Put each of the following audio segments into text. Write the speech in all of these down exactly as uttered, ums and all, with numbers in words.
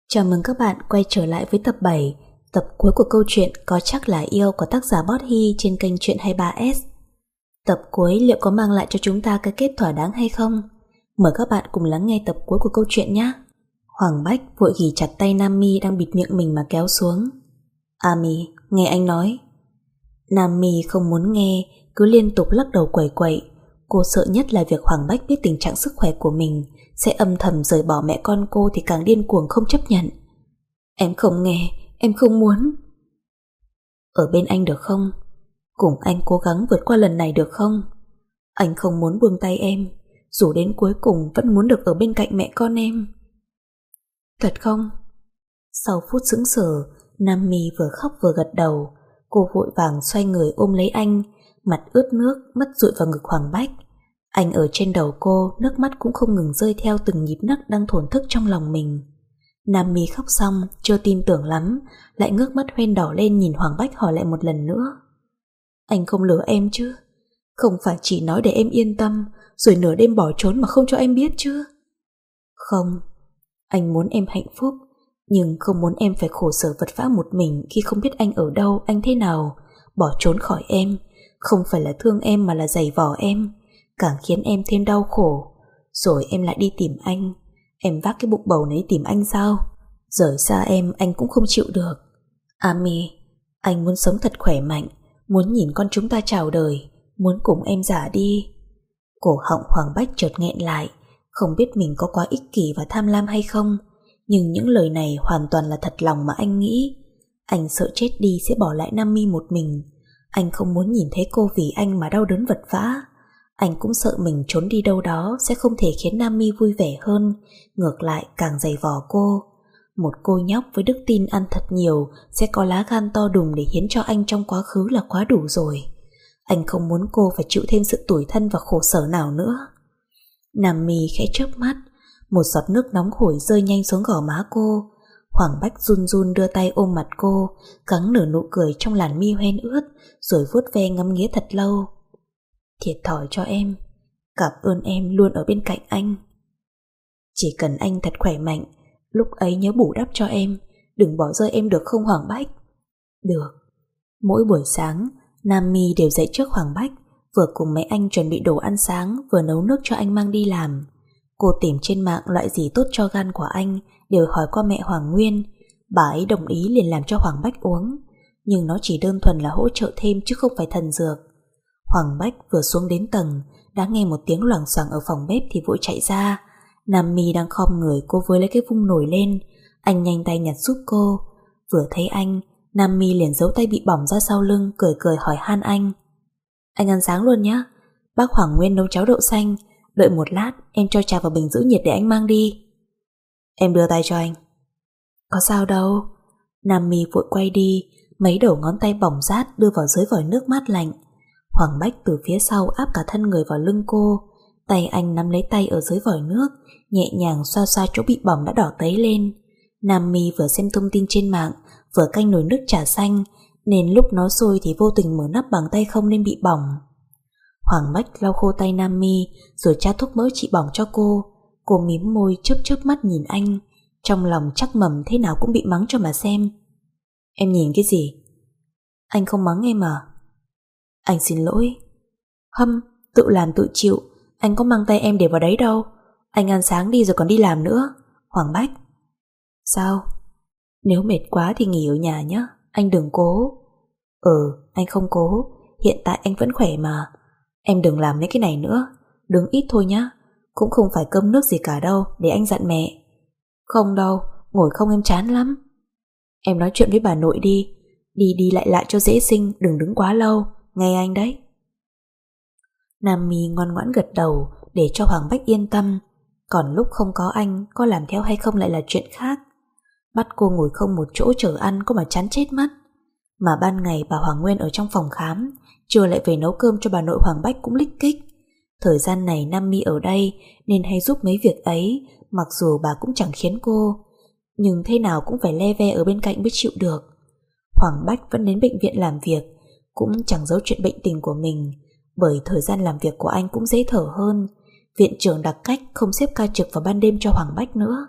Chào mừng các bạn quay trở lại với tập bảy, tập cuối của câu chuyện Có Chắc Là Yêu của tác giả Bót Hy trên kênh Chuyện hai mươi ba ét. Tập cuối liệu có mang lại cho chúng ta cái kết thỏa đáng hay không? Mời các bạn cùng lắng nghe tập cuối của câu chuyện nhé. Hoàng Bách vội ghì chặt tay Nam Mi đang bịt miệng mình mà kéo xuống. À Mi, nghe anh nói. Nam Mi không muốn nghe, cứ liên tục lắc đầu quẩy quậy. Cô sợ nhất là việc Hoàng Bách biết tình trạng sức khỏe của mình sẽ âm thầm rời bỏ mẹ con cô thì càng điên cuồng không chấp nhận. Em không nghe, em không muốn. Ở bên anh được không? Cùng anh cố gắng vượt qua lần này được không? Anh không muốn buông tay em, dù đến cuối cùng vẫn muốn được ở bên cạnh mẹ con em. Thật không? Sau phút sững sờ, Nam Mi vừa khóc vừa gật đầu. Cô vội vàng xoay người ôm lấy anh, mặt ướt nước, mắt dụi vào ngực Hoàng Bách. Anh ở trên đầu cô, nước mắt cũng không ngừng rơi theo từng nhịp nấc đang thổn thức trong lòng mình. Nam Mi khóc xong, chưa tin tưởng lắm, lại ngước mắt hoen đỏ lên nhìn Hoàng Bách hỏi lại một lần nữa. Anh không lừa em chứ? Không phải chỉ nói để em yên tâm, rồi nửa đêm bỏ trốn mà không cho em biết chứ? Không, anh muốn em hạnh phúc, nhưng không muốn em phải khổ sở vật vã một mình khi không biết anh ở đâu, anh thế nào. Bỏ trốn khỏi em, không phải là thương em mà là giày vò em, càng khiến em thêm đau khổ. Rồi em lại đi tìm anh. Em vác cái bụng bầu này tìm anh sao? Rời xa em anh cũng không chịu được. Ami, anh muốn sống thật khỏe mạnh, muốn nhìn con chúng ta chào đời, muốn cùng em già đi. Cổ họng Hoàng Bách chợt nghẹn lại, không biết mình có quá ích kỷ và tham lam hay không, nhưng những lời này hoàn toàn là thật lòng mà anh nghĩ. Anh sợ chết đi sẽ bỏ lại Nam Mi một mình. Anh không muốn nhìn thấy cô vì anh mà đau đớn vật vã. Anh cũng sợ mình trốn đi đâu đó sẽ không thể khiến Nam Mi vui vẻ hơn, ngược lại càng giày vò cô. Một cô nhóc với đức tin ăn thật nhiều sẽ có lá gan to đùng để hiến cho anh trong quá khứ là quá đủ rồi. Anh không muốn cô phải chịu thêm sự tủi thân và khổ sở nào nữa. Nam Mi khẽ chớp mắt, một giọt nước nóng hổi rơi nhanh xuống gò má cô. Hoàng Bách run run đưa tay ôm mặt cô, gắng nở nụ cười trong làn mi hoen ướt, rồi vuốt ve ngắm nghía thật lâu. Thiệt thòi cho em, cảm ơn em luôn ở bên cạnh anh. Chỉ cần anh thật khỏe mạnh, lúc ấy nhớ bù đắp cho em, đừng bỏ rơi em được không Hoàng Bách? Được. Mỗi buổi sáng, Nam Mi đều dậy trước Hoàng Bách, vừa cùng mẹ anh chuẩn bị đồ ăn sáng, vừa nấu nước cho anh mang đi làm. Cô tìm trên mạng loại gì tốt cho gan của anh, đều hỏi qua mẹ Hoàng Nguyên. Bà ấy đồng ý liền làm cho Hoàng Bách uống, nhưng nó chỉ đơn thuần là hỗ trợ thêm chứ không phải thần dược. Hoàng Bách vừa xuống đến tầng, đã nghe một tiếng loảng xoảng ở phòng bếp thì vội chạy ra. Nam Mi đang khom người, cô với lấy cái vung nồi lên. Anh nhanh tay nhặt giúp cô. Vừa thấy anh, Nam Mi liền giấu tay bị bỏng ra sau lưng, cười cười hỏi han anh. Anh ăn sáng luôn nhé. Bác Hoàng Nguyên nấu cháo đậu xanh, đợi một lát em cho trà vào bình giữ nhiệt để anh mang đi. Em đưa tay cho anh. Có sao đâu. Nam Mi vội quay đi, mấy đầu ngón tay bỏng rát đưa vào dưới vòi nước mát lạnh. Hoàng Bách từ phía sau áp cả thân người vào lưng cô, tay anh nắm lấy tay ở dưới vòi nước, nhẹ nhàng xoa xoa chỗ bị bỏng đã đỏ tấy lên. Nam Mi vừa xem thông tin trên mạng, vừa canh nồi nước trà xanh, nên lúc nó sôi thì vô tình mở nắp bằng tay không nên bị bỏng. Hoàng Bách lau khô tay Nam Mi rồi chát thuốc mỡ trị bỏng cho cô. Cô mím môi chớp chớp mắt nhìn anh, trong lòng chắc mầm thế nào cũng bị mắng cho mà xem. Em nhìn cái gì? Anh không mắng em à? Anh xin lỗi. Hâm, tự làm tự chịu, anh có mang tay em để vào đấy đâu. Anh ăn sáng đi rồi còn đi làm nữa. Hoàng Bách. Sao? Nếu mệt quá thì nghỉ ở nhà nhé, anh đừng cố. Ừ, anh không cố, hiện tại anh vẫn khỏe mà. Em đừng làm mấy cái này nữa, đứng ít thôi nhá. Cũng không phải cơm nước gì cả đâu, để anh dặn mẹ. Không đâu, ngồi không em chán lắm. Em nói chuyện với bà nội đi, đi đi lại lại cho dễ sinh, đừng đứng quá lâu, nghe anh đấy. Nam Mi ngoan ngoãn gật đầu để cho Hoàng Bách yên tâm. Còn lúc không có anh, có làm theo hay không lại là chuyện khác. Bắt cô ngồi không một chỗ chờ ăn có mà chán chết mất. Mà ban ngày bà Hoàng Nguyên ở trong phòng khám, trưa lại về nấu cơm cho bà nội Hoàng Bách cũng lích kích. Thời gian này Nam Mi ở đây nên hay giúp mấy việc ấy, mặc dù bà cũng chẳng khiến cô, nhưng thế nào cũng phải le ve ở bên cạnh mới chịu được. Hoàng Bách vẫn đến bệnh viện làm việc, cũng chẳng giấu chuyện bệnh tình của mình, bởi thời gian làm việc của anh cũng dễ thở hơn. Viện trưởng đặc cách không xếp ca trực vào ban đêm cho Hoàng Bách nữa.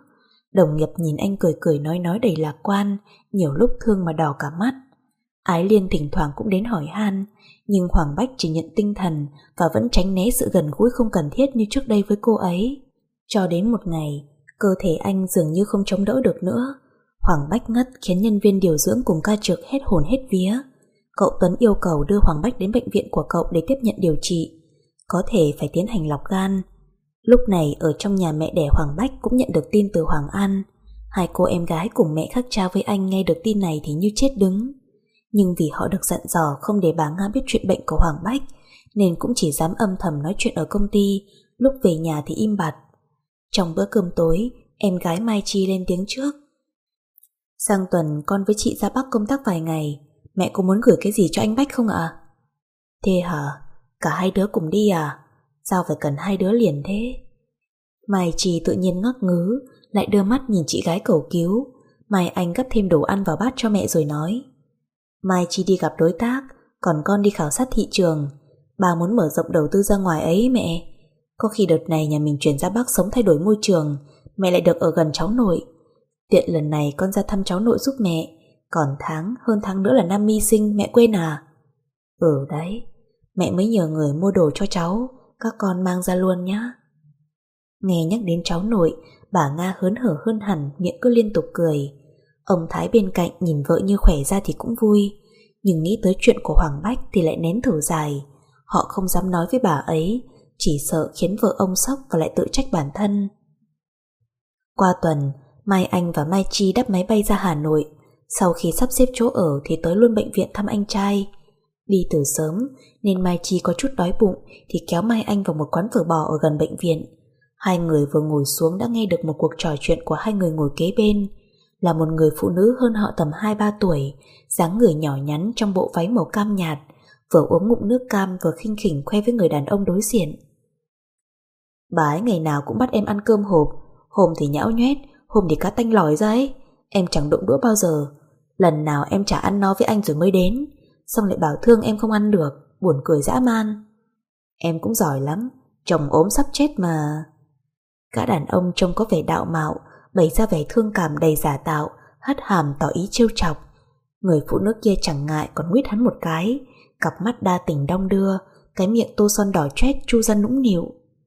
Đồng nghiệp nhìn anh cười cười nói nói đầy lạc quan, nhiều lúc thương mà đỏ cả mắt. Ái Liên thỉnh thoảng cũng đến hỏi han, nhưng Hoàng Bách chỉ nhận tinh thần và vẫn tránh né sự gần gũi không cần thiết như trước đây với cô ấy. Cho đến một ngày, cơ thể anh dường như không chống đỡ được nữa. Hoàng Bách ngất khiến nhân viên điều dưỡng cùng ca trực hết hồn hết vía. Cậu Tuấn yêu cầu đưa Hoàng Bách đến bệnh viện của cậu để tiếp nhận điều trị. Có thể phải tiến hành lọc gan. Lúc này ở trong nhà mẹ đẻ Hoàng Bách cũng nhận được tin từ Hoàng An. Hai cô em gái cùng mẹ khác cha với anh nghe được tin này thì như chết đứng. Nhưng vì họ được dặn dò không để bà Nga biết chuyện bệnh của Hoàng Bách, nên cũng chỉ dám âm thầm nói chuyện ở công ty, lúc về nhà thì im bặt. Trong bữa cơm tối, em gái Mai Chi lên tiếng trước. Sang tuần con với chị ra Bắc công tác vài ngày, mẹ có muốn gửi cái gì cho anh Bách không ạ? Thế hả? Cả hai đứa cùng đi à? Sao phải cần hai đứa liền thế? Mai Chi tự nhiên ngắc ngứ, lại đưa mắt nhìn chị gái cầu cứu. Mai Anh gắp thêm đồ ăn vào bát cho mẹ rồi nói. Mai Chi đi gặp đối tác, còn con đi khảo sát thị trường. Bà muốn mở rộng đầu tư ra ngoài ấy mẹ. Có khi đợt này nhà mình chuyển ra Bắc sống thay đổi môi trường, mẹ lại được ở gần cháu nội. Tiện lần này con ra thăm cháu nội giúp mẹ. Còn tháng, hơn tháng nữa là Nam My sinh, mẹ quên à? Ừ đấy, mẹ mới nhờ người mua đồ cho cháu, các con mang ra luôn nhá. Nghe nhắc đến cháu nội, bà Nga hớn hở hơn hẳn, miệng cứ liên tục cười. Ông Thái bên cạnh nhìn vợ như khỏe ra thì cũng vui, nhưng nghĩ tới chuyện của Hoàng Bách thì lại nén thở dài. Họ không dám nói với bà ấy, chỉ sợ khiến vợ ông sốc và lại tự trách bản thân. Qua tuần, Mai Anh và Mai Chi đáp máy bay ra Hà Nội. Sau khi sắp xếp chỗ ở thì tới luôn bệnh viện thăm anh trai. Đi từ sớm nên Mai Chi có chút đói bụng thì kéo Mai Anh vào một quán phở bò ở gần bệnh viện. Hai người vừa ngồi xuống đã nghe được một cuộc trò chuyện của hai người ngồi kế bên. Là một người phụ nữ hơn họ tầm hai ba tuổi, dáng người nhỏ nhắn trong bộ váy màu cam nhạt, vừa uống ngụm nước cam vừa khinh khỉnh khoe với người đàn ông đối diện. Bà ấy ngày nào cũng bắt em ăn cơm hộp, hôm thì nhão nhoét, hôm thì cá tanh lòi ra ấy. Em chẳng đụng đũa bao giờ. Lần nào em chả ăn no với anh rồi mới đến, xong lại bảo thương em không ăn được, buồn cười dã man. Em cũng giỏi lắm, chồng ốm sắp chết mà. Gã đàn ông trông có vẻ đạo mạo, bày ra vẻ thương cảm đầy giả tạo, hất hàm tỏ ý trêu chọc. Người phụ nữ kia chẳng ngại còn nguyết hắn một cái, cặp mắt đa tình đong đưa, cái miệng tô son đỏ chét chu ra nũng nịu.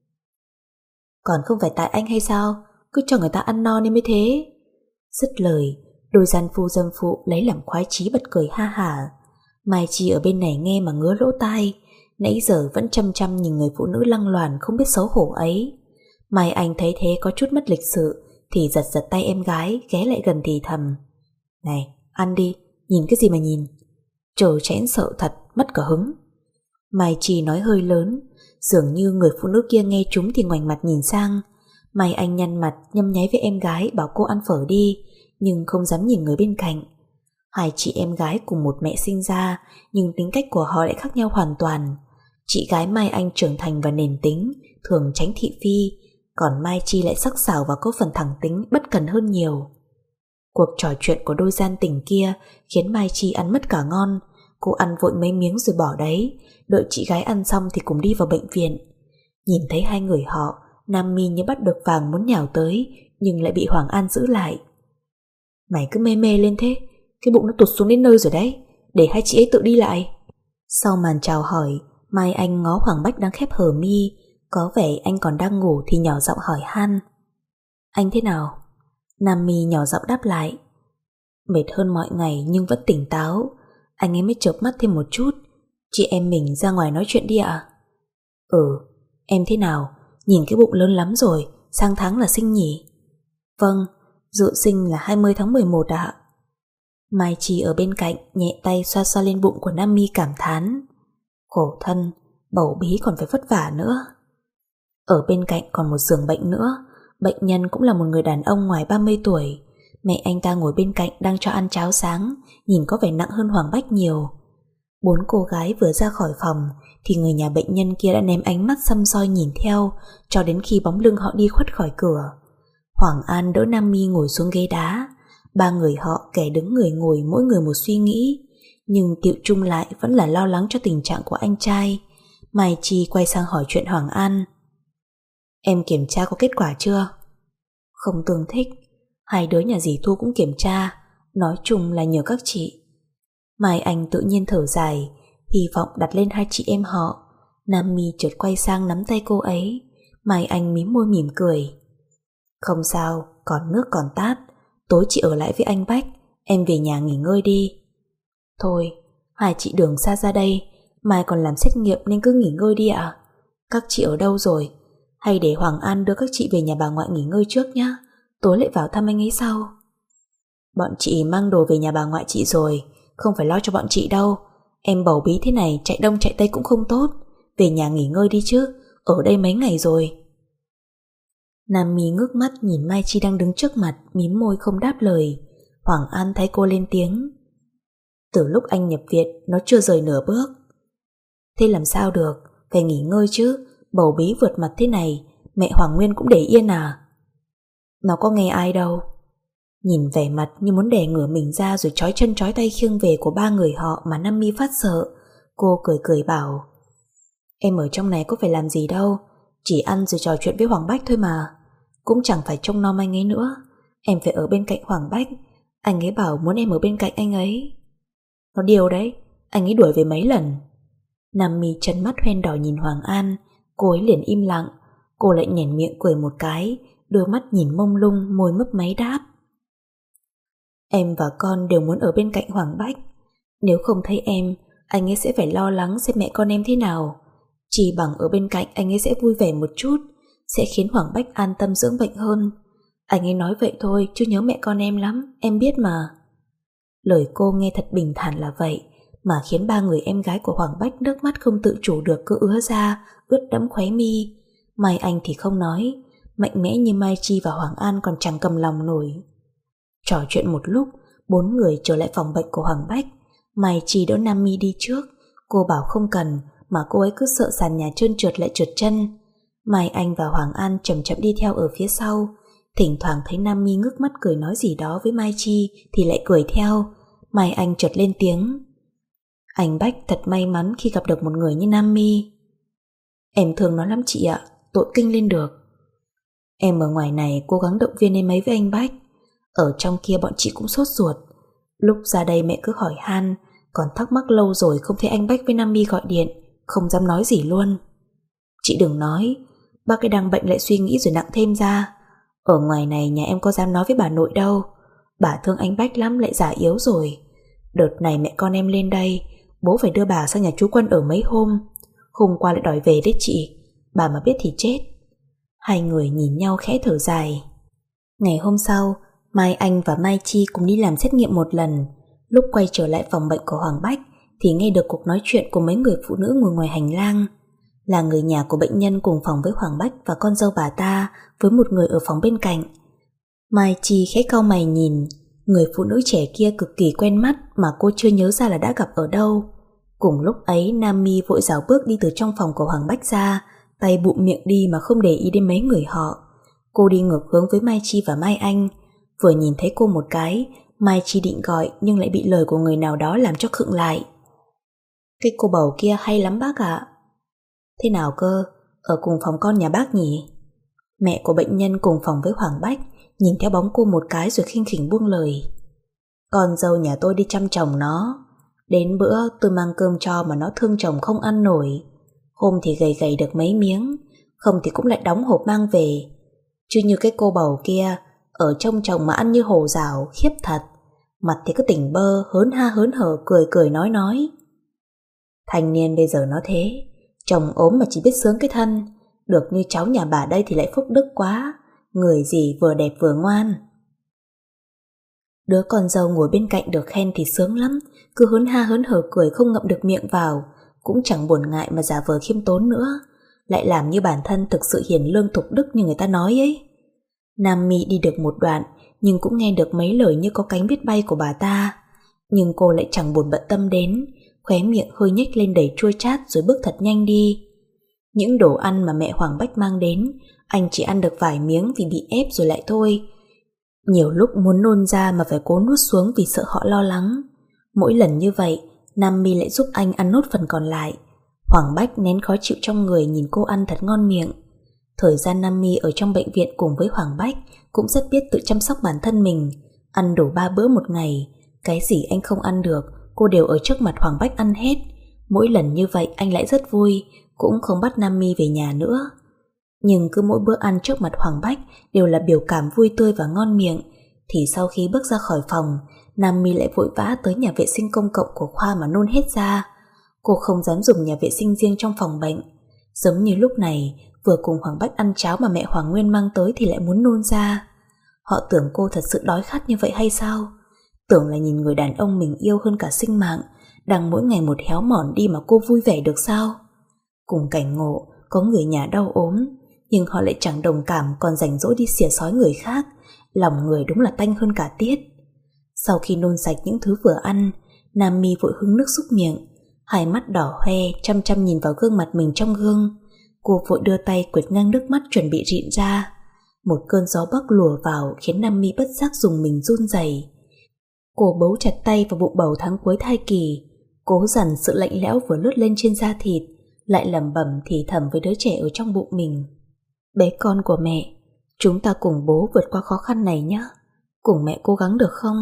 Còn không phải tại anh hay sao, cứ cho người ta ăn no nên mới thế. Dứt lời, đôi gian phu dâm phụ lấy làm khoái chí bật cười ha hả. Mai Chi ở bên này nghe mà ngứa lỗ tai, nãy giờ vẫn chăm chăm nhìn người phụ nữ lăng loàn không biết xấu hổ ấy. Mai Anh thấy thế có chút mất lịch sự thì giật giật tay em gái, ghé lại gần thì thầm. Này, ăn đi, nhìn cái gì mà nhìn. Trồ chẽn sợ thật, mất cả hứng. Mai Chi nói hơi lớn, dường như người phụ nữ kia nghe chúng thì ngoảnh mặt nhìn sang. Mai Anh nhăn mặt nhâm nháy với em gái bảo cô ăn phở đi, nhưng không dám nhìn người bên cạnh. Hai chị em gái cùng một mẹ sinh ra, nhưng tính cách của họ lại khác nhau hoàn toàn. Chị gái Mai Anh trưởng thành và nền tính, thường tránh thị phi, còn Mai Chi lại sắc sảo và có phần thẳng tính, bất cần hơn nhiều. Cuộc trò chuyện của đôi gian tình kia khiến Mai Chi ăn mất cả ngon. Cô ăn vội mấy miếng rồi bỏ đấy, đợi chị gái ăn xong thì cùng đi vào bệnh viện. Nhìn thấy hai người họ, Nam My như bắt được vàng muốn nhào tới, nhưng lại bị Hoàng An giữ lại. Mày cứ mê mê lên thế, cái bụng nó tụt xuống đến nơi rồi đấy, để hai chị ấy tự đi lại. Sau màn chào hỏi, Mai Anh ngó Hoàng Bách đang khép hờ mi, có vẻ anh còn đang ngủ thì nhỏ giọng hỏi han. Anh thế nào? Nam My nhỏ giọng đáp lại. Mệt hơn mọi ngày nhưng vẫn tỉnh táo. Anh ấy mới chợp mắt thêm một chút. Chị em mình ra ngoài nói chuyện đi ạ. Ừ, em thế nào? Nhìn cái bụng lớn lắm rồi, sang tháng là sinh nhỉ? Vâng, dự sinh là hai mươi tháng mười một ạ. Mai Chi ở bên cạnh nhẹ tay xoa xoa lên bụng của Nam My cảm thán. Khổ thân, bầu bí còn phải vất vả nữa. Ở bên cạnh còn một giường bệnh nữa. Bệnh nhân cũng là một người đàn ông ngoài ba mươi tuổi. Mẹ anh ta ngồi bên cạnh đang cho ăn cháo sáng, nhìn có vẻ nặng hơn Hoàng Bách nhiều. Bốn cô gái vừa ra khỏi phòng thì người nhà bệnh nhân kia đã ném ánh mắt săm soi nhìn theo cho đến khi bóng lưng họ đi khuất khỏi cửa. Hoàng An đỡ Nam My ngồi xuống ghế đá. Ba người họ kẻ đứng người ngồi mỗi người một suy nghĩ, nhưng tiệu chung lại vẫn là lo lắng cho tình trạng của anh trai. Mai Chi quay sang hỏi chuyện Hoàng An. Em kiểm tra có kết quả chưa? Không tương thích. Hai đứa nhà dì Thu cũng kiểm tra, nói chung là nhờ các chị. Mai Anh tự nhiên thở dài, hy vọng đặt lên hai chị em họ. Nam Mi chợt quay sang nắm tay cô ấy. Mai Anh mím môi mỉm cười. Không sao, còn nước còn tát. Tối chị ở lại với anh Bách, em về nhà nghỉ ngơi đi. Thôi, hai chị đường xa ra đây, mai còn làm xét nghiệm nên cứ nghỉ ngơi đi ạ. Các chị ở đâu rồi? Hay để Hoàng An đưa các chị về nhà bà ngoại nghỉ ngơi trước nhá, tối lại vào thăm anh ấy sau. Bọn chị mang đồ về nhà bà ngoại chị rồi, không phải lo cho bọn chị đâu. Em bầu bí thế này chạy đông chạy tây cũng không tốt. Về nhà nghỉ ngơi đi chứ, ở đây mấy ngày rồi. Nam Mi ngước mắt nhìn Mai Chi đang đứng trước mặt, mím môi không đáp lời. Hoàng An thấy cô lên tiếng. Từ lúc anh nhập viện nó chưa rời nửa bước. Thế làm sao được, phải nghỉ ngơi chứ. Bầu bí vượt mặt thế này, mẹ Hoàng Nguyên cũng để yên à? Nó có nghe ai đâu. Nhìn vẻ mặt như muốn đè ngửa mình ra rồi trói chân trói tay khiêng về của ba người họ mà Nam Mi phát sợ. Cô cười cười bảo, em ở trong này có phải làm gì đâu, chỉ ăn rồi trò chuyện với Hoàng Bách thôi mà. Cũng chẳng phải trông nom anh ấy nữa. Em phải ở bên cạnh Hoàng Bách. Anh ấy bảo muốn em ở bên cạnh anh ấy. Nó điều đấy, anh ấy đuổi về mấy lần. Nam Mi chân mắt hoen đỏ nhìn Hoàng An. Cô ấy liền im lặng. Cô lại nhoẻn miệng cười một cái, đôi mắt nhìn mông lung, môi mấp máy đáp. Em và con đều muốn ở bên cạnh Hoàng Bách. Nếu không thấy em, anh ấy sẽ phải lo lắng xem mẹ con em thế nào. Chỉ bằng ở bên cạnh anh ấy sẽ vui vẻ một chút, sẽ khiến Hoàng Bách an tâm dưỡng bệnh hơn. Anh ấy nói vậy thôi chứ nhớ mẹ con em lắm, em biết mà. Lời cô nghe thật bình thản là vậy, mà khiến ba người em gái của Hoàng Bách nước mắt không tự chủ được cứ ứa ra, ướt đẫm khóe mi. Mai Anh thì không nói, mạnh mẽ như Mai Chi và Hoàng An còn chẳng cầm lòng nổi. Trò chuyện một lúc, bốn người trở lại phòng bệnh của Hoàng Bách. Mai Chi đỡ Nam Mi đi trước. Cô bảo không cần, mà cô ấy cứ sợ sàn nhà trơn trượt lại trượt chân. Mai Anh và Hoàng An chậm chậm đi theo ở phía sau. Thỉnh thoảng thấy Nam Mi ngước mắt cười nói gì đó với Mai Chi thì lại cười theo. Mai Anh chợt lên tiếng. Anh Bách thật may mắn khi gặp được một người như Nam Mi. Em thương nó lắm chị ạ, tội kinh lên được. Em ở ngoài này cố gắng động viên em ấy với anh Bách. Ở trong kia bọn chị cũng sốt ruột. Lúc ra đây mẹ cứ hỏi han, còn thắc mắc lâu rồi không thấy anh Bách với Nam Mi gọi điện, không dám nói gì luôn. Chị đừng nói, bác ấy đang bệnh lại suy nghĩ rồi nặng thêm ra. Ở ngoài này nhà em có dám nói với bà nội đâu. Bà thương anh Bách lắm, lại già yếu rồi. Đợt này mẹ con em lên đây, bố phải đưa bà sang nhà chú Quân ở mấy hôm. Hôm qua lại đòi về đấy chị, bà mà biết thì chết. Hai người nhìn nhau khẽ thở dài. Ngày hôm sau, Mai Anh và Mai Chi cùng đi làm xét nghiệm một lần. Lúc quay trở lại phòng bệnh của Hoàng Bách thì nghe được cuộc nói chuyện của mấy người phụ nữ ngồi ngoài hành lang. Là người nhà của bệnh nhân cùng phòng với Hoàng Bách và con dâu bà ta, với một người ở phòng bên cạnh. Mai Chi khẽ cau mày nhìn. Người phụ nữ trẻ kia cực kỳ quen mắt mà cô chưa nhớ ra là đã gặp ở đâu. Cùng lúc ấy Nam Mi vội rảo bước đi từ trong phòng của Hoàng Bách ra, tay bụm miệng đi mà không để ý đến mấy người họ. Cô đi ngược hướng với Mai Chi và Mai Anh. Vừa nhìn thấy cô một cái, Mai Chi định gọi nhưng lại bị lời của người nào đó làm cho khựng lại. Cái cô bầu kia hay lắm bác ạ. Thế nào cơ, ở cùng phòng con nhà bác nhỉ? Mẹ của bệnh nhân cùng phòng với Hoàng Bách nhìn theo bóng cô một cái rồi khinh khỉnh buông lời. Con dâu nhà tôi đi chăm chồng nó. Đến bữa tôi mang cơm cho mà nó thương chồng không ăn nổi. Hôm thì gầy gầy được mấy miếng, không thì cũng lại đóng hộp mang về. Chứ như cái cô bầu kia, ở trong chồng mà ăn như hổ rào, khiếp thật. Mặt thì cứ tỉnh bơ, hớn ha hớn hở, cười cười nói nói. Thanh niên bây giờ nó thế, chồng ốm mà chỉ biết sướng cái thân. Được như cháu nhà bà đây thì lại phúc đức quá. Người gì vừa đẹp vừa ngoan. Đứa con dâu ngồi bên cạnh được khen thì sướng lắm, cứ hớn ha hớn hở cười không ngậm được miệng vào, cũng chẳng buồn ngại mà giả vờ khiêm tốn nữa, lại làm như bản thân thực sự hiền lương thục đức như người ta nói ấy. Nam Mi đi được một đoạn nhưng cũng nghe được mấy lời như có cánh biết bay của bà ta, nhưng cô lại chẳng buồn bận tâm đến, khóe miệng hơi nhếch lên đầy chua chát rồi bước thật nhanh đi. Những đồ ăn mà mẹ Hoàng Bách mang đến, anh chỉ ăn được vài miếng vì bị ép rồi lại thôi. Nhiều lúc muốn nôn ra mà phải cố nuốt xuống vì sợ họ lo lắng. Mỗi lần như vậy, Nam Mi lại giúp anh ăn nốt phần còn lại. Hoàng Bách nén khó chịu trong người nhìn cô ăn thật ngon miệng. Thời gian Nam Mi ở trong bệnh viện cùng với Hoàng Bách cũng rất biết tự chăm sóc bản thân mình, ăn đủ ba bữa một ngày. Cái gì anh không ăn được, cô đều ở trước mặt Hoàng Bách ăn hết. Mỗi lần như vậy anh lại rất vui, cũng không bắt Nam Mi về nhà nữa. Nhưng cứ mỗi bữa ăn trước mặt Hoàng Bách đều là biểu cảm vui tươi và ngon miệng, thì sau khi bước ra khỏi phòng, Nam Mi lại vội vã tới nhà vệ sinh công cộng của khoa mà nôn hết ra. Cô không dám dùng nhà vệ sinh riêng trong phòng bệnh. Giống như lúc này, vừa cùng Hoàng Bách ăn cháo mà mẹ Hoàng Nguyên mang tới thì lại muốn nôn ra. Họ tưởng cô thật sự đói khát như vậy hay sao? Tưởng là nhìn người đàn ông mình yêu hơn cả sinh mạng đang mỗi ngày một héo mòn đi mà cô vui vẻ được sao? Cùng cảnh ngộ, có người nhà đau ốm, nhưng họ lại chẳng đồng cảm, còn rảnh rỗi đi xỉa xói người khác. Lòng người đúng là tanh hơn cả tiết. Sau khi nôn sạch những thứ vừa ăn, Nam Mi vội hứng nước súc miệng, hai mắt đỏ hoe chăm chăm nhìn vào gương mặt mình trong gương. Cô vội đưa tay quệt ngang nước mắt chuẩn bị rịn ra. Một cơn gió bắc lùa vào khiến Nam Mi bất giác dùng mình run rẩy. Cô bấu chặt tay vào bụng bầu tháng cuối thai kỳ, cố dằn sự lạnh lẽo vừa lướt lên trên da thịt, lại lẩm bẩm thì thầm với đứa trẻ ở trong bụng mình. Bé con của mẹ, chúng ta cùng bố vượt qua khó khăn này nhé. Cùng mẹ cố gắng được không?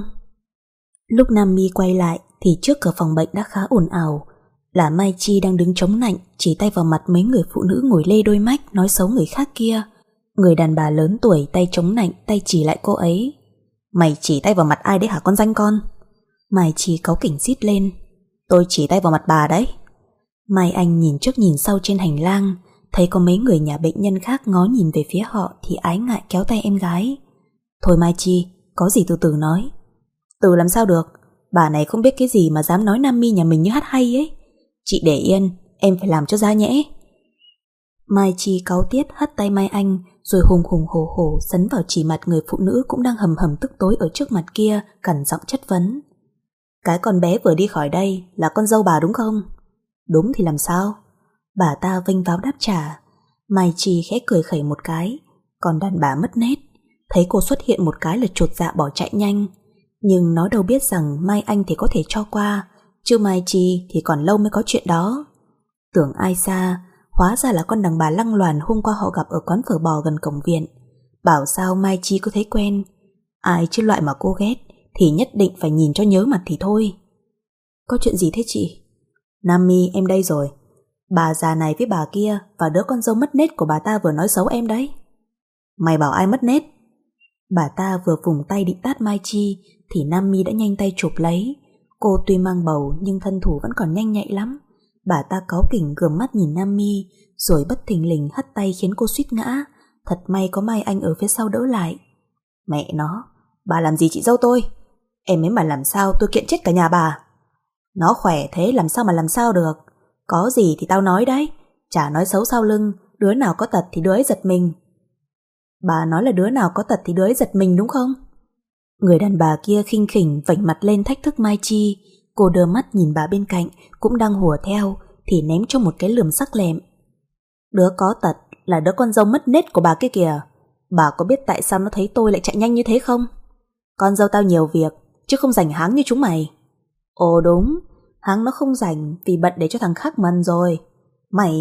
Lúc Nam Mi quay lại thì trước cửa phòng bệnh đã khá ồn ào. Là Mai Chi đang đứng chống nạnh, chỉ tay vào mặt mấy người phụ nữ ngồi lê đôi mách nói xấu người khác kia. Người đàn bà lớn tuổi tay chống nạnh, tay chỉ lại cô ấy. Mày chỉ tay vào mặt ai đấy hả con danh con? Mai Chi cáu kỉnh rít lên. Tôi chỉ tay vào mặt bà đấy. Mai Anh nhìn trước nhìn sau trên hành lang, thấy có mấy người nhà bệnh nhân khác ngó nhìn về phía họ thì ái ngại kéo tay em gái. Thôi Mai Chi, có gì từ từ nói. Từ làm sao được, bà này không biết cái gì mà dám nói Nam Mi nhà mình như hát hay ấy. Chị để yên, em phải làm cho ra nhẽ. Mai Chi cáu tiết hất tay Mai Anh, rồi hùng hùng hổ hổ sấn vào chỉ mặt người phụ nữ cũng đang hầm hầm tức tối ở trước mặt kia, cằn giọng chất vấn. Cái con bé vừa đi khỏi đây là con dâu bà đúng không? Đúng thì làm sao? Bà ta vênh váo đáp trả. Mai Chi khẽ cười khẩy một cái, còn đàn bà mất nét, thấy cô xuất hiện một cái là chột dạ bỏ chạy nhanh. Nhưng nó đâu biết rằng Mai Anh thì có thể cho qua, chứ Mai Chi thì còn lâu mới có chuyện đó. Tưởng ai xa, hóa ra là con đàn bà lăng loàn hôm qua họ gặp ở quán phở bò gần cổng viện. Bảo sao Mai Chi có thấy quen. Ai chứ loại mà cô ghét thì nhất định phải nhìn cho nhớ mặt thì thôi. Có chuyện gì thế chị? Nam Mi em đây rồi. Bà già này với bà kia và đứa con dâu mất nết của bà ta vừa nói xấu em đấy. Mày bảo ai mất nết? Bà ta vừa vùng tay định tát Mai Chi thì Nam Mi đã nhanh tay chụp lấy. Cô tuy mang bầu nhưng thân thủ vẫn còn nhanh nhạy lắm. Bà ta cáu kỉnh gườm mắt nhìn Nam Mi, rồi bất thình lình hất tay khiến cô suýt ngã. Thật may có Mai Anh ở phía sau đỡ lại. Mẹ nó, bà làm gì chị dâu tôi? Em ấy mà làm sao tôi kiện chết cả nhà bà. Nó khỏe thế làm sao mà làm sao được. Có gì thì tao nói đấy, chả nói xấu sau lưng. Đứa nào có tật thì đứa ấy giật mình. Bà nói là đứa nào có tật thì đứa ấy giật mình đúng không? Người đàn bà kia khinh khỉnh vảnh mặt lên thách thức Mai Chi. Cô đưa mắt nhìn bà bên cạnh cũng đang hùa theo thì ném cho một cái lườm sắc lẹm. Đứa có tật là đứa con dâu mất nết của bà kia kìa. Bà có biết tại sao nó thấy tôi lại chạy nhanh như thế không? Con dâu tao nhiều việc chứ không rảnh háng như chúng mày. Ồ đúng, háng nó không rảnh vì bận để cho thằng khác mần rồi. Mày...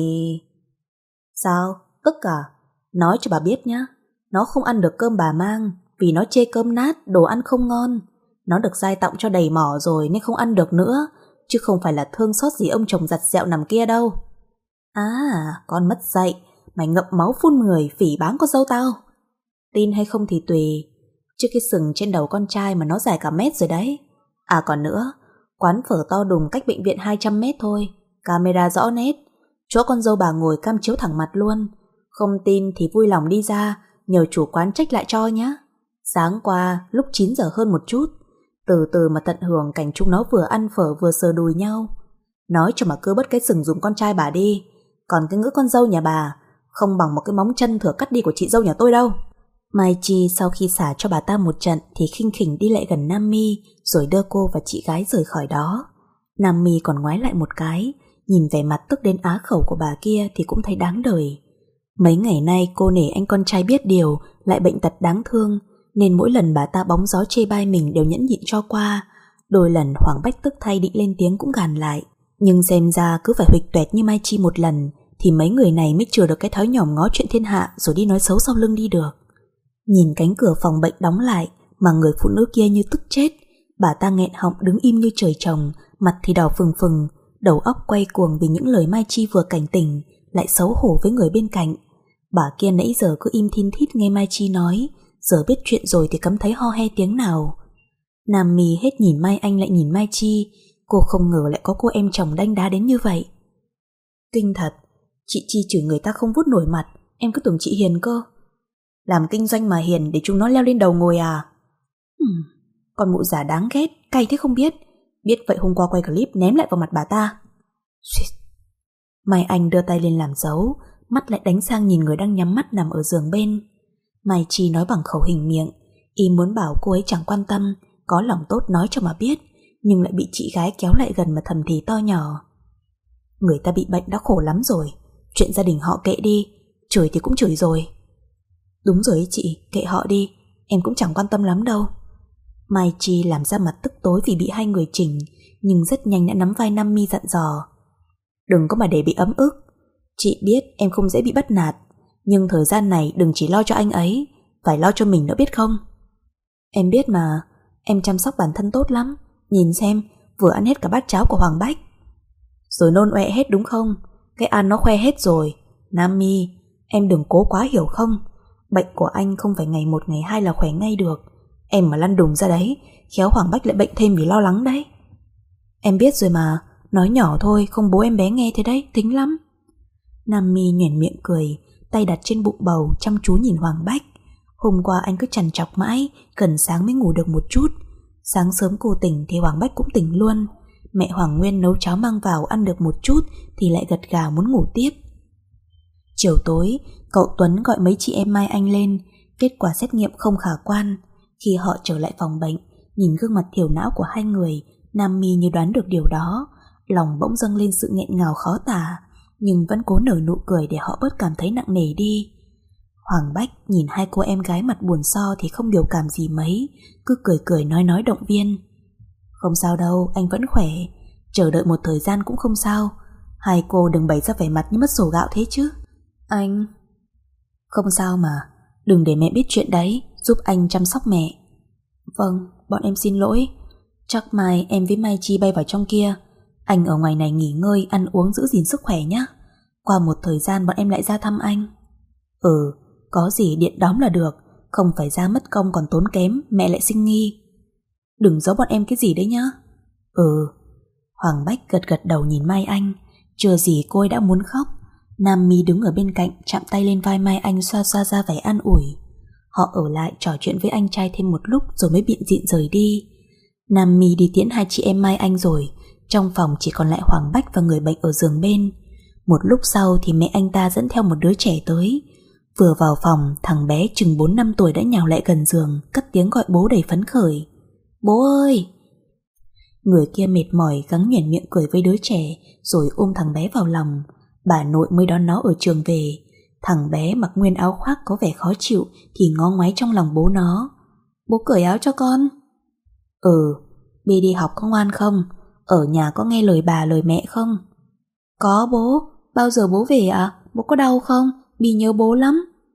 Sao? Tức à? Nói cho bà biết nhá, nó không ăn được cơm bà mang vì nó chê cơm nát, đồ ăn không ngon. Nó được dai tọng cho đầy mỏ rồi nên không ăn được nữa, chứ không phải là thương xót gì ông chồng giặt dẹo nằm kia đâu. À, con mất dạy, mày ngậm máu phun người phỉ báng con dâu tao. Tin hay không thì tùy, chứ cái sừng trên đầu con trai mà nó dài cả mét rồi đấy. À còn nữa, quán phở to đùng cách bệnh viện hai trăm mét thôi, camera rõ nét, chỗ con dâu bà ngồi cam chiếu thẳng mặt luôn. Không tin thì vui lòng đi ra, nhờ chủ quán trách lại cho nhá. Sáng qua lúc chín giờ hơn một chút, từ từ mà tận hưởng cảnh chúng nó vừa ăn phở vừa sờ đùi nhau. Nói cho mà cơ bớt cái sừng dùng con trai bà đi. Còn cái ngữ con dâu nhà bà không bằng một cái móng chân thừa cắt đi của chị dâu nhà tôi đâu. Mai Chi sau khi xả cho bà ta một trận thì khinh khỉnh đi lại gần Nam Mi, rồi đưa cô và chị gái rời khỏi đó. Nam Mi còn ngoái lại một cái, nhìn vẻ mặt tức đến á khẩu của bà kia thì cũng thấy đáng đời. Mấy ngày nay cô nể anh con trai biết điều, lại bệnh tật đáng thương, nên mỗi lần bà ta bóng gió chê bai mình đều nhẫn nhịn cho qua. Đôi lần Hoàng Bách tức thay định lên tiếng cũng gàn lại, nhưng xem ra cứ phải huỵch toẹt như Mai Chi một lần thì mấy người này mới chừa được cái thói nhòm ngó chuyện thiên hạ rồi đi nói xấu sau lưng đi được. Nhìn cánh cửa phòng bệnh đóng lại mà người phụ nữ kia như tức chết. Bà ta nghẹn họng đứng im như trời trồng, mặt thì đỏ phừng phừng, đầu óc quay cuồng vì những lời Mai Chi vừa cảnh tỉnh, lại xấu hổ với người bên cạnh. Bà kia nãy giờ cứ im thin thít nghe Mai Chi nói, giờ biết chuyện rồi thì cấm thấy ho he tiếng nào. Nam Mi hết nhìn Mai Anh lại nhìn Mai Chi, cô không ngờ lại có cô em chồng đanh đá đến như vậy. Kinh thật, chị Chi chửi người ta không vuốt nổi mặt, em cứ tưởng chị hiền cơ. Làm kinh doanh mà hiền để chúng nó leo lên đầu ngồi à? Ừm, con mụ già đáng ghét, cay thế không biết. Biết vậy hôm qua quay clip ném lại vào mặt bà ta. Xuyệt. Mai Anh đưa tay lên làm dấu, mắt lại đánh sang nhìn người đang nhắm mắt nằm ở giường bên. Mai Chi nói bằng khẩu hình miệng, y muốn bảo cô ấy chẳng quan tâm, có lòng tốt nói cho mà biết, nhưng lại bị chị gái kéo lại gần mà thầm thì to nhỏ. Người ta bị bệnh đã khổ lắm rồi, chuyện gia đình họ kệ đi, chửi thì cũng chửi rồi. Đúng rồi ấy chị, kệ họ đi, em cũng chẳng quan tâm lắm đâu. Mai Chi làm ra mặt tức tối vì bị hai người chỉnh, nhưng rất nhanh đã nắm vai Nam Mi dặn dò. Đừng có mà để bị ấm ức. Chị biết em không dễ bị bắt nạt, nhưng thời gian này đừng chỉ lo cho anh ấy, phải lo cho mình nữa biết không? Em biết mà, em chăm sóc bản thân tốt lắm. Nhìn xem, vừa ăn hết cả bát cháo của Hoàng Bách. Rồi nôn ọe hết đúng không? Cái ăn nó khoe hết rồi. Nam Mi, em đừng cố quá hiểu không? Bệnh của anh không phải ngày một ngày hai là khỏe ngay được. Em mà lăn đùng ra đấy, khéo Hoàng Bách lại bệnh thêm vì lo lắng đấy. Em biết rồi mà, nói nhỏ thôi, không bố em bé nghe thế đấy, thính lắm. Nam Mi nhoẻn miệng cười, tay đặt trên bụng bầu chăm chú nhìn Hoàng Bách. Hôm qua anh cứ trằn trọc mãi, gần sáng mới ngủ được một chút. Sáng sớm cô tỉnh thì Hoàng Bách cũng tỉnh luôn. Mẹ Hoàng Nguyên nấu cháo mang vào ăn được một chút thì lại gật gà muốn ngủ tiếp. Chiều tối, cậu Tuấn gọi mấy chị em Mai Anh lên, kết quả xét nghiệm không khả quan. Khi họ trở lại phòng bệnh, nhìn gương mặt thiểu não của hai người, Nam Mi như đoán được điều đó, lòng bỗng dâng lên sự nghẹn ngào khó tả, nhưng vẫn cố nở nụ cười để họ bớt cảm thấy nặng nề đi. Hoàng Bách nhìn hai cô em gái mặt buồn so thì không biểu cảm gì mấy, cứ cười cười nói nói động viên. Không sao đâu, anh vẫn khỏe, chờ đợi một thời gian cũng không sao. Hai cô đừng bày ra vẻ mặt như mất sổ gạo thế chứ. Anh... Không sao mà, đừng để mẹ biết chuyện đấy, giúp anh chăm sóc mẹ. Vâng, bọn em xin lỗi. Chắc mai em với Mai Chi bay vào trong kia. Anh ở ngoài này nghỉ ngơi, ăn uống giữ gìn sức khỏe nhé. Qua một thời gian bọn em lại ra thăm anh. Ừ, có gì điện đóm là được, không phải ra mất công còn tốn kém, mẹ lại sinh nghi. Đừng giấu bọn em cái gì đấy nhá. Ừ. Hoàng Bách gật gật đầu nhìn Mai Anh, chưa gì cô ấy đã muốn khóc. Nam Mi đứng ở bên cạnh chạm tay lên vai Mai Anh xoa xoa ra vẻ an ủi. Họ ở lại trò chuyện với anh trai thêm một lúc rồi mới biện diện rời đi. Nam Mi đi tiễn hai chị em Mai Anh rồi, trong phòng chỉ còn lại Hoàng Bách và người bệnh ở giường bên. Một lúc sau thì mẹ anh ta dẫn theo một đứa trẻ tới. Vừa vào phòng, thằng bé chừng bốn năm tuổi đã nhào lại gần giường, cất tiếng gọi bố đầy phấn khởi. Bố ơi! Người kia mệt mỏi gắng nhoẻn miệng cười với đứa trẻ rồi ôm thằng bé vào lòng. Bà nội mới đón nó ở trường về. Thằng bé mặc nguyên áo khoác có vẻ khó chịu thì ngó ngoáy trong lòng bố nó. Bố cởi áo cho con. Ừ, Bi đi học có ngoan không? Ở nhà có nghe lời bà lời mẹ không? Có bố, bao giờ bố về ạ? À? Bố có đau không? Bi nhớ bố lắm.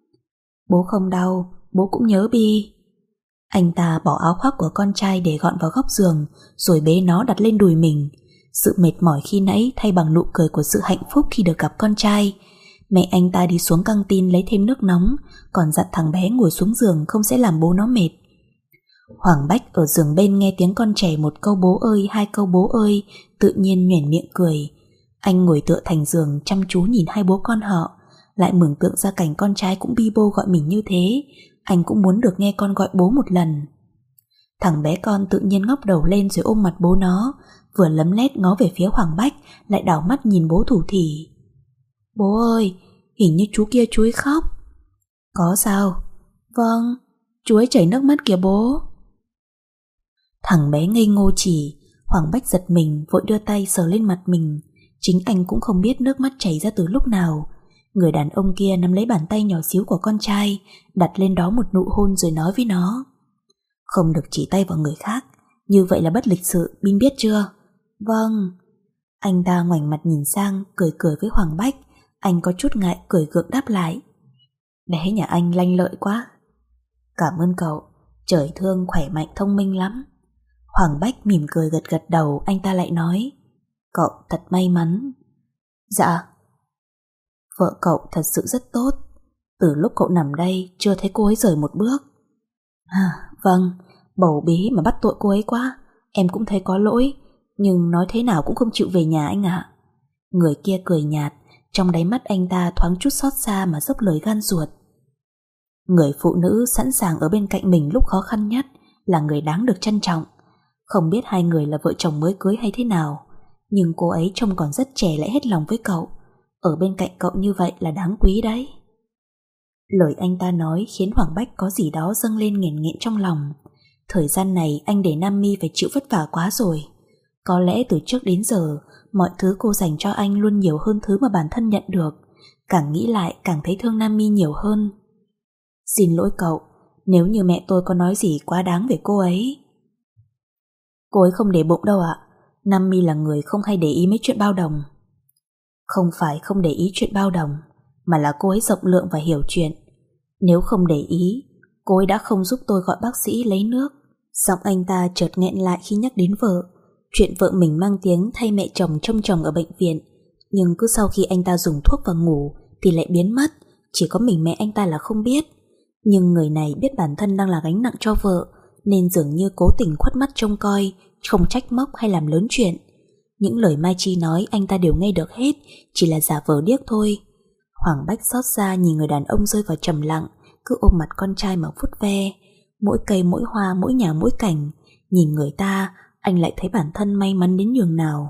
Bố không đau, bố cũng nhớ Bi. Anh ta bỏ áo khoác của con trai để gọn vào góc giường, rồi bế nó đặt lên đùi mình. Sự mệt mỏi khi nãy thay bằng nụ cười của sự hạnh phúc khi được gặp con trai. Mẹ anh ta đi xuống căng tin lấy thêm nước nóng, còn dặn thằng bé ngồi xuống giường không sẽ làm bố nó mệt. Hoàng Bách ở giường bên nghe tiếng con trẻ một câu bố ơi, hai câu bố ơi, tự nhiên nhoẻn miệng cười. Anh ngồi tựa thành giường chăm chú nhìn hai bố con họ, lại mường tượng ra cảnh con trai cũng bi bô gọi mình như thế. Anh cũng muốn được nghe con gọi bố một lần. Thằng bé con tự nhiên ngóc đầu lên rồi ôm mặt bố nó, vừa lấm lét ngó về phía Hoàng Bách, lại đảo mắt nhìn bố thủ thỉ. Bố ơi, hình như chú kia chú ấy khóc. Có sao? Vâng, chú ấy chảy nước mắt kìa bố. Thằng bé ngây ngô chỉ. Hoàng Bách giật mình vội đưa tay sờ lên mặt mình. Chính anh cũng không biết nước mắt chảy ra từ lúc nào. Người đàn ông kia nắm lấy bàn tay nhỏ xíu của con trai, đặt lên đó một nụ hôn rồi nói với nó. Không được chỉ tay vào người khác, như vậy là bất lịch sự, Bin biết chưa? Vâng. Anh ta ngoảnh mặt nhìn sang, cười cười với Hoàng Bách. Anh có chút ngại cười gượng đáp lại. Bé nhà anh lanh lợi quá. Cảm ơn cậu, trời thương khỏe mạnh thông minh lắm. Hoàng Bách mỉm cười gật gật đầu, anh ta lại nói, cậu thật may mắn. Dạ. Vợ cậu thật sự rất tốt, từ lúc cậu nằm đây chưa thấy cô ấy rời một bước. À, vâng, bầu bí mà bắt tội cô ấy quá, em cũng thấy có lỗi, nhưng nói thế nào cũng không chịu về nhà anh ạ. Người kia cười nhạt, trong đáy mắt anh ta thoáng chút xót xa mà dốc lời gan ruột. Người phụ nữ sẵn sàng ở bên cạnh mình lúc khó khăn nhất là người đáng được trân trọng. Không biết hai người là vợ chồng mới cưới hay thế nào, nhưng cô ấy trông còn rất trẻ lại hết lòng với cậu. Ở bên cạnh cậu như vậy là đáng quý đấy. Lời anh ta nói khiến Hoàng Bách có gì đó dâng lên nghẹn nghẹn trong lòng. Thời gian này anh để Nam Mi phải chịu vất vả quá rồi. Có lẽ từ trước đến giờ mọi thứ cô dành cho anh luôn nhiều hơn thứ mà bản thân nhận được. Càng nghĩ lại càng thấy thương Nam Mi nhiều hơn. Xin lỗi cậu, nếu như mẹ tôi có nói gì quá đáng về cô ấy. Cô ấy không để bụng đâu ạ. Nam Mi là người không hay để ý mấy chuyện bao đồng. Không phải không để ý chuyện bao đồng, mà là cô ấy rộng lượng và hiểu chuyện. Nếu không để ý, cô ấy đã không giúp tôi gọi bác sĩ lấy nước. Giọng anh ta chợt nghẹn lại khi nhắc đến vợ. Chuyện vợ mình mang tiếng thay mẹ chồng trông chồng ở bệnh viện, nhưng cứ sau khi anh ta dùng thuốc và ngủ thì lại biến mất. Chỉ có mình mẹ anh ta là không biết. Nhưng người này biết bản thân đang là gánh nặng cho vợ, nên dường như cố tình khuất mắt trông coi, không trách móc hay làm lớn chuyện. Những lời Mai Chi nói anh ta đều nghe được hết, chỉ là giả vờ điếc thôi. Hoàng Bách xót xa nhìn người đàn ông rơi vào trầm lặng, cứ ôm mặt con trai mà vuốt ve. Mỗi cây mỗi hoa, mỗi nhà mỗi cảnh. Nhìn người ta, anh lại thấy bản thân may mắn đến nhường nào.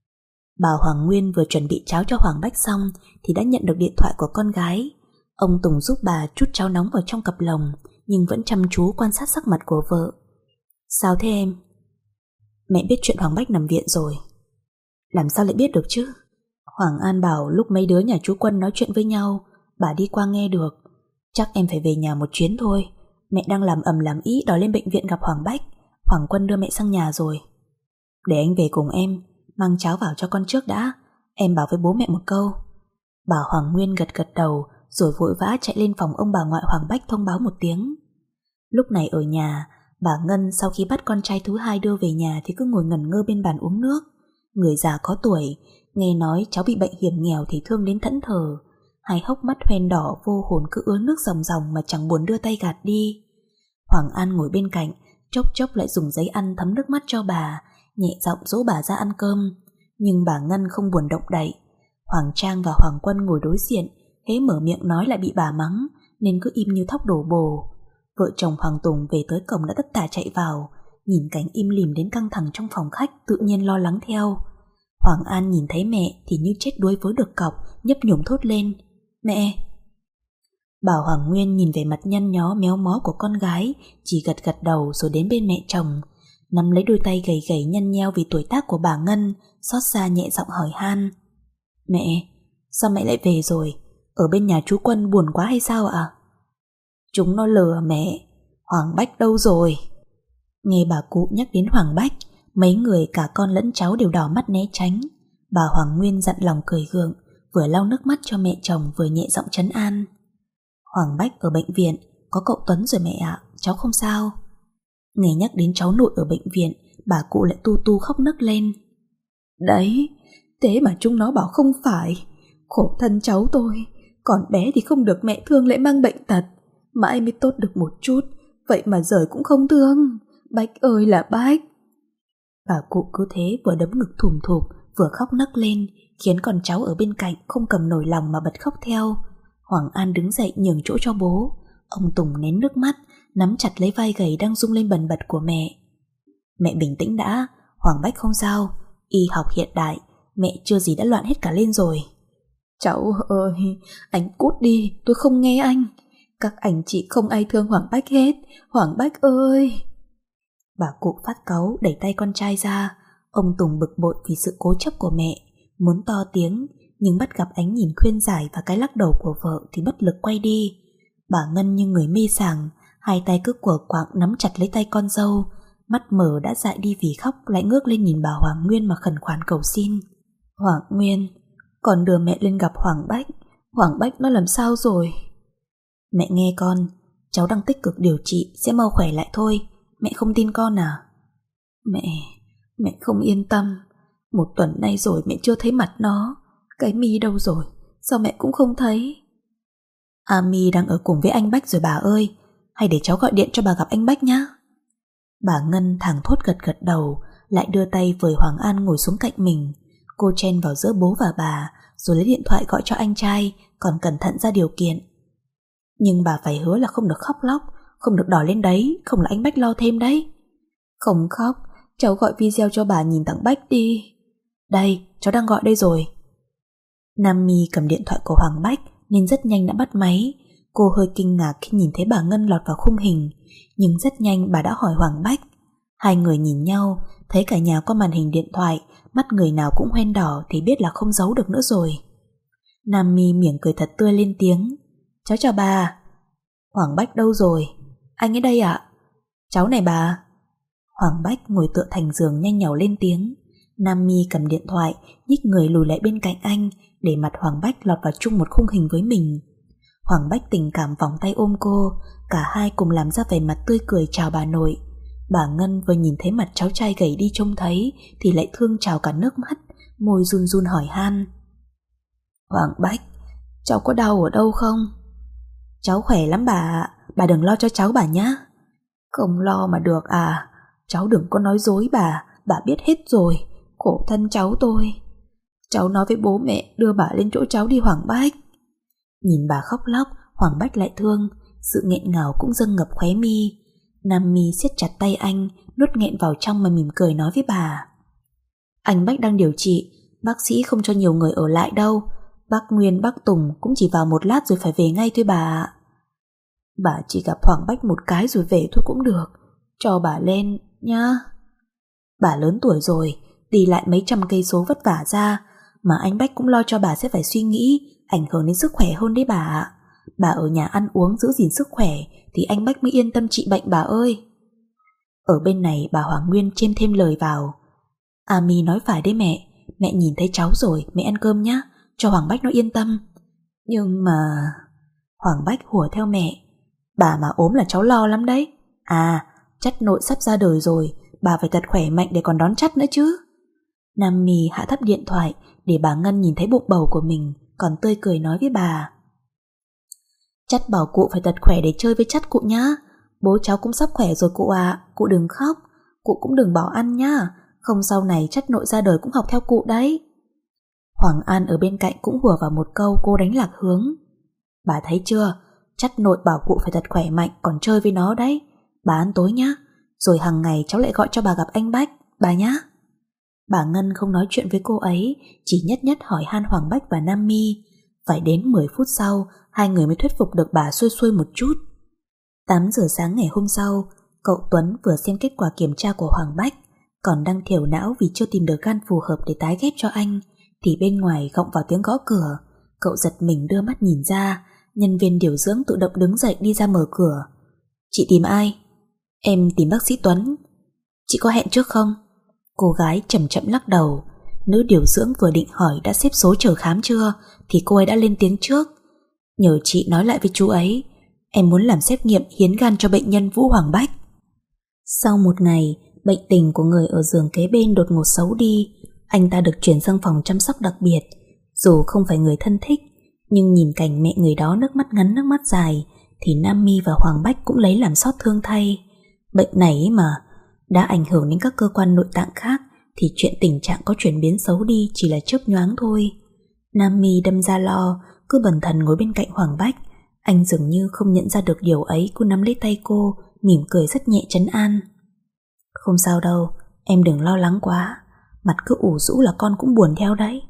Bà Hoàng Nguyên vừa chuẩn bị cháo cho Hoàng Bách xong thì đã nhận được điện thoại của con gái. Ông Tùng giúp bà trút cháo nóng vào trong cặp lồng, nhưng vẫn chăm chú quan sát sắc mặt của vợ. Sao thế em? Mẹ biết chuyện Hoàng Bách nằm viện rồi. Làm sao lại biết được chứ? Hoàng An bảo lúc mấy đứa nhà chú Quân nói chuyện với nhau, bà đi qua nghe được. Chắc em phải về nhà một chuyến thôi. Mẹ đang làm ầm làm ý đòi lên bệnh viện gặp Hoàng Bách. Hoàng Quân đưa mẹ sang nhà rồi. Để anh về cùng em, mang cháo vào cho con trước đã. Em bảo với bố mẹ một câu. Bà Hoàng Nguyên gật gật đầu, rồi vội vã chạy lên phòng ông bà ngoại Hoàng Bách thông báo một tiếng. Lúc này ở nhà, bà Ngân sau khi bắt con trai thứ hai đưa về nhà thì cứ ngồi ngẩn ngơ bên bàn uống nước. Người già có tuổi, nghe nói cháu bị bệnh hiểm nghèo thì thương đến thẫn thờ. Hai hốc mắt hoen đỏ vô hồn cứ ứa nước ròng ròng mà chẳng buồn đưa tay gạt đi. Hoàng An ngồi bên cạnh, chốc chốc lại dùng giấy ăn thấm nước mắt cho bà, nhẹ giọng dỗ bà ra ăn cơm. Nhưng bà Ngân không buồn động đậy. Hoàng Trang và Hoàng Quân ngồi đối diện, hễ mở miệng nói lại bị bà mắng, nên cứ im như thóc đổ bồ. Vợ chồng Hoàng Tùng về tới cổng đã tất tả chạy vào, nhìn cảnh im lìm đến căng thẳng trong phòng khách tự nhiên lo lắng theo. Hoàng An nhìn thấy mẹ thì như chết đuối với được cọc, nhấp nhổm thốt lên. Mẹ! Bà Hoàng Nguyên nhìn về mặt nhăn nhó méo mó của con gái, chỉ gật gật đầu rồi đến bên mẹ chồng, nắm lấy đôi tay gầy gầy nhăn nheo vì tuổi tác của bà Ngân, xót xa nhẹ giọng hỏi han. Mẹ, sao mẹ lại về rồi? Ở bên nhà chú Quân buồn quá hay sao ạ? Chúng nó lừa mẹ. Hoàng Bách đâu rồi? Nghe bà cụ nhắc đến Hoàng Bách, mấy người cả con lẫn cháu đều đỏ mắt né tránh. Bà Hoàng Nguyên dặn lòng cười gượng, vừa lau nước mắt cho mẹ chồng vừa nhẹ giọng trấn an. Hoàng Bách ở bệnh viện, có cậu Tuấn rồi mẹ ạ, cháu không sao. Nghe nhắc đến cháu nội ở bệnh viện, bà cụ lại tu tu khóc nấc lên. Đấy, thế mà chúng nó bảo không phải. Khổ thân cháu tôi, còn bé thì không được mẹ thương lại mang bệnh tật, mãi mới tốt được một chút, vậy mà rời cũng không thương. Bách ơi là Bách. Bà cụ cứ thế vừa đấm ngực thùm thụp vừa khóc nấc lên, khiến con cháu ở bên cạnh không cầm nổi lòng mà bật khóc theo. Hoàng An đứng dậy nhường chỗ cho bố. Ông Tùng nén nước mắt, nắm chặt lấy vai gầy đang rung lên bần bật của mẹ. Mẹ bình tĩnh đã, Hoàng Bách không sao. Y học hiện đại, mẹ chưa gì đã loạn hết cả lên rồi. Cháu ơi, anh cút đi, tôi không nghe anh. Các anh chị không ai thương Hoàng Bách hết. Hoàng Bách ơi. Bà cụ phát cáu đẩy tay con trai ra. Ông Tùng bực bội vì sự cố chấp của mẹ, muốn to tiếng, nhưng bắt gặp ánh nhìn khuyên giải và cái lắc đầu của vợ thì bất lực quay đi. Bà Ngân như người mê sảng, hai tay cứ quở quạng nắm chặt lấy tay con dâu, mắt mở đã dại đi vì khóc, lại ngước lên nhìn bà Hoàng Nguyên mà khẩn khoản cầu xin. Hoàng Nguyên, con đưa mẹ lên gặp Hoàng Bách. Hoàng Bách nó làm sao rồi? Mẹ nghe con, cháu đang tích cực điều trị, sẽ mau khỏe lại thôi. Mẹ không tin con à? Mẹ, mẹ không yên tâm. Một tuần nay rồi mẹ chưa thấy mặt nó. Cái My đâu rồi? Sao mẹ cũng không thấy? À, My đang ở cùng với anh Bách rồi bà ơi. Hay để cháu gọi điện cho bà gặp anh Bách nhá. Bà Ngân thảng thốt gật gật đầu, lại đưa tay với Hoàng An ngồi xuống cạnh mình. Cô chen vào giữa bố và bà, rồi lấy điện thoại gọi cho anh trai, còn cẩn thận ra điều kiện. Nhưng bà phải hứa là không được khóc lóc, không được đòi lên đấy, không là anh Bách lo thêm đấy. Không khóc, cháu gọi video cho bà nhìn thằng Bách đi. Đây, cháu đang gọi đây rồi. Nam My cầm điện thoại của Hoàng Bách nên rất nhanh đã bắt máy. Cô hơi kinh ngạc khi nhìn thấy bà Ngân lọt vào khung hình, nhưng rất nhanh bà đã hỏi Hoàng Bách. Hai người nhìn nhau, thấy cả nhà có màn hình điện thoại, mắt người nào cũng hoen đỏ thì biết là không giấu được nữa rồi. Nam My mỉm cười thật tươi lên tiếng. Cháu chào bà. Hoàng Bách đâu rồi? Anh ấy đây ạ. Cháu này bà. Hoàng Bách ngồi tựa thành giường nhanh nhảu lên tiếng. Nam My cầm điện thoại, nhích người lùi lại bên cạnh anh để mặt Hoàng Bách lọt vào chung một khung hình với mình. Hoàng Bách tình cảm vòng tay ôm cô, cả hai cùng làm ra vẻ mặt tươi cười chào bà nội. Bà Ngân vừa nhìn thấy mặt cháu trai gầy đi trông thấy thì lại thương trào cả nước mắt, môi run run hỏi han. Hoàng Bách, cháu có đau ở đâu không? Cháu khỏe lắm bà ạ, bà đừng lo cho cháu bà nhá. Không lo mà được à, cháu đừng có nói dối bà, bà biết hết rồi, khổ thân cháu tôi. Cháu nói với bố mẹ đưa bà lên chỗ cháu đi Hoàng Bách. Nhìn bà khóc lóc, Hoàng Bách lại thương, sự nghẹn ngào cũng dâng ngập khóe mi. Nam My siết chặt tay anh, nuốt nghẹn vào trong mà mỉm cười nói với bà. Anh Bách đang điều trị, bác sĩ không cho nhiều người ở lại đâu. Bác Nguyên, bác Tùng cũng chỉ vào một lát rồi phải về ngay thôi bà ạ. Bà chỉ gặp Hoàng Bách một cái rồi về thôi cũng được, cho bà lên nhá. Bà lớn tuổi rồi, đi lại mấy trăm cây số vất vả ra, mà anh Bách cũng lo cho bà sẽ phải suy nghĩ, ảnh hưởng đến sức khỏe hơn đấy bà ạ. Bà ở nhà ăn uống giữ gìn sức khỏe thì anh Bách mới yên tâm trị bệnh bà ơi. Ở bên này bà Hoàng Nguyên chêm thêm lời vào. À, My nói phải đấy mẹ, mẹ nhìn thấy cháu rồi, mẹ ăn cơm nhá, cho Hoàng Bách nó yên tâm. Nhưng mà... Hoàng Bách hùa theo mẹ. Bà mà ốm là cháu lo lắm đấy. À, Chắt nội sắp ra đời rồi, bà phải thật khỏe mạnh để còn đón Chắt nữa chứ. Nam My hạ thấp điện thoại để bà Ngân nhìn thấy bụng bầu của mình, còn tươi cười nói với bà. Chắt bảo cụ phải thật khỏe để chơi với Chắt cụ nhá. Bố cháu cũng sắp khỏe rồi cụ ạ, à. Cụ đừng khóc, cụ cũng đừng bỏ ăn nhá, không sau này Chắt nội ra đời cũng học theo cụ đấy. Hoàng An ở bên cạnh cũng hùa vào một câu cô đánh lạc hướng. Bà thấy chưa, Chắt nội bảo cụ phải thật khỏe mạnh còn chơi với nó đấy. Bà ăn tối nhá, rồi hàng ngày cháu lại gọi cho bà gặp anh Bách, bà nhá. Bà Ngân không nói chuyện với cô ấy, chỉ nhất nhất hỏi han Hoàng Bách và Nam My. Phải đến mười phút sau, hai người mới thuyết phục được bà xuôi xuôi một chút. tám giờ sáng ngày hôm sau, cậu Tuấn vừa xem kết quả kiểm tra của Hoàng Bách, còn đang thiểu não vì chưa tìm được gan phù hợp để tái ghép cho anh, thì bên ngoài vọng vào tiếng gõ cửa. Cậu giật mình đưa mắt nhìn ra, nhân viên điều dưỡng tự động đứng dậy đi ra mở cửa. Chị tìm ai? Em tìm bác sĩ Tuấn. Chị có hẹn trước không? Cô gái chậm chậm lắc đầu. Nữ điều dưỡng vừa định hỏi đã xếp số chờ khám chưa thì cô ấy đã lên tiếng trước. Nhờ chị nói lại với chú ấy, em muốn làm xét nghiệm hiến gan cho bệnh nhân Vũ Hoàng Bách. Sau một ngày, bệnh tình của người ở giường kế bên đột ngột xấu đi. Anh ta được chuyển sang phòng chăm sóc đặc biệt. Dù không phải người thân thích, nhưng nhìn cảnh mẹ người đó nước mắt ngắn nước mắt dài thì Nam My và Hoàng Bách cũng lấy làm xót thương thay. Bệnh này ấy mà, đã ảnh hưởng đến các cơ quan nội tạng khác thì chuyện tình trạng có chuyển biến xấu đi chỉ là chớp nhoáng thôi. Nam My đâm ra lo, cứ bần thần ngồi bên cạnh Hoàng Bách. Anh dường như không nhận ra được điều ấy, cứ nắm lấy tay cô, mỉm cười rất nhẹ trấn an. Không sao đâu, em đừng lo lắng quá, mặt cứ ủ rũ là con cũng buồn theo đấy.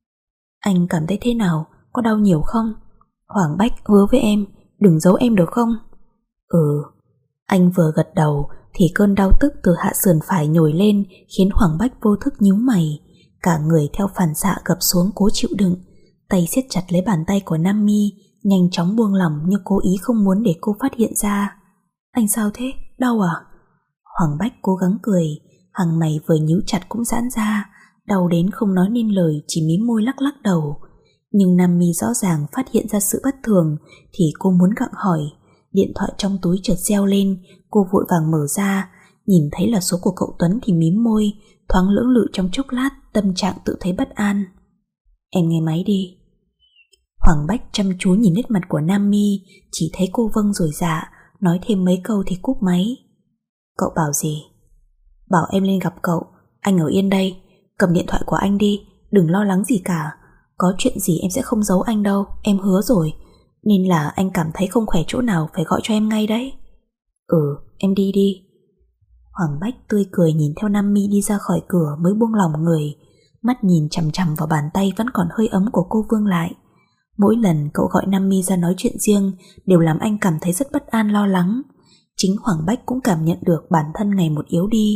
Anh cảm thấy thế nào, có đau nhiều không? Hoàng Bách hứa với em, đừng giấu em được không? Ừ. Anh vừa gật đầu thì cơn đau tức từ hạ sườn phải nhồi lên, khiến Hoàng Bách vô thức nhíu mày. Cả người theo phản xạ gập xuống cố chịu đựng, tay siết chặt lấy bàn tay của Nam My, nhanh chóng buông lỏng như cố ý không muốn để cô phát hiện ra. Anh sao thế? Đau à? Hoàng Bách cố gắng cười, hàng mày vừa nhíu chặt cũng giãn ra, đau đến không nói nên lời, chỉ mím môi lắc lắc đầu. Nhưng Nam My rõ ràng phát hiện ra sự bất thường thì cô muốn gặng hỏi, Điện thoại trong túi chợt reo lên, cô vội vàng mở ra, nhìn thấy là số của cậu Tuấn thì mím môi, thoáng lưỡng lự trong chốc lát, tâm trạng tự thấy bất an. Em nghe máy đi. Hoàng Bách chăm chú nhìn nét mặt của Nam My, chỉ thấy cô vâng rồi dạ, nói thêm mấy câu thì cúp máy. Cậu bảo gì? Bảo em lên gặp cậu, anh ở yên đây, cầm điện thoại của anh đi, đừng lo lắng gì cả. Có chuyện gì em sẽ không giấu anh đâu, em hứa rồi. Nên là anh cảm thấy không khỏe chỗ nào phải gọi cho em ngay đấy. Ừ, em đi đi. Hoàng Bách tươi cười nhìn theo Nam My đi ra khỏi cửa mới buông lòng người, mắt nhìn chằm chằm vào bàn tay vẫn còn hơi ấm của cô vương lại. Mỗi lần cậu gọi Nam My ra nói chuyện riêng đều làm anh cảm thấy rất bất an lo lắng. Chính Hoàng Bách cũng cảm nhận được bản thân ngày một yếu đi.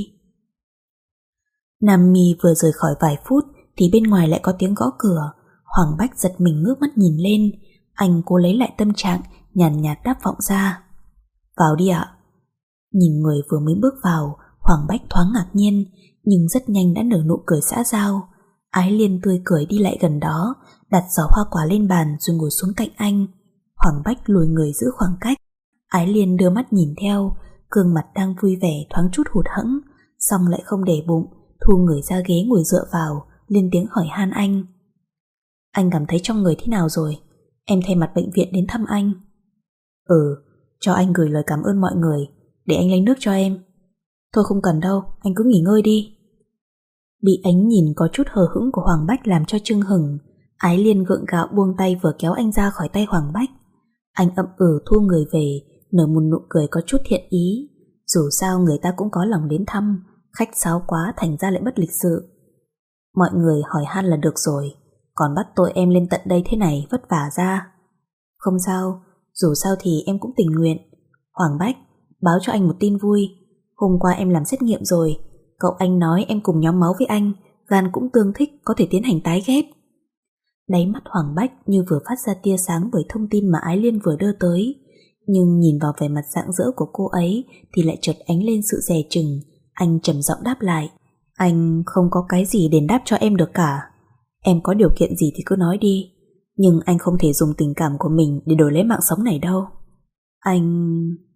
Nam My vừa rời khỏi vài phút thì bên ngoài lại có tiếng gõ cửa. Hoàng Bách giật mình ngước mắt nhìn lên. Anh cố lấy lại tâm trạng, nhàn nhạt đáp vọng ra. Vào đi ạ. Nhìn người vừa mới bước vào, Hoàng Bách thoáng ngạc nhiên, nhưng rất nhanh đã nở nụ cười xã giao. Ái Liên tươi cười đi lại gần đó, đặt giỏ hoa quả lên bàn rồi ngồi xuống cạnh anh. Hoàng Bách lùi người giữ khoảng cách. Ái Liên đưa mắt nhìn theo, gương mặt đang vui vẻ thoáng chút hụt hẫng, xong lại không để bụng, thu người ra ghế ngồi dựa vào, lên tiếng hỏi han anh. Anh cảm thấy trong người thế nào rồi? Em thay mặt bệnh viện đến thăm anh. Ừ, cho anh gửi lời cảm ơn mọi người, để anh lấy nước cho em. Thôi không cần đâu, anh cứ nghỉ ngơi đi. Bị ánh nhìn có chút hờ hững của Hoàng Bách làm cho chưng hừng, Ái Liên gượng gạo buông tay vừa kéo anh ra khỏi tay Hoàng Bách. Anh ậm ừ thu người về, nở một nụ cười có chút thiện ý. Dù sao người ta cũng có lòng đến thăm, khách sáo quá thành ra lại bất lịch sự. Mọi người hỏi han là được rồi, còn bắt tội em lên tận đây thế này vất vả ra. Không sao, dù sao thì em cũng tình nguyện. Hoàng Bách, báo cho anh một tin vui. Hôm qua em làm xét nghiệm rồi, cậu anh nói em cùng nhóm máu với anh, gan cũng tương thích, có thể tiến hành tái ghép. Đáy mắt Hoàng Bách như vừa phát ra tia sáng bởi thông tin mà Ái Liên vừa đưa tới, nhưng nhìn vào vẻ mặt rạng rỡ của cô ấy thì lại chợt ánh lên sự dè chừng. Anh trầm giọng đáp lại. Anh không có cái gì đền đáp cho em được cả. Em có điều kiện gì thì cứ nói đi, nhưng anh không thể dùng tình cảm của mình để đổi lấy mạng sống này đâu. Anh...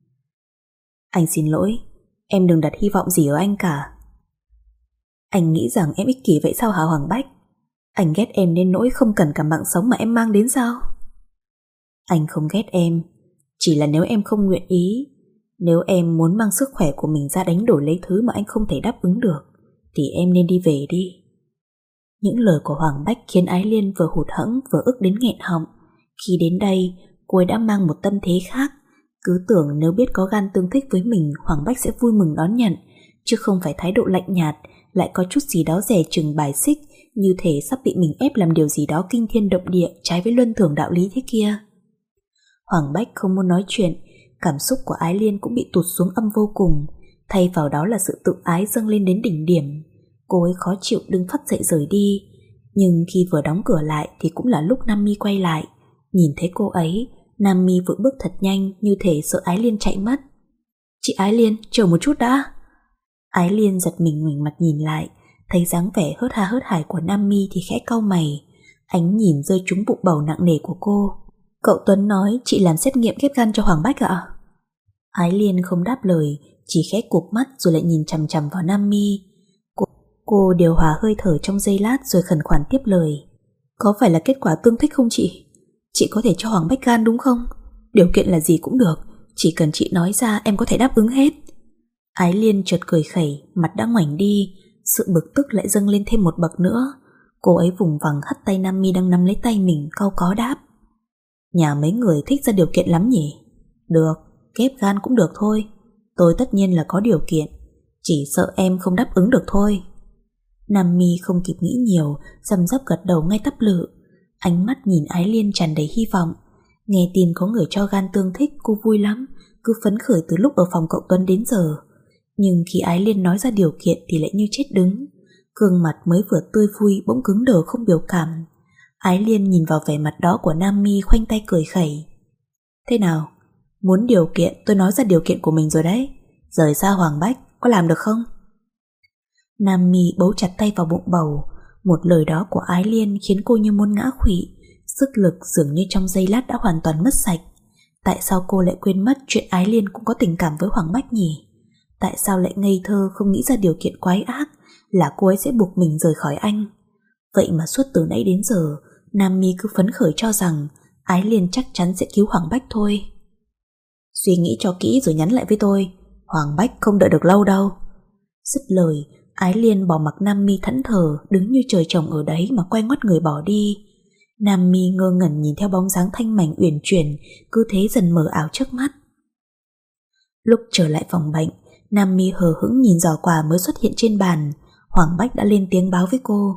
Anh xin lỗi, em đừng đặt hy vọng gì ở anh cả. Anh nghĩ rằng em ích kỷ vậy sao hả Hoàng Bách? Anh ghét em đến nỗi không cần cả mạng sống mà em mang đến sao? Anh không ghét em, chỉ là nếu em không nguyện ý, nếu em muốn mang sức khỏe của mình ra đánh đổi lấy thứ mà anh không thể đáp ứng được, thì em nên đi về đi. Những lời của Hoàng Bách khiến Ái Liên vừa hụt hẫng vừa ức đến nghẹn họng. Khi đến đây, cô ấy đã mang một tâm thế khác. Cứ tưởng nếu biết có gan tương thích với mình, Hoàng Bách sẽ vui mừng đón nhận, chứ không phải thái độ lạnh nhạt, lại có chút gì đó dè chừng bài xích, như thể sắp bị mình ép làm điều gì đó kinh thiên động địa, trái với luân thường đạo lý thế kia. Hoàng Bách không muốn nói chuyện, cảm xúc của Ái Liên cũng bị tụt xuống âm vô cùng, thay vào đó là sự tự ái dâng lên đến đỉnh điểm. Cô ấy khó chịu đứng phắt dậy rời đi, nhưng khi vừa đóng cửa lại thì cũng là lúc Nam My quay lại. Nhìn thấy cô ấy, Nam My vội bước thật nhanh, như thể sợ Ái Liên chạy mất. Chị Ái Liên, chờ một chút đã. Ái Liên giật mình ngoảnh mặt nhìn lại, thấy dáng vẻ hớt ha hớt hải của Nam My thì khẽ cau mày. Ánh nhìn rơi trúng bụng bầu nặng nề của cô. Cậu Tuấn nói chị làm xét nghiệm ghép gan cho Hoàng Bách ạ? Ái Liên không đáp lời, chỉ khẽ cụp mắt rồi lại nhìn chằm chằm vào Nam My. Cô, cô điều hòa hơi thở trong giây lát rồi khẩn khoản tiếp lời. Có phải là kết quả tương thích không chị? Chị có thể cho Hoàng Bách gan đúng không? Điều kiện là gì cũng được, chỉ cần chị nói ra em có thể đáp ứng hết. Ái Liên chợt cười khẩy, mặt đã ngoảnh đi, sự bực tức lại dâng lên thêm một bậc nữa. Cô ấy vùng vằng hất tay Nam My đang nắm lấy tay mình, cau có đáp. Nhà mấy người thích ra điều kiện lắm nhỉ? Được, ghép gan cũng được thôi. Tôi tất nhiên là có điều kiện, chỉ sợ em không đáp ứng được thôi. Nam My không kịp nghĩ nhiều, răm rắp gật đầu ngay tắp lự. Ánh mắt nhìn Ái Liên tràn đầy hy vọng. Nghe tin có người cho gan tương thích, cô vui lắm, cứ phấn khởi từ lúc ở phòng cậu Tuấn đến giờ. Nhưng khi Ái Liên nói ra điều kiện thì lại như chết đứng. Gương mặt mới vừa tươi vui bỗng cứng đờ không biểu cảm. Ái Liên nhìn vào vẻ mặt đó của Nam My, khoanh tay cười khẩy. Thế nào? Muốn điều kiện, tôi nói ra điều kiện của mình rồi đấy. Rời xa Hoàng Bách, có làm được không? Nam My bấu chặt tay vào bụng bầu. Một lời đó của Ái Liên khiến cô như muốn ngã khuỵu. Sức lực dường như trong giây lát đã hoàn toàn mất sạch. Tại sao cô lại quên mất chuyện Ái Liên cũng có tình cảm với Hoàng Bách nhỉ? Tại sao lại ngây thơ không nghĩ ra điều kiện quái ác là cô ấy sẽ buộc mình rời khỏi anh? Vậy mà suốt từ nãy đến giờ, Nam Mi cứ phấn khởi cho rằng Ái Liên chắc chắn sẽ cứu Hoàng Bách thôi. Suy nghĩ cho kỹ rồi nhắn lại với tôi, Hoàng Bách không đợi được lâu đâu. Dứt lời, Ái Liên bỏ mặc Nam Mi thẫn thờ đứng như trời trồng ở đấy mà quay ngoắt người bỏ đi. Nam Mi ngơ ngẩn nhìn theo bóng dáng thanh mảnh uyển chuyển cứ thế dần mờ ảo trước mắt. Lúc trở lại phòng bệnh, Nam Mi hờ hững nhìn giỏ quà mới xuất hiện trên bàn. Hoàng Bách đã lên tiếng báo với cô.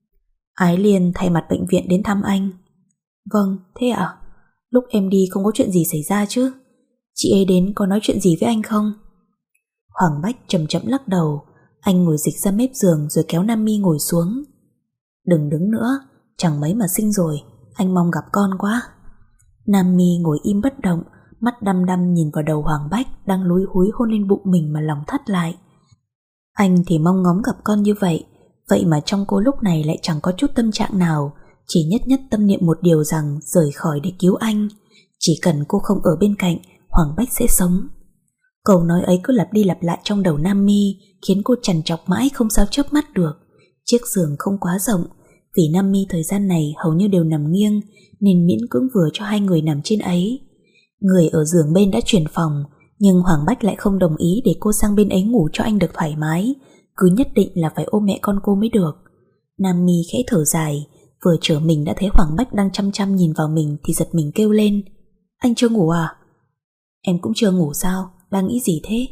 Ái Liên thay mặt bệnh viện đến thăm anh. Vâng, thế à? Lúc em đi không có chuyện gì xảy ra chứ? Chị ấy đến có nói chuyện gì với anh không? Hoàng Bách chậm chậm lắc đầu. Anh ngồi dịch ra mép giường rồi kéo Nam Mi ngồi xuống. Đừng đứng nữa, chẳng mấy mà sinh rồi, anh mong gặp con quá. Nam Mi ngồi im bất động, mắt đăm đăm nhìn vào đầu Hoàng Bách đang lúi húi hôn lên bụng mình mà lòng thắt lại. Anh thì mong ngóng gặp con như vậy, vậy mà trong cô lúc này lại chẳng có chút tâm trạng nào, chỉ nhất nhất tâm niệm một điều rằng rời khỏi để cứu anh. Chỉ cần cô không ở bên cạnh, Hoàng Bách sẽ sống. Câu nói ấy cứ lặp đi lặp lại trong đầu Nam Mi, khiến cô trằn trọc mãi không sao chớp mắt được. Chiếc giường không quá rộng, vì Nam Mi thời gian này hầu như đều nằm nghiêng, nên miễn cưỡng vừa cho hai người nằm trên ấy. Người ở giường bên đã chuyển phòng, nhưng Hoàng Bách lại không đồng ý để cô sang bên ấy ngủ cho anh được thoải mái, cứ nhất định là phải ôm mẹ con cô mới được. Nam Mi khẽ thở dài, vừa trở mình đã thấy Hoàng Bách đang chăm chăm nhìn vào mình thì giật mình kêu lên. Anh chưa ngủ à? Em cũng chưa ngủ sao? Đang nghĩ gì thế?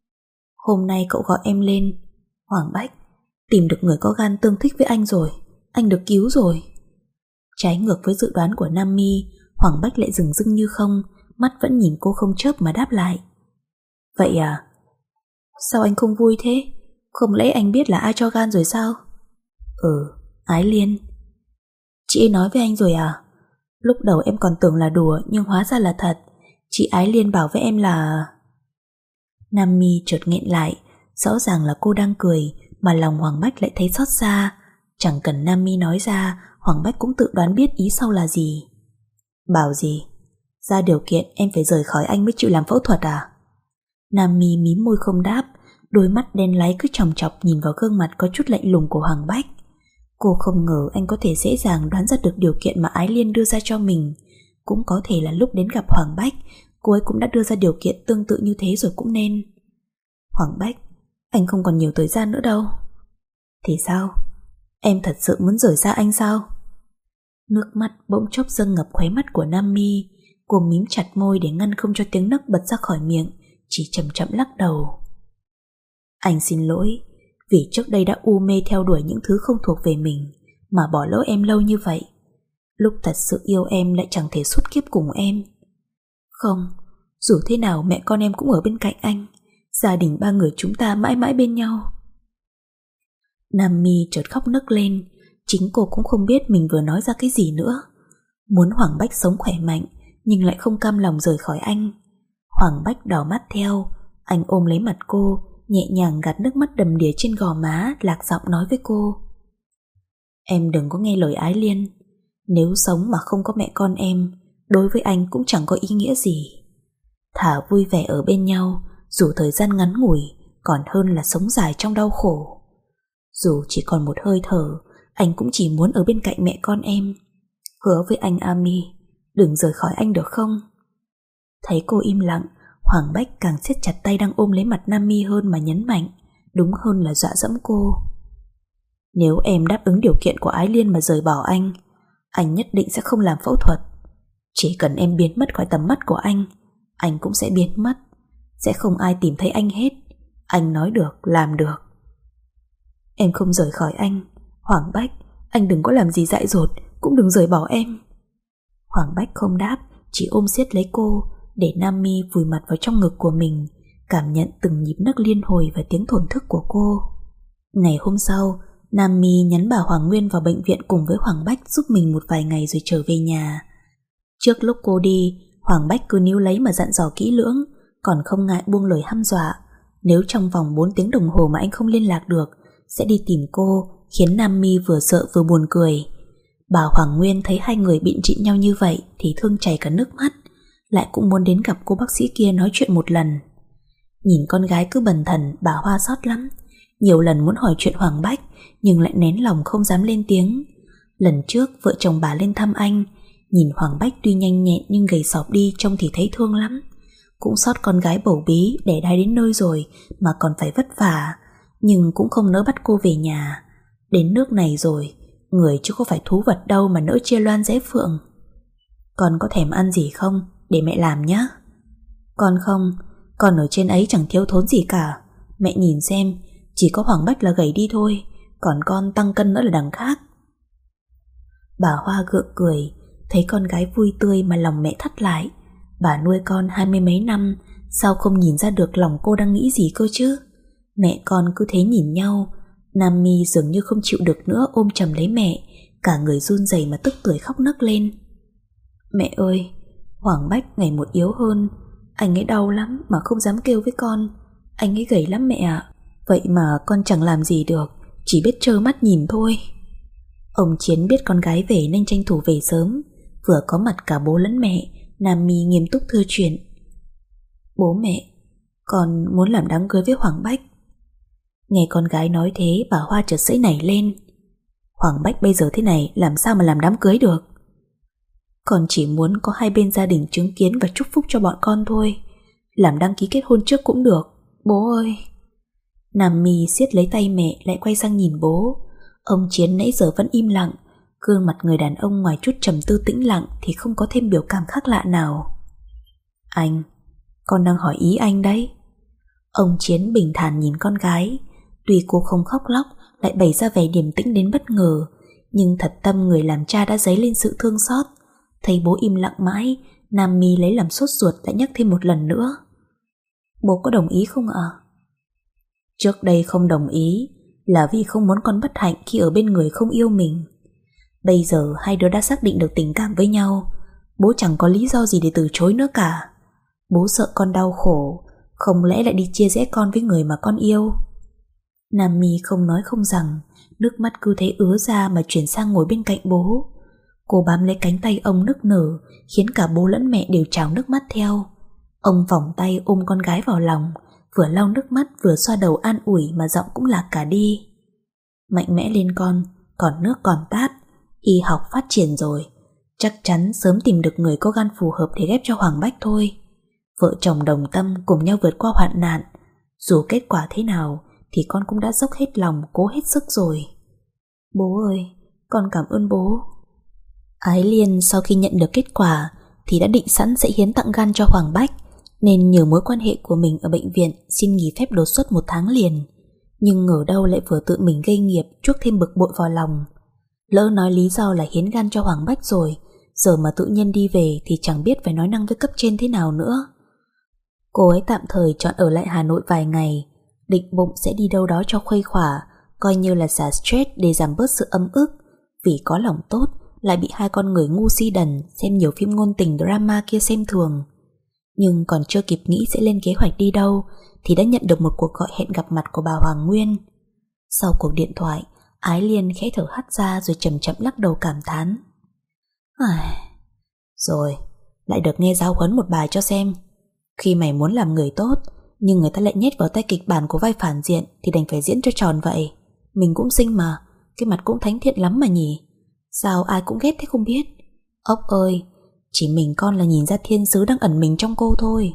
Hôm nay cậu gọi em lên. Hoàng Bách, tìm được người có gan tương thích với anh rồi, anh được cứu rồi. Trái ngược với dự đoán của Nam Mi, Hoàng Bách lại dừng dưng như không, mắt vẫn nhìn cô không chớp mà đáp lại. Vậy à? Sao anh không vui thế? Không lẽ anh biết là ai cho gan rồi sao? Ừ, Ái Liên. Chị ấy nói với anh rồi à? Lúc đầu em còn tưởng là đùa nhưng hóa ra là thật. Chị Ái Liên bảo với em là... Nam Mi chợt nghẹn lại, rõ ràng là cô đang cười mà lòng Hoàng Bách lại thấy xót xa. Chẳng cần Nam Mi nói ra, Hoàng Bách cũng tự đoán biết ý sau là gì. Bảo gì? Ra điều kiện em phải rời khỏi anh mới chịu làm phẫu thuật à? Nam Mi mím môi không đáp, đôi mắt đen láy cứ chòng chọc nhìn vào gương mặt có chút lạnh lùng của Hoàng Bách. Cô không ngờ anh có thể dễ dàng đoán ra được điều kiện mà Ái Liên đưa ra cho mình. Cũng có thể là lúc đến gặp Hoàng Bách, cô ấy cũng đã đưa ra điều kiện tương tự như thế rồi cũng nên. Hoàng Bách, anh không còn nhiều thời gian nữa đâu. Thì sao? Em thật sự muốn rời xa anh sao? Nước mắt bỗng chốc dâng ngập khóe mắt của Nam Mi. Cô mím chặt môi để ngăn không cho tiếng nấc bật ra khỏi miệng, chỉ chậm chậm lắc đầu. Anh xin lỗi, vì trước đây đã u mê theo đuổi những thứ không thuộc về mình mà bỏ lỡ em lâu như vậy. Lúc thật sự yêu em lại chẳng thể suốt kiếp cùng em. Không, dù thế nào mẹ con em cũng ở bên cạnh anh. Gia đình ba người chúng ta mãi mãi bên nhau. Nam Mi chợt khóc nức lên. Chính cô cũng không biết mình vừa nói ra cái gì nữa. Muốn Hoàng Bách sống khỏe mạnh, nhưng lại không cam lòng rời khỏi anh. Hoàng Bách đỏ mắt theo. Anh ôm lấy mặt cô, nhẹ nhàng gạt nước mắt đầm đìa trên gò má, lạc giọng nói với cô. Em đừng có nghe lời Ái Liên. Nếu sống mà không có mẹ con em, đối với anh cũng chẳng có ý nghĩa gì. Thà vui vẻ ở bên nhau, dù thời gian ngắn ngủi, còn hơn là sống dài trong đau khổ. Dù chỉ còn một hơi thở, anh cũng chỉ muốn ở bên cạnh mẹ con em. Hứa với anh Ami, đừng rời khỏi anh được không? Thấy cô im lặng, Hoàng Bách càng siết chặt tay đang ôm lấy mặt Nam Mi hơn mà nhấn mạnh, đúng hơn là dọa dẫm cô. Nếu em đáp ứng điều kiện của Ái Liên mà rời bỏ anh, anh nhất định sẽ không làm phẫu thuật. Chỉ cần em biến mất khỏi tầm mắt của anh, anh cũng sẽ biến mất. Sẽ không ai tìm thấy anh hết. Anh nói được, làm được. Em không rời khỏi anh. Hoàng Bách, anh đừng có làm gì dại dột, cũng đừng rời bỏ em. Hoàng Bách không đáp, chỉ ôm siết lấy cô, để Nam Mi vùi mặt vào trong ngực của mình, cảm nhận từng nhịp nấc liên hồi và tiếng thổn thức của cô. Ngày hôm sau, Nam Mi nhắn bà Hoàng Nguyên vào bệnh viện cùng với Hoàng Bách giúp mình một vài ngày rồi trở về nhà. Trước lúc cô đi, Hoàng Bách cứ níu lấy mà dặn dò kỹ lưỡng, còn không ngại buông lời hăm dọa. Nếu trong vòng bốn tiếng đồng hồ mà anh không liên lạc được, sẽ đi tìm cô, khiến Nam Mi vừa sợ vừa buồn cười. Bà Hoàng Nguyên thấy hai người bịn trịn nhau như vậy thì thương chảy cả nước mắt, lại cũng muốn đến gặp cô bác sĩ kia nói chuyện một lần. Nhìn con gái cứ bần thần, bà Hoa xót lắm. Nhiều lần muốn hỏi chuyện Hoàng Bách, nhưng lại nén lòng không dám lên tiếng. Lần trước vợ chồng bà lên thăm anh, nhìn Hoàng Bách tuy nhanh nhẹn nhưng gầy sọp đi, trông thì thấy thương lắm. Cũng xót con gái bầu bí, đẻ đai đến nơi rồi mà còn phải vất vả, nhưng cũng không nỡ bắt cô về nhà. Đến nước này rồi, người chứ có phải thú vật đâu mà nỡ chia loan rẽ phượng. Con có thèm ăn gì không? Để mẹ làm nhé. Con không, con ở trên ấy chẳng thiếu thốn gì cả. Mẹ nhìn xem, chỉ có Hoàng Bách là gầy đi thôi, còn con tăng cân nữa là đằng khác. Bà Hoa gượng cười, thấy con gái vui tươi mà lòng mẹ thắt lại. Bà nuôi con hai mươi mấy năm, sao không nhìn ra được lòng cô đang nghĩ gì cơ chứ? Mẹ con cứ thế nhìn nhau. Nam Mi dường như không chịu được nữa, ôm chầm lấy mẹ, cả người run rẩy mà tức tưởi khóc nấc lên. Mẹ ơi, Hoàng Bách ngày một yếu hơn, anh ấy đau lắm mà không dám kêu với con. Anh ấy gầy lắm mẹ ạ. Vậy mà con chẳng làm gì được, chỉ biết trơ mắt nhìn thôi. Ông Chiến biết con gái về nên tranh thủ về sớm. Vừa có mặt cả bố lẫn mẹ, Nam Mi nghiêm túc thưa chuyện. Bố mẹ, con muốn làm đám cưới với Hoàng Bách. Nghe con gái nói thế, bà Hoa chợt sẫy nảy lên. Hoàng Bách bây giờ thế này làm sao mà làm đám cưới được? Con chỉ muốn có hai bên gia đình chứng kiến và chúc phúc cho bọn con thôi. Làm đăng ký kết hôn trước cũng được, bố ơi. Nam Mi siết lấy tay mẹ, lại quay sang nhìn bố. Ông Chiến nãy giờ vẫn im lặng, gương mặt người đàn ông ngoài chút trầm tư tĩnh lặng thì không có thêm biểu cảm khác lạ nào. Anh, con đang hỏi ý anh đấy. Ông Chiến bình thản nhìn con gái. Tuy cô không khóc lóc, lại bày ra vẻ điềm tĩnh đến bất ngờ, nhưng thật tâm người làm cha đã dấy lên sự thương xót. Thấy bố im lặng mãi, Nam Mi lấy làm sốt ruột lại nhắc thêm một lần nữa. Bố có đồng ý không ạ? Trước đây không đồng ý là vì không muốn con bất hạnh khi ở bên người không yêu mình. Bây giờ hai đứa đã xác định được tình cảm với nhau, bố chẳng có lý do gì để từ chối nữa cả. Bố sợ con đau khổ, không lẽ lại đi chia rẽ con với người mà con yêu. Nam Mi không nói không rằng, nước mắt cứ thế ứa ra mà chuyển sang ngồi bên cạnh bố. Cô bám lấy cánh tay ông nức nở, khiến cả bố lẫn mẹ đều trào nước mắt theo. Ông vòng tay ôm con gái vào lòng, vừa lau nước mắt vừa xoa đầu an ủi mà giọng cũng lạc cả đi. Mạnh mẽ lên con, còn nước còn tát. Y học phát triển rồi, chắc chắn sớm tìm được người có gan phù hợp để ghép cho Hoàng Bách thôi. Vợ chồng đồng tâm cùng nhau vượt qua hoạn nạn. Dù kết quả thế nào thì con cũng đã dốc hết lòng, cố hết sức rồi. Bố ơi, con cảm ơn bố. Ái Liên sau khi nhận được kết quả thì đã định sẵn sẽ hiến tặng gan cho Hoàng Bách, nên nhờ mối quan hệ của mình ở bệnh viện xin nghỉ phép đột xuất một tháng liền. Nhưng ngờ đâu lại vừa tự mình gây nghiệp, chuốc thêm bực bội vào lòng. Lỡ nói lý do là hiến gan cho Hoàng Bách rồi, giờ mà tự nhiên đi về thì chẳng biết phải nói năng với cấp trên thế nào nữa. Cô ấy tạm thời chọn ở lại Hà Nội vài ngày, định bụng sẽ đi đâu đó cho khuây khỏa, coi như là xả stress để giảm bớt sự ấm ức. Vì có lòng tốt lại bị hai con người ngu si đần xem nhiều phim ngôn tình drama kia xem thường. Nhưng còn chưa kịp nghĩ sẽ lên kế hoạch đi đâu thì đã nhận được một cuộc gọi hẹn gặp mặt của bà Hoàng Nguyên. Sau cuộc điện thoại, Ái Liên khẽ thở hắt ra rồi chậm chậm lắc đầu cảm thán. À, rồi, lại được nghe giáo huấn một bài cho xem. Khi mày muốn làm người tốt nhưng người ta lại nhét vào tay kịch bản của vai phản diện thì đành phải diễn cho tròn vậy. Mình cũng xinh mà, cái mặt cũng thánh thiện lắm mà nhỉ. Sao ai cũng ghét thế không biết. Ốc ơi, chỉ mình con là nhìn ra thiên sứ đang ẩn mình trong cô thôi.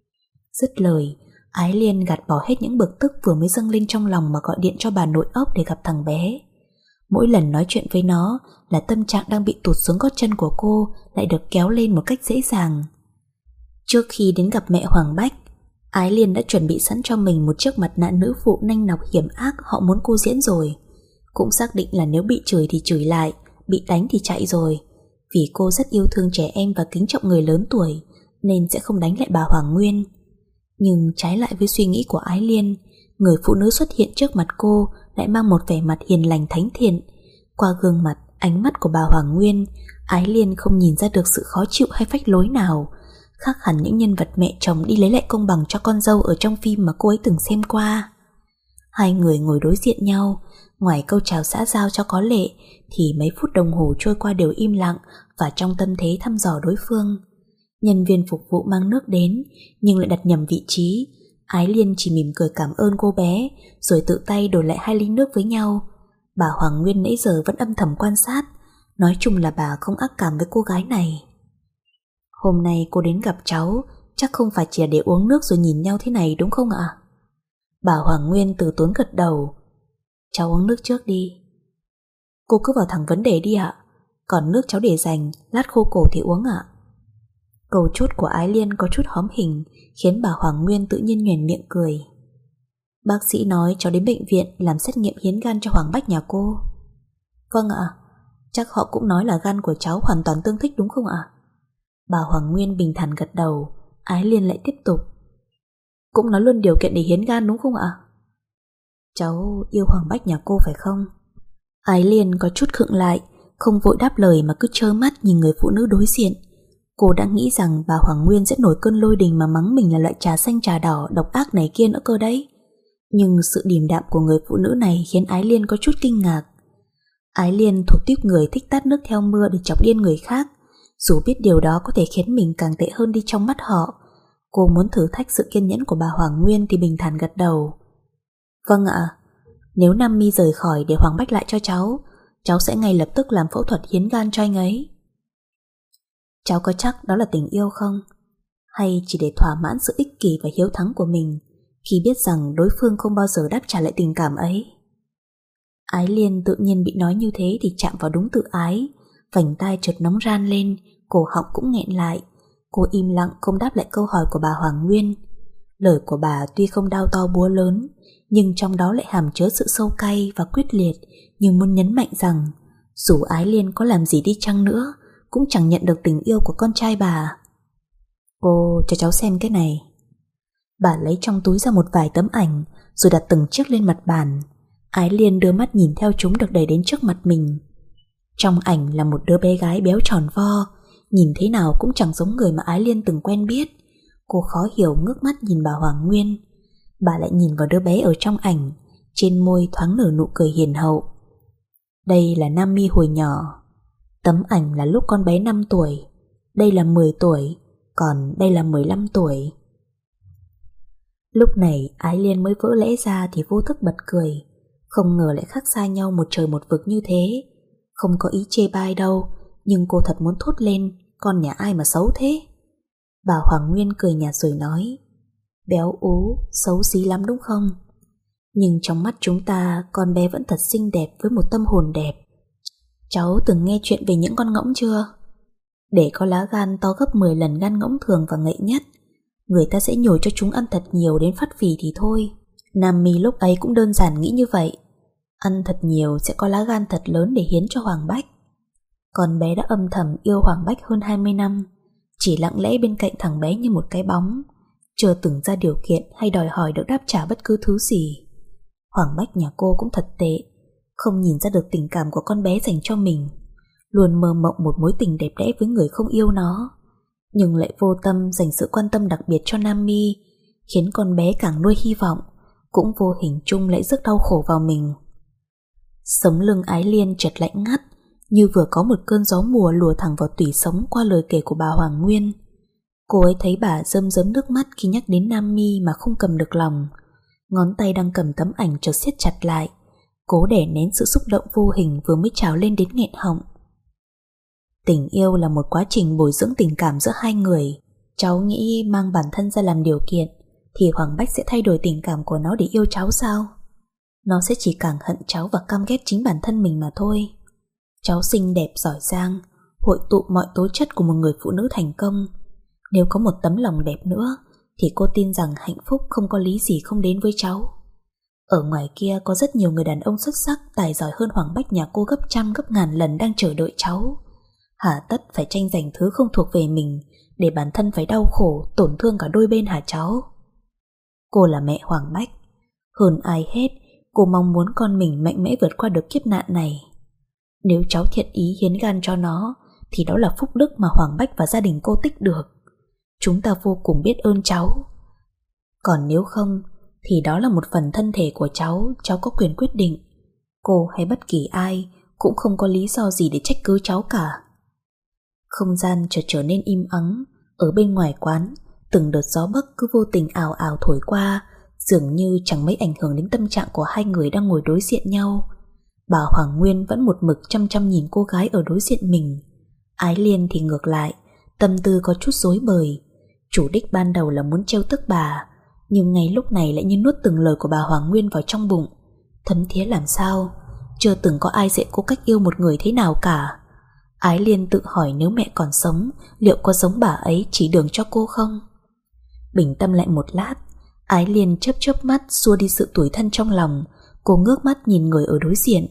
Dứt lời, Ái Liên gạt bỏ hết những bực tức vừa mới dâng lên trong lòng mà gọi điện cho bà nội Ốc để gặp thằng bé. Mỗi lần nói chuyện với nó là tâm trạng đang bị tụt xuống gót chân của cô lại được kéo lên một cách dễ dàng. Trước khi đến gặp mẹ Hoàng Bách, Ái Liên đã chuẩn bị sẵn cho mình một chiếc mặt nạ nữ phụ nanh nọc hiểm ác họ muốn cô diễn rồi. Cũng xác định là nếu bị chửi thì chửi lại, bị đánh thì chạy rồi. Vì cô rất yêu thương trẻ em và kính trọng người lớn tuổi nên sẽ không đánh lại bà Hoàng Nguyên. Nhưng trái lại với suy nghĩ của Ái Liên, người phụ nữ xuất hiện trước mặt cô lại mang một vẻ mặt hiền lành thánh thiện. Qua gương mặt, ánh mắt của bà Hoàng Nguyên, Ái Liên không nhìn ra được sự khó chịu hay phách lối nào, khác hẳn những nhân vật mẹ chồng đi lấy lại công bằng cho con dâu ở trong phim mà cô ấy từng xem qua. Hai người ngồi đối diện nhau, ngoài câu chào xã giao cho có lệ thì mấy phút đồng hồ trôi qua đều im lặng và trong tâm thế thăm dò đối phương. Nhân viên phục vụ mang nước đến nhưng lại đặt nhầm vị trí. Ái Liên chỉ mỉm cười cảm ơn cô bé rồi tự tay đổi lại hai ly nước với nhau. Bà Hoàng Nguyên nãy giờ vẫn âm thầm quan sát. Nói chung là bà không ác cảm với cô gái này. Hôm nay cô đến gặp cháu chắc không phải chỉ để uống nước rồi nhìn nhau thế này đúng không ạ? Bà Hoàng Nguyên từ tốn gật đầu. Cháu uống nước trước đi. Cô cứ vào thẳng vấn đề đi ạ. Còn nước cháu để dành, lát khô cổ thì uống ạ. Câu chốt của Ái Liên có chút hóm hình khiến bà Hoàng Nguyên tự nhiên nhoẻn miệng cười. Bác sĩ nói cháu đến bệnh viện làm xét nghiệm hiến gan cho Hoàng Bách nhà cô. Vâng ạ. Chắc họ cũng nói là gan của cháu hoàn toàn tương thích đúng không ạ? Bà Hoàng Nguyên bình thản gật đầu. Ái Liên lại tiếp tục. Cũng nói luôn điều kiện để hiến gan đúng không ạ? Cháu yêu Hoàng Bách nhà cô phải không? Ái Liên có chút khựng lại, không vội đáp lời mà cứ trơ mắt nhìn người phụ nữ đối diện. Cô đã nghĩ rằng bà Hoàng Nguyên sẽ nổi cơn lôi đình mà mắng mình là loại trà xanh trà đỏ độc ác này kia nữa cơ đấy. Nhưng sự điềm đạm của người phụ nữ này khiến Ái Liên có chút kinh ngạc. Ái Liên thuộc tuýp người thích tát nước theo mưa để chọc điên người khác. Dù biết điều đó có thể khiến mình càng tệ hơn đi trong mắt họ, cô muốn thử thách sự kiên nhẫn của bà Hoàng Nguyên thì bình thản gật đầu. Vâng ạ. Nếu Nam Mi rời khỏi để Hoàng Bách lại cho cháu, cháu sẽ ngay lập tức làm phẫu thuật hiến gan cho anh ấy. Cháu có chắc đó là tình yêu không? Hay chỉ để thỏa mãn sự ích kỷ và hiếu thắng của mình khi biết rằng đối phương không bao giờ đáp trả lại tình cảm ấy? Ái Liên tự nhiên bị nói như thế thì chạm vào đúng tự ái. Vành tai chợt nóng ran lên, cổ họng cũng nghẹn lại. Cô im lặng không đáp lại câu hỏi của bà Hoàng Nguyên. Lời của bà tuy không đao to búa lớn, nhưng trong đó lại hàm chứa sự sâu cay và quyết liệt, như muốn nhấn mạnh rằng dù Ái Liên có làm gì đi chăng nữa cũng chẳng nhận được tình yêu của con trai bà. Cô cho cháu xem cái này. Bà lấy trong túi ra một vài tấm ảnh rồi đặt từng chiếc lên mặt bàn. Ái Liên đưa mắt nhìn theo chúng được đẩy đến trước mặt mình. Trong ảnh là một đứa bé gái béo tròn vo, nhìn thế nào cũng chẳng giống người mà Ái Liên từng quen biết. Cô khó hiểu ngước mắt nhìn bà Hoàng Nguyên. Bà lại nhìn vào đứa bé ở trong ảnh, trên môi thoáng nở nụ cười hiền hậu. Đây là Nam Mi hồi nhỏ. Tấm ảnh là lúc con bé năm tuổi. Đây là mười tuổi, còn đây là mười lăm tuổi. Lúc này Ái Liên mới vỡ lẽ ra thì vô thức bật cười. Không ngờ lại khác xa nhau một trời một vực như thế. Không có ý chê bai đâu, nhưng cô thật muốn thốt lên, con nhà ai mà xấu thế? Bà Hoàng Nguyên cười nhạt rồi nói, béo ú, xấu xí lắm đúng không? Nhưng trong mắt chúng ta, con bé vẫn thật xinh đẹp với một tâm hồn đẹp. Cháu từng nghe chuyện về những con ngỗng chưa? Để có lá gan to gấp mười lần gan ngỗng thường và ngậy nhất, người ta sẽ nhồi cho chúng ăn thật nhiều đến phát phì thì thôi. Nam Mi lúc ấy cũng đơn giản nghĩ như vậy. Ăn thật nhiều sẽ có lá gan thật lớn để hiến cho Hoàng Bách. Con bé đã âm thầm yêu Hoàng Bách hơn hai mươi năm, chỉ lặng lẽ bên cạnh thằng bé như một cái bóng, chưa từng ra điều kiện hay đòi hỏi được đáp trả bất cứ thứ gì. Hoàng Bách nhà cô cũng thật tệ, không nhìn ra được tình cảm của con bé dành cho mình, luôn mơ mộng một mối tình đẹp đẽ với người không yêu nó, nhưng lại vô tâm dành sự quan tâm đặc biệt cho Nam Mi, khiến con bé càng nuôi hy vọng, cũng vô hình chung lại rước đau khổ vào mình. Sống lưng Ái Liên chợt lạnh ngắt, như vừa có một cơn gió mùa lùa thẳng vào tủy sống qua lời kể của bà Hoàng Nguyên. Cô ấy thấy bà rơm rớm nước mắt khi nhắc đến Nam Mi mà không cầm được lòng. Ngón tay đang cầm tấm ảnh chợt siết chặt lại, cố đè nén sự xúc động vô hình vừa mới trào lên đến nghẹn họng. Tình yêu là một quá trình bồi dưỡng tình cảm giữa hai người. Cháu nghĩ mang bản thân ra làm điều kiện thì Hoàng Bách sẽ thay đổi tình cảm của nó để yêu cháu sao? Nó sẽ chỉ càng hận cháu và căm ghét chính bản thân mình mà thôi. Cháu xinh đẹp giỏi giang, hội tụ mọi tố chất của một người phụ nữ thành công. Nếu có một tấm lòng đẹp nữa thì cô tin rằng hạnh phúc không có lý gì không đến với cháu. Ở ngoài kia có rất nhiều người đàn ông xuất sắc, tài giỏi hơn Hoàng Bách nhà cô gấp trăm gấp ngàn lần đang chờ đợi cháu. Hà tất phải tranh giành thứ không thuộc về mình để bản thân phải đau khổ, tổn thương cả đôi bên hả cháu? Cô là mẹ Hoàng Bách, hơn ai hết cô mong muốn con mình mạnh mẽ vượt qua được kiếp nạn này. Nếu cháu thiện ý hiến gan cho nó thì đó là phúc đức mà Hoàng Bách và gia đình cô tích được. Chúng ta vô cùng biết ơn cháu. Còn nếu không thì đó là một phần thân thể của cháu, cháu có quyền quyết định. Cô hay bất kỳ ai cũng không có lý do gì để trách cứ cháu cả. Không gian chợt trở nên im ắng. Ở bên ngoài quán, từng đợt gió bấc cứ vô tình ào ào thổi qua, dường như chẳng mấy ảnh hưởng đến tâm trạng của hai người đang ngồi đối diện nhau. Bà Hoàng Nguyên vẫn một mực chăm chăm nhìn cô gái ở đối diện mình. Ái Liên thì ngược lại, tâm tư có chút rối bời. Chủ đích ban đầu là muốn trêu tức bà, nhưng ngay lúc này lại như nuốt từng lời của bà Hoàng Nguyên vào trong bụng. Thấm thía làm sao, chưa từng có ai dạy cô cách yêu một người thế nào cả. Ái Liên tự hỏi nếu mẹ còn sống, liệu có giống bà ấy chỉ đường cho cô không? Bình tâm lại một lát, Ái Liên chớp chớp mắt xua đi sự tủi thân trong lòng. Cô ngước mắt nhìn người ở đối diện.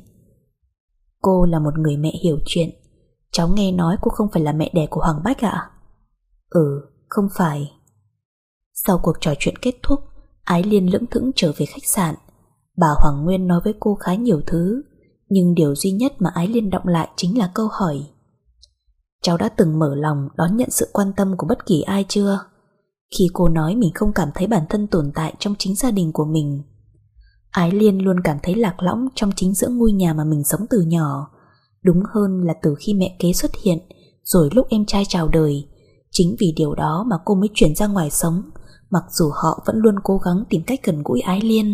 Cô là một người mẹ hiểu chuyện. Cháu nghe nói cô không phải là mẹ đẻ của Hoàng Bách ạ? Ừ, không phải. Sau cuộc trò chuyện kết thúc, Ái Liên lững thững trở về khách sạn. Bà Hoàng Nguyên nói với cô khá nhiều thứ, nhưng điều duy nhất mà Ái Liên đọng lại chính là câu hỏi: cháu đã từng mở lòng đón nhận sự quan tâm của bất kỳ ai chưa? Khi cô nói mình không cảm thấy bản thân tồn tại trong chính gia đình của mình, Ái Liên luôn cảm thấy lạc lõng trong chính giữa ngôi nhà mà mình sống từ nhỏ. Đúng hơn là từ khi mẹ kế xuất hiện, rồi lúc em trai chào đời. Chính vì điều đó mà cô mới chuyển ra ngoài sống, mặc dù họ vẫn luôn cố gắng tìm cách gần gũi Ái Liên.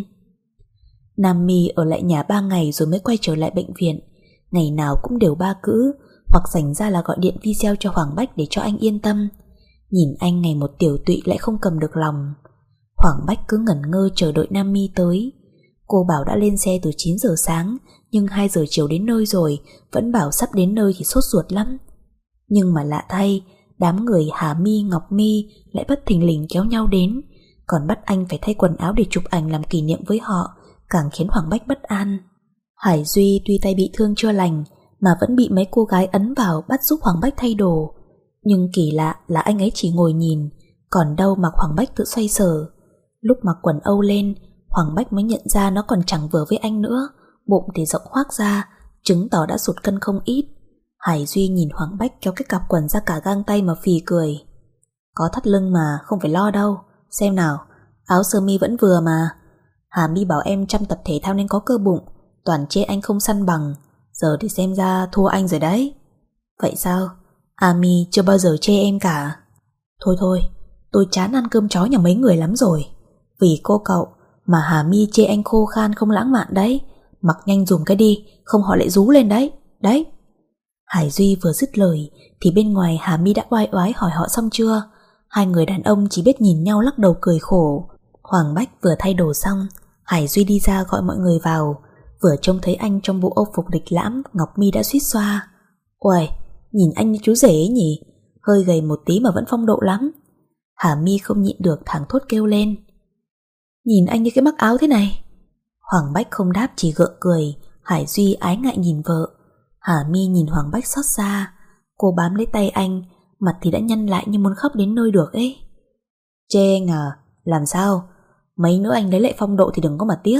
Nam My ở lại nhà ba ngày rồi mới quay trở lại bệnh viện. Ngày nào cũng đều ba cữ, hoặc dành ra là gọi điện video cho Hoàng Bách để cho anh yên tâm. Nhìn anh ngày một tiểu tụy lại không cầm được lòng. Hoàng Bách cứ ngẩn ngơ chờ đợi Nam My tới. Cô bảo đã lên xe từ chín giờ sáng, nhưng hai giờ chiều đến nơi rồi, vẫn bảo sắp đến nơi thì sốt ruột lắm. Nhưng mà lạ thay, đám người Hà My, Ngọc My lại bất thình lình kéo nhau đến, còn bắt anh phải thay quần áo để chụp ảnh làm kỷ niệm với họ, càng khiến Hoàng Bách bất an. Hải Duy tuy tay bị thương chưa lành, mà vẫn bị mấy cô gái ấn vào bắt giúp Hoàng Bách thay đồ. Nhưng kỳ lạ là anh ấy chỉ ngồi nhìn, còn đâu mặc Hoàng Bách tự xoay sở. Lúc mặc quần âu lên, Hoàng Bách mới nhận ra nó còn chẳng vừa với anh nữa, bụng thì rộng hoác ra, chứng tỏ đã sụt cân không ít. Hải Duy nhìn Hoàng Bách kéo cái cặp quần ra cả gang tay mà phì cười. Có thắt lưng mà, không phải lo đâu. Xem nào, áo sơ mi vẫn vừa mà. Hà My bảo em chăm tập thể thao nên có cơ bụng, toàn chê anh không săn bằng. Giờ thì xem ra thua anh rồi đấy. Vậy sao? Ami chưa bao giờ chê em cả. Thôi thôi, tôi chán ăn cơm chó nhà mấy người lắm rồi. Vì cô cậu mà Hà My chê anh khô khan không lãng mạn đấy. Mặc nhanh dùng cái đi, không họ lại rú lên đấy. Đấy. Hải Duy vừa dứt lời thì bên ngoài Hà My đã oai oái hỏi họ xong chưa. Hai người đàn ông chỉ biết nhìn nhau lắc đầu cười khổ. Hoàng Bách vừa thay đồ xong, Hải Duy đi ra gọi mọi người vào. Vừa trông thấy anh trong bộ âu phục lịch lãm, Ngọc My đã suýt xoa. Uầy, nhìn anh như chú rể ấy nhỉ, hơi gầy một tí mà vẫn phong độ lắm. Hà My không nhịn được thảng thốt kêu lên. Nhìn anh như cái mắc áo thế này. Hoàng Bách không đáp, chỉ gượng cười. Hải Duy ái ngại nhìn vợ. Hà My nhìn Hoàng Bách xót xa. Cô bám lấy tay anh, mặt thì đã nhăn lại như muốn khóc đến nơi được ấy. Chê anh à? Làm sao? Mấy nữa anh lấy lại phong độ thì đừng có mà tiếc.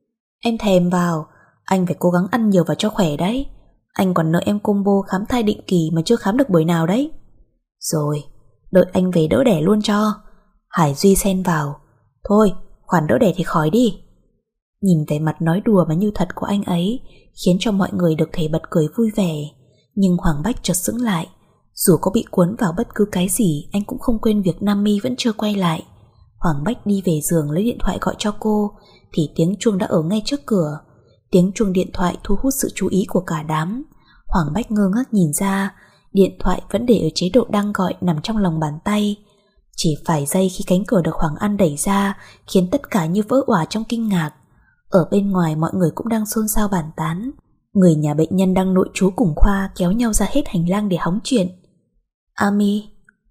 Em thèm vào. Anh phải cố gắng ăn nhiều và cho khỏe đấy. Anh còn nợ em combo khám thai định kỳ mà chưa khám được buổi nào đấy. Rồi, đợi anh về đỡ đẻ luôn cho. Hải Duy xen vào. Thôi, khoản đỡ đẻ thì khỏi đi. Nhìn vẻ mặt nói đùa mà như thật của anh ấy khiến cho mọi người được thể bật cười vui vẻ. Nhưng Hoàng Bách chợt sững lại. Dù có bị cuốn vào bất cứ cái gì, anh cũng không quên việc Nam My vẫn chưa quay lại. Hoàng Bách đi về giường lấy điện thoại gọi cho cô thì tiếng chuông đã ở ngay trước cửa. Tiếng chuông điện thoại thu hút sự chú ý của cả đám. Hoàng Bách ngơ ngác nhìn ra, điện thoại vẫn để ở chế độ đang gọi nằm trong lòng bàn tay. Chỉ vài giây khi cánh cửa được Hoàng An đẩy ra khiến tất cả như vỡ òa trong kinh ngạc. Ở bên ngoài mọi người cũng đang xôn xao bàn tán. Người nhà bệnh nhân đang nội trú cùng khoa kéo nhau ra hết hành lang để hóng chuyện. Ami,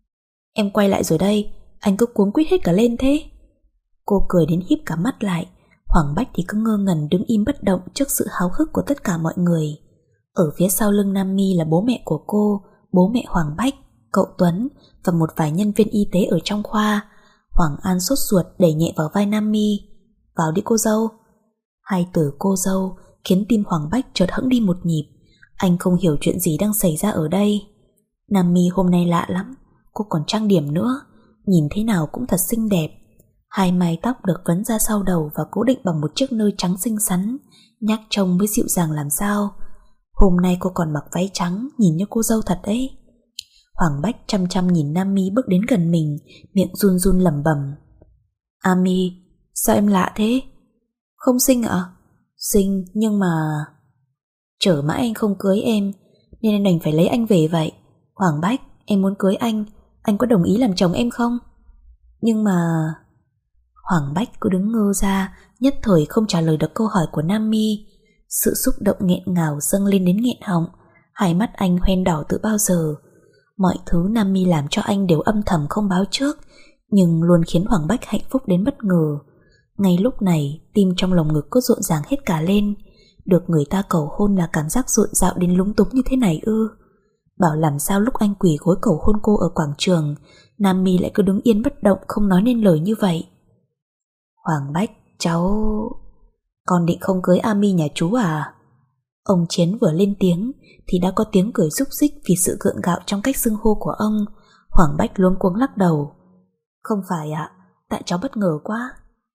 em quay lại rồi đây, anh cứ cuống quýt hết cả lên thế. Cô cười đến híp cả mắt lại. Hoàng Bách thì cứ ngơ ngẩn đứng im bất động trước sự háo hức của tất cả mọi người. Ở phía sau lưng Nam My là bố mẹ của cô, bố mẹ Hoàng Bách, cậu Tuấn và một vài nhân viên y tế ở trong khoa. Hoàng An sốt ruột đẩy nhẹ vào vai Nam My. Vào đi cô dâu. Hai từ cô dâu khiến tim Hoàng Bách chợt hững đi một nhịp. Anh không hiểu chuyện gì đang xảy ra ở đây. Nam My hôm nay lạ lắm, cô còn trang điểm nữa, nhìn thế nào cũng thật xinh đẹp. Hai mái tóc được vấn ra sau đầu và cố định bằng một chiếc nơ trắng xinh xắn, nhác trông mới dịu dàng làm sao. Hôm nay cô còn mặc váy trắng, nhìn như cô dâu thật ấy. Hoàng Bách chăm chăm nhìn Nam Mi bước đến gần mình, miệng run run lẩm bẩm. A Mi, sao em lạ thế? Không xinh ạ? Xinh nhưng mà... Chở mãi anh không cưới em, nên em đành phải lấy anh về vậy. Hoàng Bách, em muốn cưới anh, anh có đồng ý làm chồng em không? Nhưng mà... Hoàng Bách cứ đứng ngơ ra, nhất thời không trả lời được câu hỏi của Nam Mi. Sự xúc động nghẹn ngào dâng lên đến nghẹn họng, hai mắt anh hoen đỏ từ bao giờ. Mọi thứ Nam Mi làm cho anh đều âm thầm không báo trước, nhưng luôn khiến Hoàng Bách hạnh phúc đến bất ngờ. Ngay lúc này, tim trong lồng ngực cứ rộn ràng hết cả lên. Được người ta cầu hôn là cảm giác rộn rạo đến lúng túng như thế này ư? Bảo làm sao lúc anh quỳ gối cầu hôn cô ở quảng trường, Nam Mi lại cứ đứng yên bất động không nói nên lời như vậy. Hoàng Bách, cháu... Con định không cưới A Mi nhà chú à? Ông Chiến vừa lên tiếng thì đã có tiếng cười rúc rích vì sự gượng gạo trong cách xưng hô của ông. Hoàng Bách luống cuống lắc đầu. Không phải ạ, tại cháu bất ngờ quá.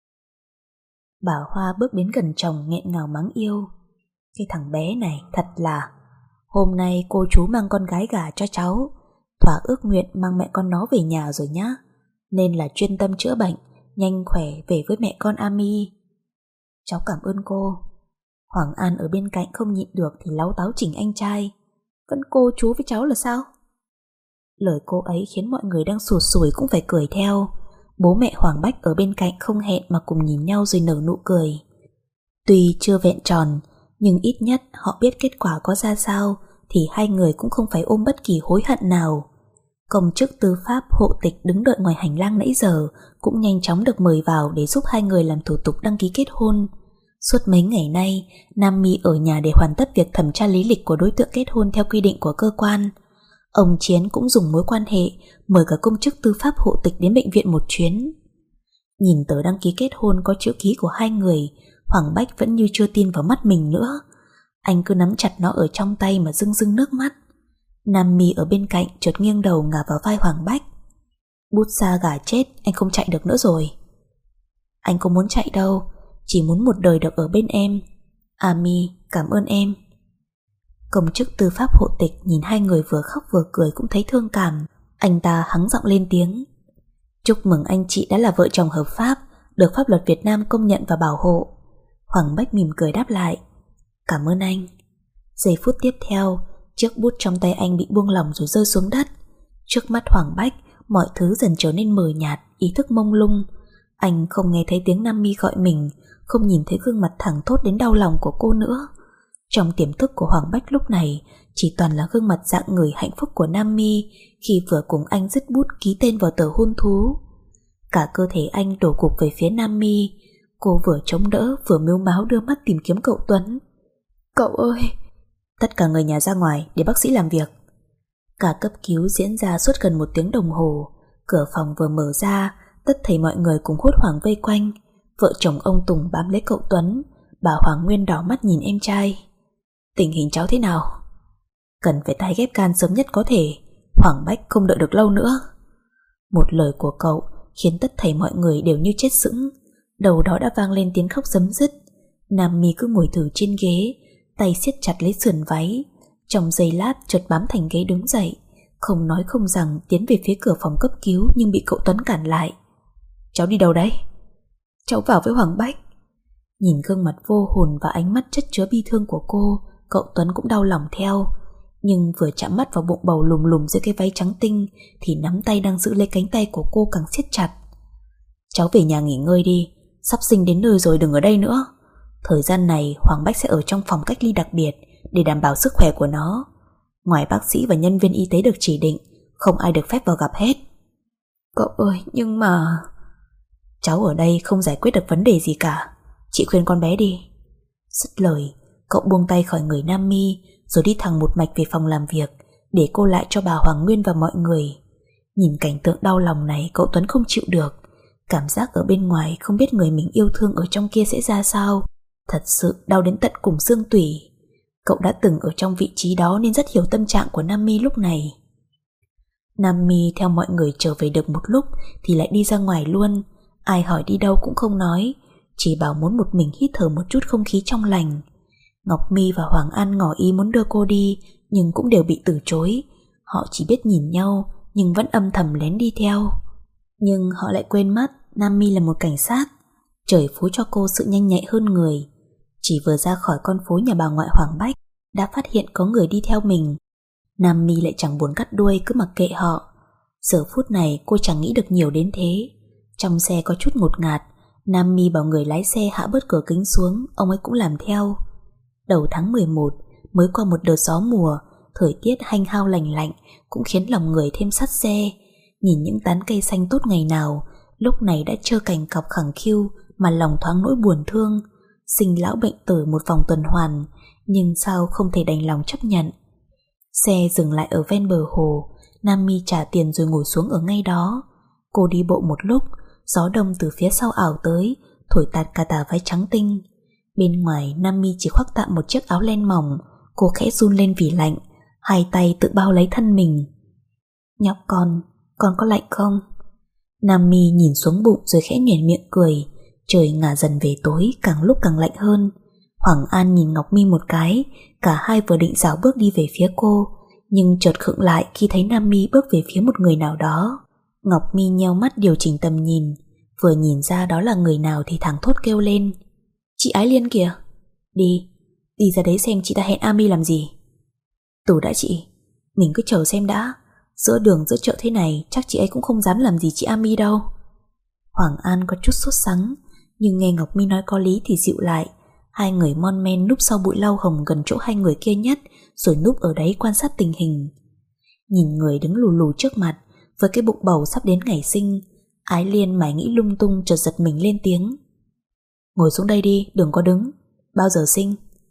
Bà Hoa bước đến gần chồng nghẹn ngào mắng yêu. Cái thằng bé này thật là... Hôm nay cô chú mang con gái gả cho cháu, thỏa ước nguyện mang mẹ con nó về nhà rồi nhá. Nên là chuyên tâm chữa bệnh, nhanh khỏe về với mẹ con A Mi. Cháu cảm ơn cô. Hoàng An ở bên cạnh không nhịn được thì láu táo chỉnh anh trai. Vẫn cô chú với cháu là sao? Lời cô ấy khiến mọi người đang sụt sùi cũng phải cười theo. Bố mẹ Hoàng Bách ở bên cạnh không hẹn mà cùng nhìn nhau rồi nở nụ cười. Tuy chưa vẹn tròn, nhưng ít nhất họ biết kết quả có ra sao thì hai người cũng không phải ôm bất kỳ hối hận nào. Công chức tư pháp hộ tịch đứng đợi ngoài hành lang nãy giờ cũng nhanh chóng được mời vào để giúp hai người làm thủ tục đăng ký kết hôn. Suốt mấy ngày nay, Nam Mi ở nhà để hoàn tất việc thẩm tra lý lịch của đối tượng kết hôn theo quy định của cơ quan. Ông Chiến cũng dùng mối quan hệ mời cả công chức tư pháp hộ tịch đến bệnh viện một chuyến. Nhìn tờ đăng ký kết hôn có chữ ký của hai người, Hoàng Bách vẫn như chưa tin vào mắt mình nữa. Anh cứ nắm chặt nó ở trong tay mà rưng rưng nước mắt. Nam Mi ở bên cạnh chợt nghiêng đầu ngả vào vai Hoàng Bách. Bút sa gà chết, anh không chạy được nữa rồi. Anh không muốn chạy đâu, chỉ muốn một đời được ở bên em. A Mi, cảm ơn em. Công chức tư pháp hộ tịch nhìn hai người vừa khóc vừa cười cũng thấy thương cảm. Anh ta hắng giọng lên tiếng. Chúc mừng anh chị đã là vợ chồng hợp pháp, được pháp luật Việt Nam công nhận và bảo hộ. Hoàng Bách mỉm cười đáp lại. Cảm ơn anh. Giây phút tiếp theo, chiếc bút trong tay anh bị buông lỏng rồi rơi xuống đất. Trước mắt Hoàng Bách, mọi thứ dần trở nên mờ nhạt, ý thức mông lung. Anh không nghe thấy tiếng Nam Mi gọi mình, không nhìn thấy gương mặt thẳng thốt đến đau lòng của cô nữa. Trong tiềm thức của Hoàng Bách lúc này chỉ toàn là gương mặt dạng người hạnh phúc của Nam Mi khi vừa cùng anh dứt bút ký tên vào tờ hôn thú. Cả cơ thể anh đổ gục về phía Nam Mi. Cô vừa chống đỡ vừa mếu máo đưa mắt tìm kiếm cậu Tuấn. Cậu ơi! Tất cả người nhà ra ngoài để bác sĩ làm việc. Cả cấp cứu diễn ra suốt gần một tiếng đồng hồ. Cửa phòng vừa mở ra, tất thảy mọi người cùng hốt hoảng vây quanh. Vợ chồng ông Tùng bám lấy cậu Tuấn. Bà Hoàng Nguyên đỏ mắt nhìn em trai. Tình hình cháu thế nào? Cần phải tái ghép can sớm nhất có thể. Hoàng Bách không đợi được lâu nữa. Một lời của cậu khiến tất thảy mọi người đều như chết sững. Đầu đó đã vang lên tiếng khóc rấm rứt. Nam Mi cứ ngồi thử trên ghế, tay siết chặt lấy sườn váy. Trong giây lát chợt bám thành ghế đứng dậy, không nói không rằng tiến về phía cửa phòng cấp cứu, nhưng bị cậu Tuấn cản lại. Cháu đi đâu đấy? Cháu vào với Hoàng Bách. Nhìn gương mặt vô hồn và ánh mắt chất chứa bi thương của cô, cậu Tuấn cũng đau lòng theo. Nhưng vừa chạm mắt vào bụng bầu lùm lùm dưới cái váy trắng tinh thì nắm tay đang giữ lấy cánh tay của cô càng siết chặt. Cháu về nhà nghỉ ngơi đi, sắp sinh đến nơi rồi, đừng ở đây nữa. Thời gian này Hoàng Bách sẽ ở trong phòng cách ly đặc biệt để đảm bảo sức khỏe của nó. Ngoài bác sĩ và nhân viên y tế được chỉ định, không ai được phép vào gặp hết. Cậu ơi, nhưng mà... Cháu ở đây không giải quyết được vấn đề gì cả. Chị khuyên con bé đi. Dứt lời, cậu buông tay khỏi người Nam Mi rồi đi thẳng một mạch về phòng làm việc, để cô lại cho bà Hoàng Nguyên và mọi người. Nhìn cảnh tượng đau lòng này, cậu Tuấn không chịu được. Cảm giác ở bên ngoài không biết người mình yêu thương ở trong kia sẽ ra sao, thật sự đau đến tận cùng xương tủy. Cậu đã từng ở trong vị trí đó nên rất hiểu tâm trạng của Nam Mi lúc này. Nam Mi theo mọi người trở về được một lúc thì lại đi ra ngoài luôn. Ai hỏi đi đâu cũng không nói, chỉ bảo muốn một mình hít thở một chút không khí trong lành. Ngọc Mi và Hoàng An ngỏ ý muốn đưa cô đi, nhưng cũng đều bị từ chối. Họ chỉ biết nhìn nhau nhưng vẫn âm thầm lén đi theo. Nhưng họ lại quên mất Nam Mi là một cảnh sát. Trời phú cho cô sự nhanh nhạy hơn người. Chỉ vừa ra khỏi con phố nhà bà ngoại Hoàng Bách đã phát hiện có người đi theo mình. Nam Mi lại chẳng buồn cắt đuôi, cứ mặc kệ họ. Giờ phút này cô chẳng nghĩ được nhiều đến thế. Trong xe có chút ngột ngạt, Nam Mi bảo người lái xe hạ bớt cửa kính xuống, ông ấy cũng làm theo. Đầu tháng mười một, mới qua một đợt gió mùa, thời tiết hanh hao lành lạnh cũng khiến lòng người thêm sắt xe. Nhìn những tán cây xanh tốt ngày nào, lúc này đã trơ cành cọc khẳng khiu mà lòng thoáng nỗi buồn thương. Sinh lão bệnh tử một vòng tuần hoàn, nhưng sao không thể đành lòng chấp nhận. Xe dừng lại ở ven bờ hồ, Nam Mi trả tiền rồi ngồi xuống ở ngay đó. Cô đi bộ một lúc, gió đông từ phía sau ảo tới, thổi tạt cả tà váy trắng tinh. Bên ngoài Nam Mi chỉ khoác tạm một chiếc áo len mỏng, cô khẽ run lên vì lạnh, hai tay tự bao lấy thân mình. Nhóc con, con có lạnh không? Nam Mi nhìn xuống bụng rồi khẽ nhoẻn miệng cười. Trời ngả dần về tối, càng lúc càng lạnh hơn. Hoàng An nhìn Ngọc Mi một cái, cả hai vừa định rảo bước đi về phía cô, nhưng chợt khựng lại khi thấy Nam Mi bước về phía một người nào đó. Ngọc Mi nheo mắt điều chỉnh tầm nhìn, vừa nhìn ra đó là người nào thì thảng thốt kêu lên: Chị Ái Liên kìa! Đi, đi ra đấy xem chị ta hẹn Ami làm gì. Từ đã chị, mình cứ chờ xem đã. Giữa đường giữa chợ thế này chắc chị ấy cũng không dám làm gì chị Ami đâu. Hoàng An có chút sốt sắng, nhưng nghe Ngọc Mi nói có lý thì dịu lại. Hai người mon men núp sau bụi lau hồng gần chỗ hai người kia nhất, rồi núp ở đấy quan sát tình hình. Nhìn người đứng lù lù trước mặt, với cái bụng bầu sắp đến ngày sinh, Ái Liên mải nghĩ lung tung chợt giật mình lên tiếng: Ngồi xuống đây đi, đừng có đứng. Bao giờ sinh?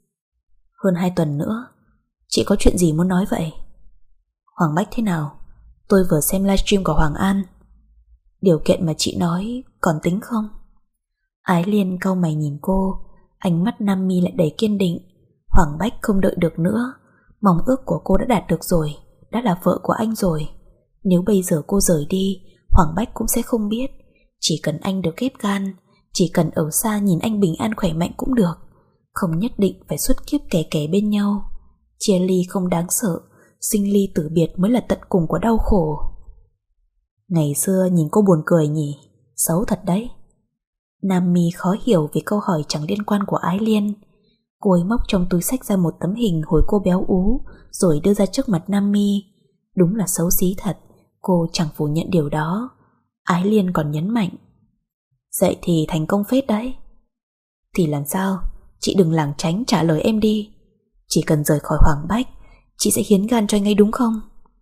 Hơn hai tuần nữa. Chị có chuyện gì muốn nói vậy? Hoàng Bách thế nào? Tôi vừa xem livestream của Hoàng An. Điều kiện mà chị nói còn tính không? Ái Liên cau mày nhìn cô, ánh mắt Nam Mi lại đầy kiên định. Hoàng Bách không đợi được nữa. Mong ước của cô đã đạt được rồi, đã là vợ của anh rồi. Nếu bây giờ cô rời đi, Hoàng Bách cũng sẽ không biết. Chỉ cần anh được ghép gan, chỉ cần ở xa nhìn anh bình an khỏe mạnh cũng được. Không nhất định phải xuất kiếp kẻ kẻ bên nhau. Chia ly không đáng sợ, sinh ly tử biệt mới là tận cùng của đau khổ. Ngày xưa nhìn cô buồn cười nhỉ? Xấu thật đấy. Nam Mi khó hiểu vì câu hỏi chẳng liên quan của Ái Liên. Cô ấy móc trong túi xách ra một tấm hình hồi cô béo ú, rồi đưa ra trước mặt Nam Mi. Đúng là xấu xí thật, cô chẳng phủ nhận điều đó. Ái Liên còn nhấn mạnh: Vậy thì thành công phết đấy. Thì làm sao? Chị đừng lảng tránh, trả lời em đi. Chỉ cần rời khỏi Hoàng Bách, chị sẽ hiến gan cho anh ấy đúng không?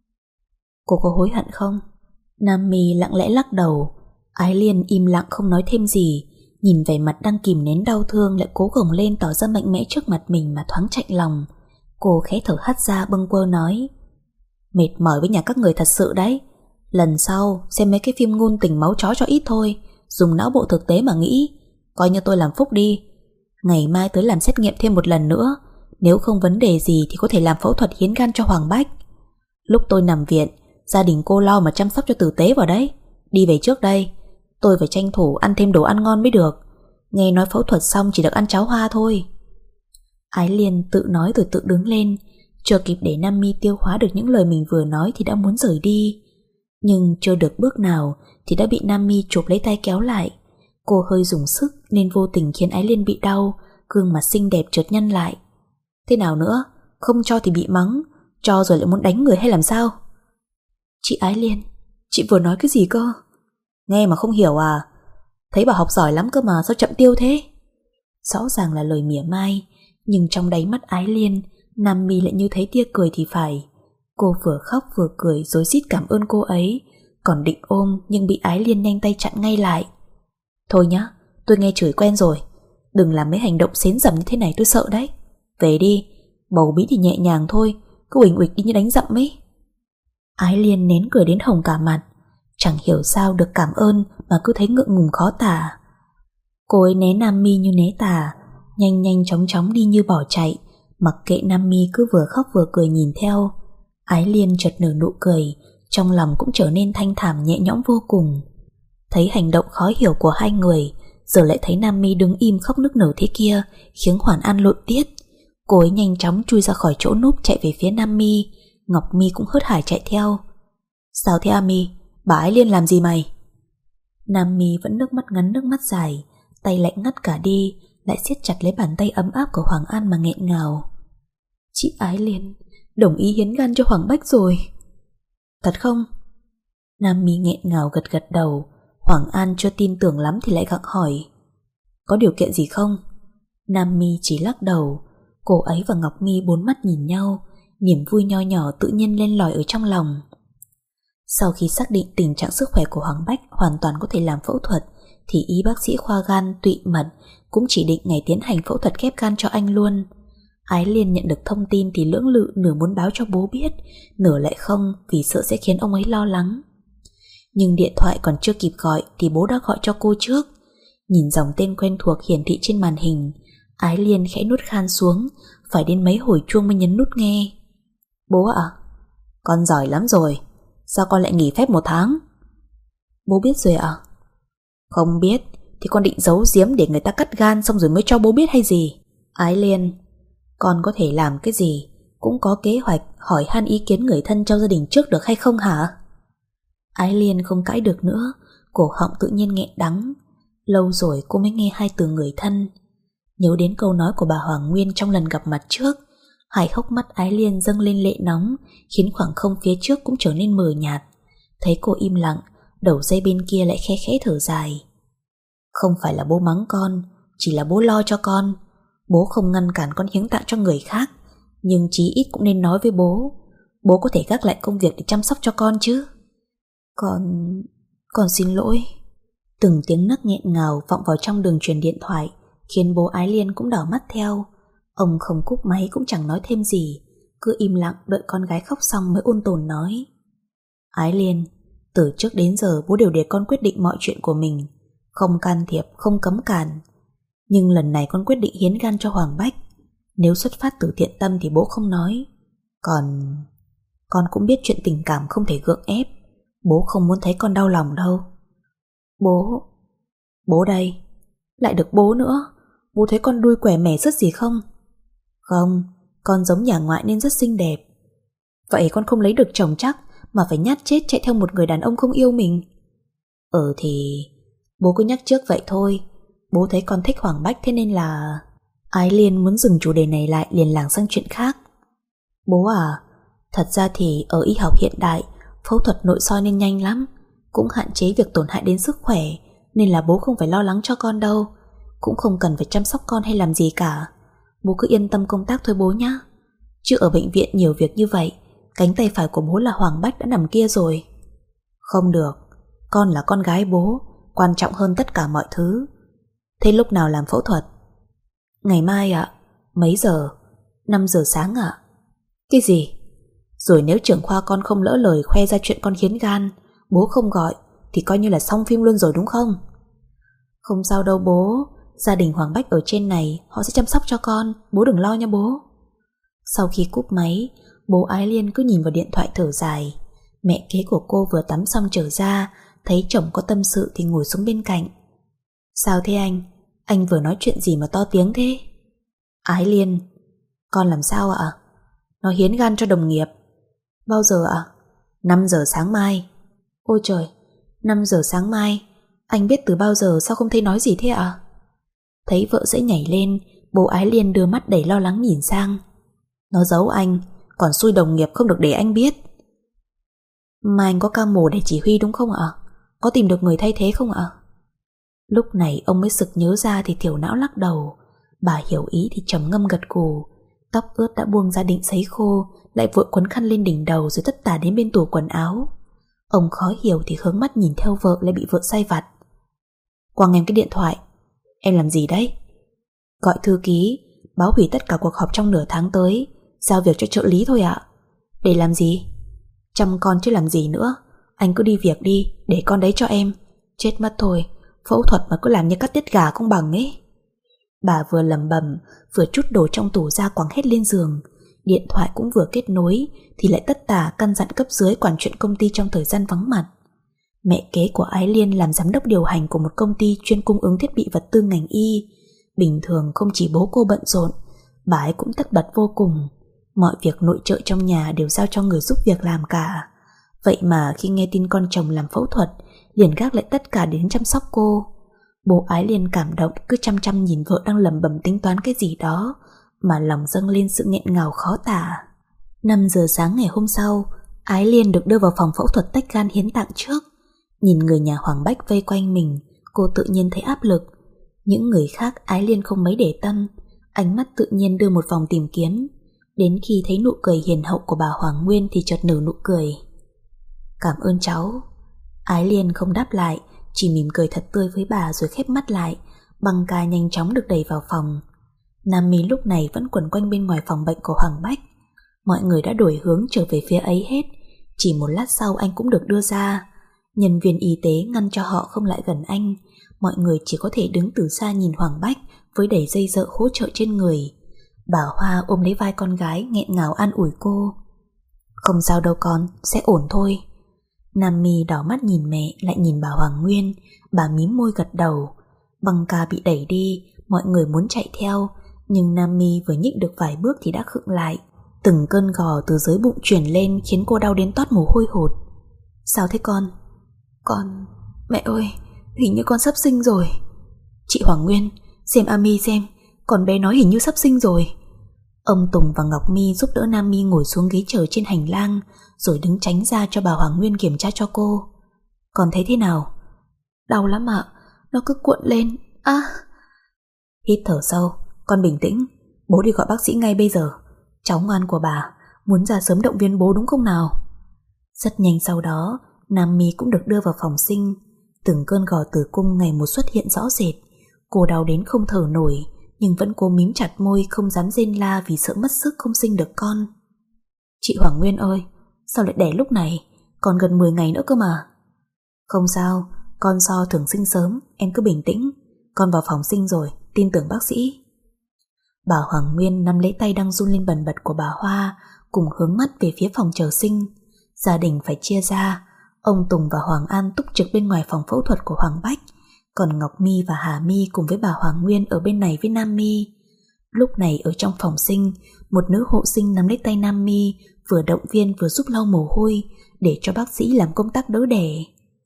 Cô có hối hận không? Nam Mi lặng lẽ lắc đầu. Ái Liên im lặng không nói thêm gì, nhìn vẻ mặt đang kìm nén đau thương lại cố gồng lên tỏ ra mạnh mẽ trước mặt mình mà thoáng chạnh lòng. Cô khẽ thở hắt ra bâng quơ nói: Mệt mỏi với nhà các người thật sự đấy. Lần sau xem mấy cái phim ngôn tình máu chó cho ít thôi, dùng não bộ thực tế mà nghĩ. Coi như tôi làm phúc đi. Ngày mai tới làm xét nghiệm thêm một lần nữa, nếu không vấn đề gì thì có thể làm phẫu thuật hiến gan cho Hoàng Bách. Lúc tôi nằm viện, gia đình cô lo mà chăm sóc cho tử tế vào đấy. Đi về trước đây, tôi phải tranh thủ ăn thêm đồ ăn ngon mới được. Nghe nói phẫu thuật xong chỉ được ăn cháo hoa thôi. Ái Liên tự nói rồi tự đứng lên. Chưa kịp để Nam Mi tiêu hóa được những lời mình vừa nói thì đã muốn rời đi. Nhưng chưa được bước nào thì đã bị Nam Mi chụp lấy tay kéo lại. Cô hơi dùng sức nên vô tình khiến Ái Liên bị đau, gương mặt xinh đẹp chợt nhăn lại. Thế nào nữa? Không cho thì bị mắng, cho rồi lại muốn đánh người hay làm sao? Chị Ái Liên, chị vừa nói cái gì cơ? Nghe mà không hiểu à? Thấy bảo học giỏi lắm cơ mà sao chậm tiêu thế? Rõ ràng là lời mỉa mai, nhưng trong đáy mắt Ái Liên, Nam Mi lại như thấy tia cười thì phải. Cô vừa khóc vừa cười rồi rít cảm ơn cô ấy, còn định ôm nhưng bị Ái Liên nhanh tay chặn ngay lại. Thôi nhá, tôi nghe chửi quen rồi. Đừng làm mấy hành động xến dầm như thế này, tôi sợ đấy. Về đi, bầu bí thì nhẹ nhàng thôi, cứ uỳnh uịch đi như đánh dậm ấy. Ái Liên nén cười đến hồng cả mặt. Chẳng hiểu sao được cảm ơn mà cứ thấy ngượng ngùng khó tả. Cô ấy né Nam Mi như né tà, nhanh nhanh chóng chóng đi như bỏ chạy, mặc kệ Nam Mi cứ vừa khóc vừa cười nhìn theo. Ái Liên chợt nở nụ cười, trong lòng cũng trở nên thanh thản nhẹ nhõm vô cùng. Thấy hành động khó hiểu của hai người, giờ lại thấy Nam Mi đứng im khóc nức nở thế kia, khiến Hoàn An lộn tiết. Cô ấy nhanh chóng chui ra khỏi chỗ núp chạy về phía Nam Mi, Ngọc Mi cũng hớt hải chạy theo. Sao thế A Mi? Bà Ái Liên làm gì mày? Nam Mi vẫn nước mắt ngắn nước mắt dài, tay lạnh ngắt cả đi, lại siết chặt lấy bàn tay ấm áp của Hoàng An mà nghẹn ngào. Chị Ái Liên đồng ý hiến gan cho Hoàng Bách rồi. Thật không? Nam Mi nghẹn ngào gật gật đầu. Hoàng An chưa tin tưởng lắm thì lại gặng hỏi, có điều kiện gì không? Nam Mi chỉ lắc đầu. Cô ấy và Ngọc Mi bốn mắt nhìn nhau, niềm vui nho nhỏ tự nhiên lên lỏi ở trong lòng. Sau khi xác định tình trạng sức khỏe của Hoàng Bách hoàn toàn có thể làm phẫu thuật, thì y bác sĩ khoa gan Tụy Mật cũng chỉ định ngày tiến hành phẫu thuật ghép gan cho anh luôn. Ái Liên nhận được thông tin thì lưỡng lự, nửa muốn báo cho bố biết, nửa lại không vì sợ sẽ khiến ông ấy lo lắng. Nhưng điện thoại còn chưa kịp gọi thì bố đã gọi cho cô trước. Nhìn dòng tên quen thuộc hiển thị trên màn hình, Ái Liên khẽ nuốt khan xuống, phải đến mấy hồi chuông mới nhấn nút nghe. Bố ạ? À? Con giỏi lắm rồi. Sao con lại nghỉ phép một tháng? Bố biết rồi ạ. À? Không biết thì con định giấu giếm để người ta cắt gan xong rồi mới cho bố biết hay gì? Ái Liên, con có thể làm cái gì cũng có kế hoạch hỏi han ý kiến người thân trong gia đình trước được hay không hả? Ái Liên không cãi được nữa, cổ họng tự nhiên nghẹn đắng. Lâu rồi cô mới nghe hai từ người thân. Nhớ đến câu nói của bà Hoàng Nguyên trong lần gặp mặt trước, hai hốc mắt Ái Liên dâng lên lệ nóng, khiến khoảng không phía trước cũng trở nên mờ nhạt. Thấy cô im lặng, đầu dây bên kia lại khẽ khẽ thở dài. Không phải là bố mắng con, chỉ là bố lo cho con. Bố không ngăn cản con hiến tạng cho người khác, nhưng chí ít cũng nên nói với bố. Bố có thể gác lại công việc để chăm sóc cho con chứ. Con... con xin lỗi. Từng tiếng nấc nghẹn ngào vọng vào trong đường truyền điện thoại, khiến bố Ái Liên cũng đỏ mắt theo. Ông không cúp máy cũng chẳng nói thêm gì, cứ im lặng đợi con gái khóc xong mới ôn tồn nói. Ái Liên, từ trước đến giờ bố đều để con quyết định mọi chuyện của mình, không can thiệp, không cấm cản. Nhưng lần này con quyết định hiến gan cho Hoàng Bách. Nếu xuất phát từ thiện tâm thì bố không nói. Còn... con cũng biết chuyện tình cảm không thể gượng ép. Bố không muốn thấy con đau lòng đâu. Bố... bố đây. Lại được bố nữa. Bố thấy con đuôi quẻ mẻ rất gì không? Không, con giống nhà ngoại nên rất xinh đẹp. Vậy con không lấy được chồng chắc mà phải nhát chết chạy theo một người đàn ông không yêu mình. Ừ thì... bố cứ nhắc trước vậy thôi. Bố thấy con thích Hoàng Bách thế nên là... Ái Liên muốn dừng chủ đề này lại liền lảng sang chuyện khác. Bố à, thật ra thì ở y học hiện đại, phẫu thuật nội soi nên nhanh lắm, cũng hạn chế việc tổn hại đến sức khỏe, nên là bố không phải lo lắng cho con đâu, cũng không cần phải chăm sóc con hay làm gì cả. Bố cứ yên tâm công tác thôi bố nhá. Chứ ở bệnh viện nhiều việc như vậy, cánh tay phải của bố là Hoàng Bách đã nằm kia rồi. Không được, con là con gái bố, quan trọng hơn tất cả mọi thứ. Thế lúc nào làm phẫu thuật? Ngày mai ạ. Mấy giờ? năm giờ sáng ạ. Cái gì? Rồi nếu trưởng khoa con không lỡ lời khoe ra chuyện con hiến gan, bố không gọi thì coi như là xong phim luôn rồi đúng không? Không sao đâu bố, gia đình Hoàng Bách ở trên này họ sẽ chăm sóc cho con, bố đừng lo nha bố. Sau khi cúp máy, bố Ái Liên cứ nhìn vào điện thoại thở dài. Mẹ kế của cô vừa tắm xong trở ra, thấy chồng có tâm sự thì ngồi xuống bên cạnh. Sao thế anh? Anh vừa nói chuyện gì mà to tiếng thế? Ái Liên, con làm sao ạ? Nó hiến gan cho đồng nghiệp. Bao giờ ạ? năm giờ sáng mai. Ôi trời, năm giờ sáng mai. Anh biết từ bao giờ sao không thấy nói gì thế ạ? Thấy vợ dễ nhảy lên, bố Ái Liên đưa mắt đầy lo lắng nhìn sang. Nó giấu anh, còn xui đồng nghiệp không được để anh biết. Mà anh có ca mổ để chỉ huy đúng không ạ? Có tìm được người thay thế không ạ? Lúc này ông mới sực nhớ ra thì thiểu não lắc đầu. Bà hiểu ý thì trầm ngâm gật gù. Tóc ướt đã buông ra định sấy khô, lại vội quấn khăn lên đỉnh đầu rồi tất tả đến bên tủ quần áo. Ông khó hiểu thì hướng mắt nhìn theo vợ, lại bị vợ sai vặt. Quăng em cái điện thoại. Em làm gì đấy? Gọi thư ký, báo hủy tất cả cuộc họp trong nửa tháng tới, giao việc cho trợ lý thôi ạ. Để làm gì? Chăm con chứ làm gì nữa. Anh cứ đi việc đi, để con đấy cho em. Chết mất thôi, phẫu thuật mà cứ làm như cắt tiết gà không bằng ấy. Bà vừa lẩm bẩm vừa trút đồ trong tủ ra quẳng hết lên giường. Điện thoại cũng vừa kết nối thì lại tất tả căn dặn cấp dưới quản chuyện công ty trong thời gian vắng mặt. Mẹ kế của Ái Liên làm giám đốc điều hành của một công ty chuyên cung ứng thiết bị vật tư ngành y. Bình thường không chỉ bố cô bận rộn, bà ấy cũng tất bật vô cùng. Mọi việc nội trợ trong nhà đều giao cho người giúp việc làm cả. Vậy mà khi nghe tin con chồng làm phẫu thuật, liền gác lại tất cả đến chăm sóc cô. Bố Ái Liên cảm động, cứ chăm chăm nhìn vợ đang lẩm bẩm tính toán cái gì đó, mà lòng dâng lên sự nghẹn ngào khó tả. Năm giờ sáng ngày hôm sau, Ái Liên được đưa vào phòng phẫu thuật tách gan hiến tạng trước. Nhìn người nhà Hoàng Bách vây quanh mình, cô tự nhiên thấy áp lực. Những người khác Ái Liên không mấy để tâm, ánh mắt tự nhiên đưa một vòng tìm kiếm. Đến khi thấy nụ cười hiền hậu của bà Hoàng Nguyên thì chợt nở nụ cười. Cảm ơn cháu. Ái Liên không đáp lại, chỉ mỉm cười thật tươi với bà rồi khép mắt lại. Băng ca nhanh chóng được đẩy vào phòng. Nam My lúc này vẫn quẩn quanh bên ngoài phòng bệnh của Hoàng Bách. Mọi người đã đổi hướng trở về phía ấy hết. Chỉ một lát sau anh cũng được đưa ra. Nhân viên y tế ngăn cho họ không lại gần anh. Mọi người chỉ có thể đứng từ xa nhìn Hoàng Bách với đầy dây dợ hỗ trợ trên người. Bà Hoa ôm lấy vai con gái nghẹn ngào an ủi cô. Không sao đâu con, sẽ ổn thôi. Nam My đỏ mắt nhìn mẹ lại nhìn bà Hoàng Nguyên. Bà mím môi gật đầu. Băng ca bị đẩy đi, mọi người muốn chạy theo, nhưng Nam My vừa nhích được vài bước thì đã khựng lại. Từng cơn gò từ dưới bụng truyền lên khiến cô đau đến toát mồ hôi hột. Sao thế con? Con... Mẹ ơi, hình như con sắp sinh rồi. Chị Hoàng Nguyên, xem Ami xem, con bé nói hình như sắp sinh rồi. Ông Tùng và Ngọc My giúp đỡ Nam My ngồi xuống ghế chờ trên hành lang, rồi đứng tránh ra cho bà Hoàng Nguyên kiểm tra cho cô. Con thấy thế nào? Đau lắm ạ, nó cứ cuộn lên. À! Hít thở sâu, con bình tĩnh. Bố đi gọi bác sĩ ngay bây giờ. Cháu ngoan của bà, muốn ra sớm động viên bố đúng không nào? Rất nhanh sau đó, Nam My cũng được đưa vào phòng sinh. Từng cơn gò tử cung ngày một xuất hiện rõ rệt. Cô đau đến không thở nổi, nhưng vẫn cố mím chặt môi không dám rên la vì sợ mất sức không sinh được con. Chị Hoàng Nguyên ơi, sao lại đẻ lúc này? Còn gần mười ngày nữa cơ mà. Không sao, con so thường sinh sớm, em cứ bình tĩnh. Con vào phòng sinh rồi, tin tưởng bác sĩ. Bà Hoàng Nguyên nắm lấy tay đang run lên bần bật của bà Hoa, cùng hướng mắt về phía phòng chờ sinh. Gia đình phải chia ra. Ông Tùng và Hoàng An túc trực bên ngoài phòng phẫu thuật của Hoàng Bách, còn Ngọc My và Hà My cùng với bà Hoàng Nguyên ở bên này với Nam My. Lúc này ở trong phòng sinh, một nữ hộ sinh nắm lấy tay Nam My, vừa động viên vừa giúp lau mồ hôi để cho bác sĩ làm công tác đỡ đẻ.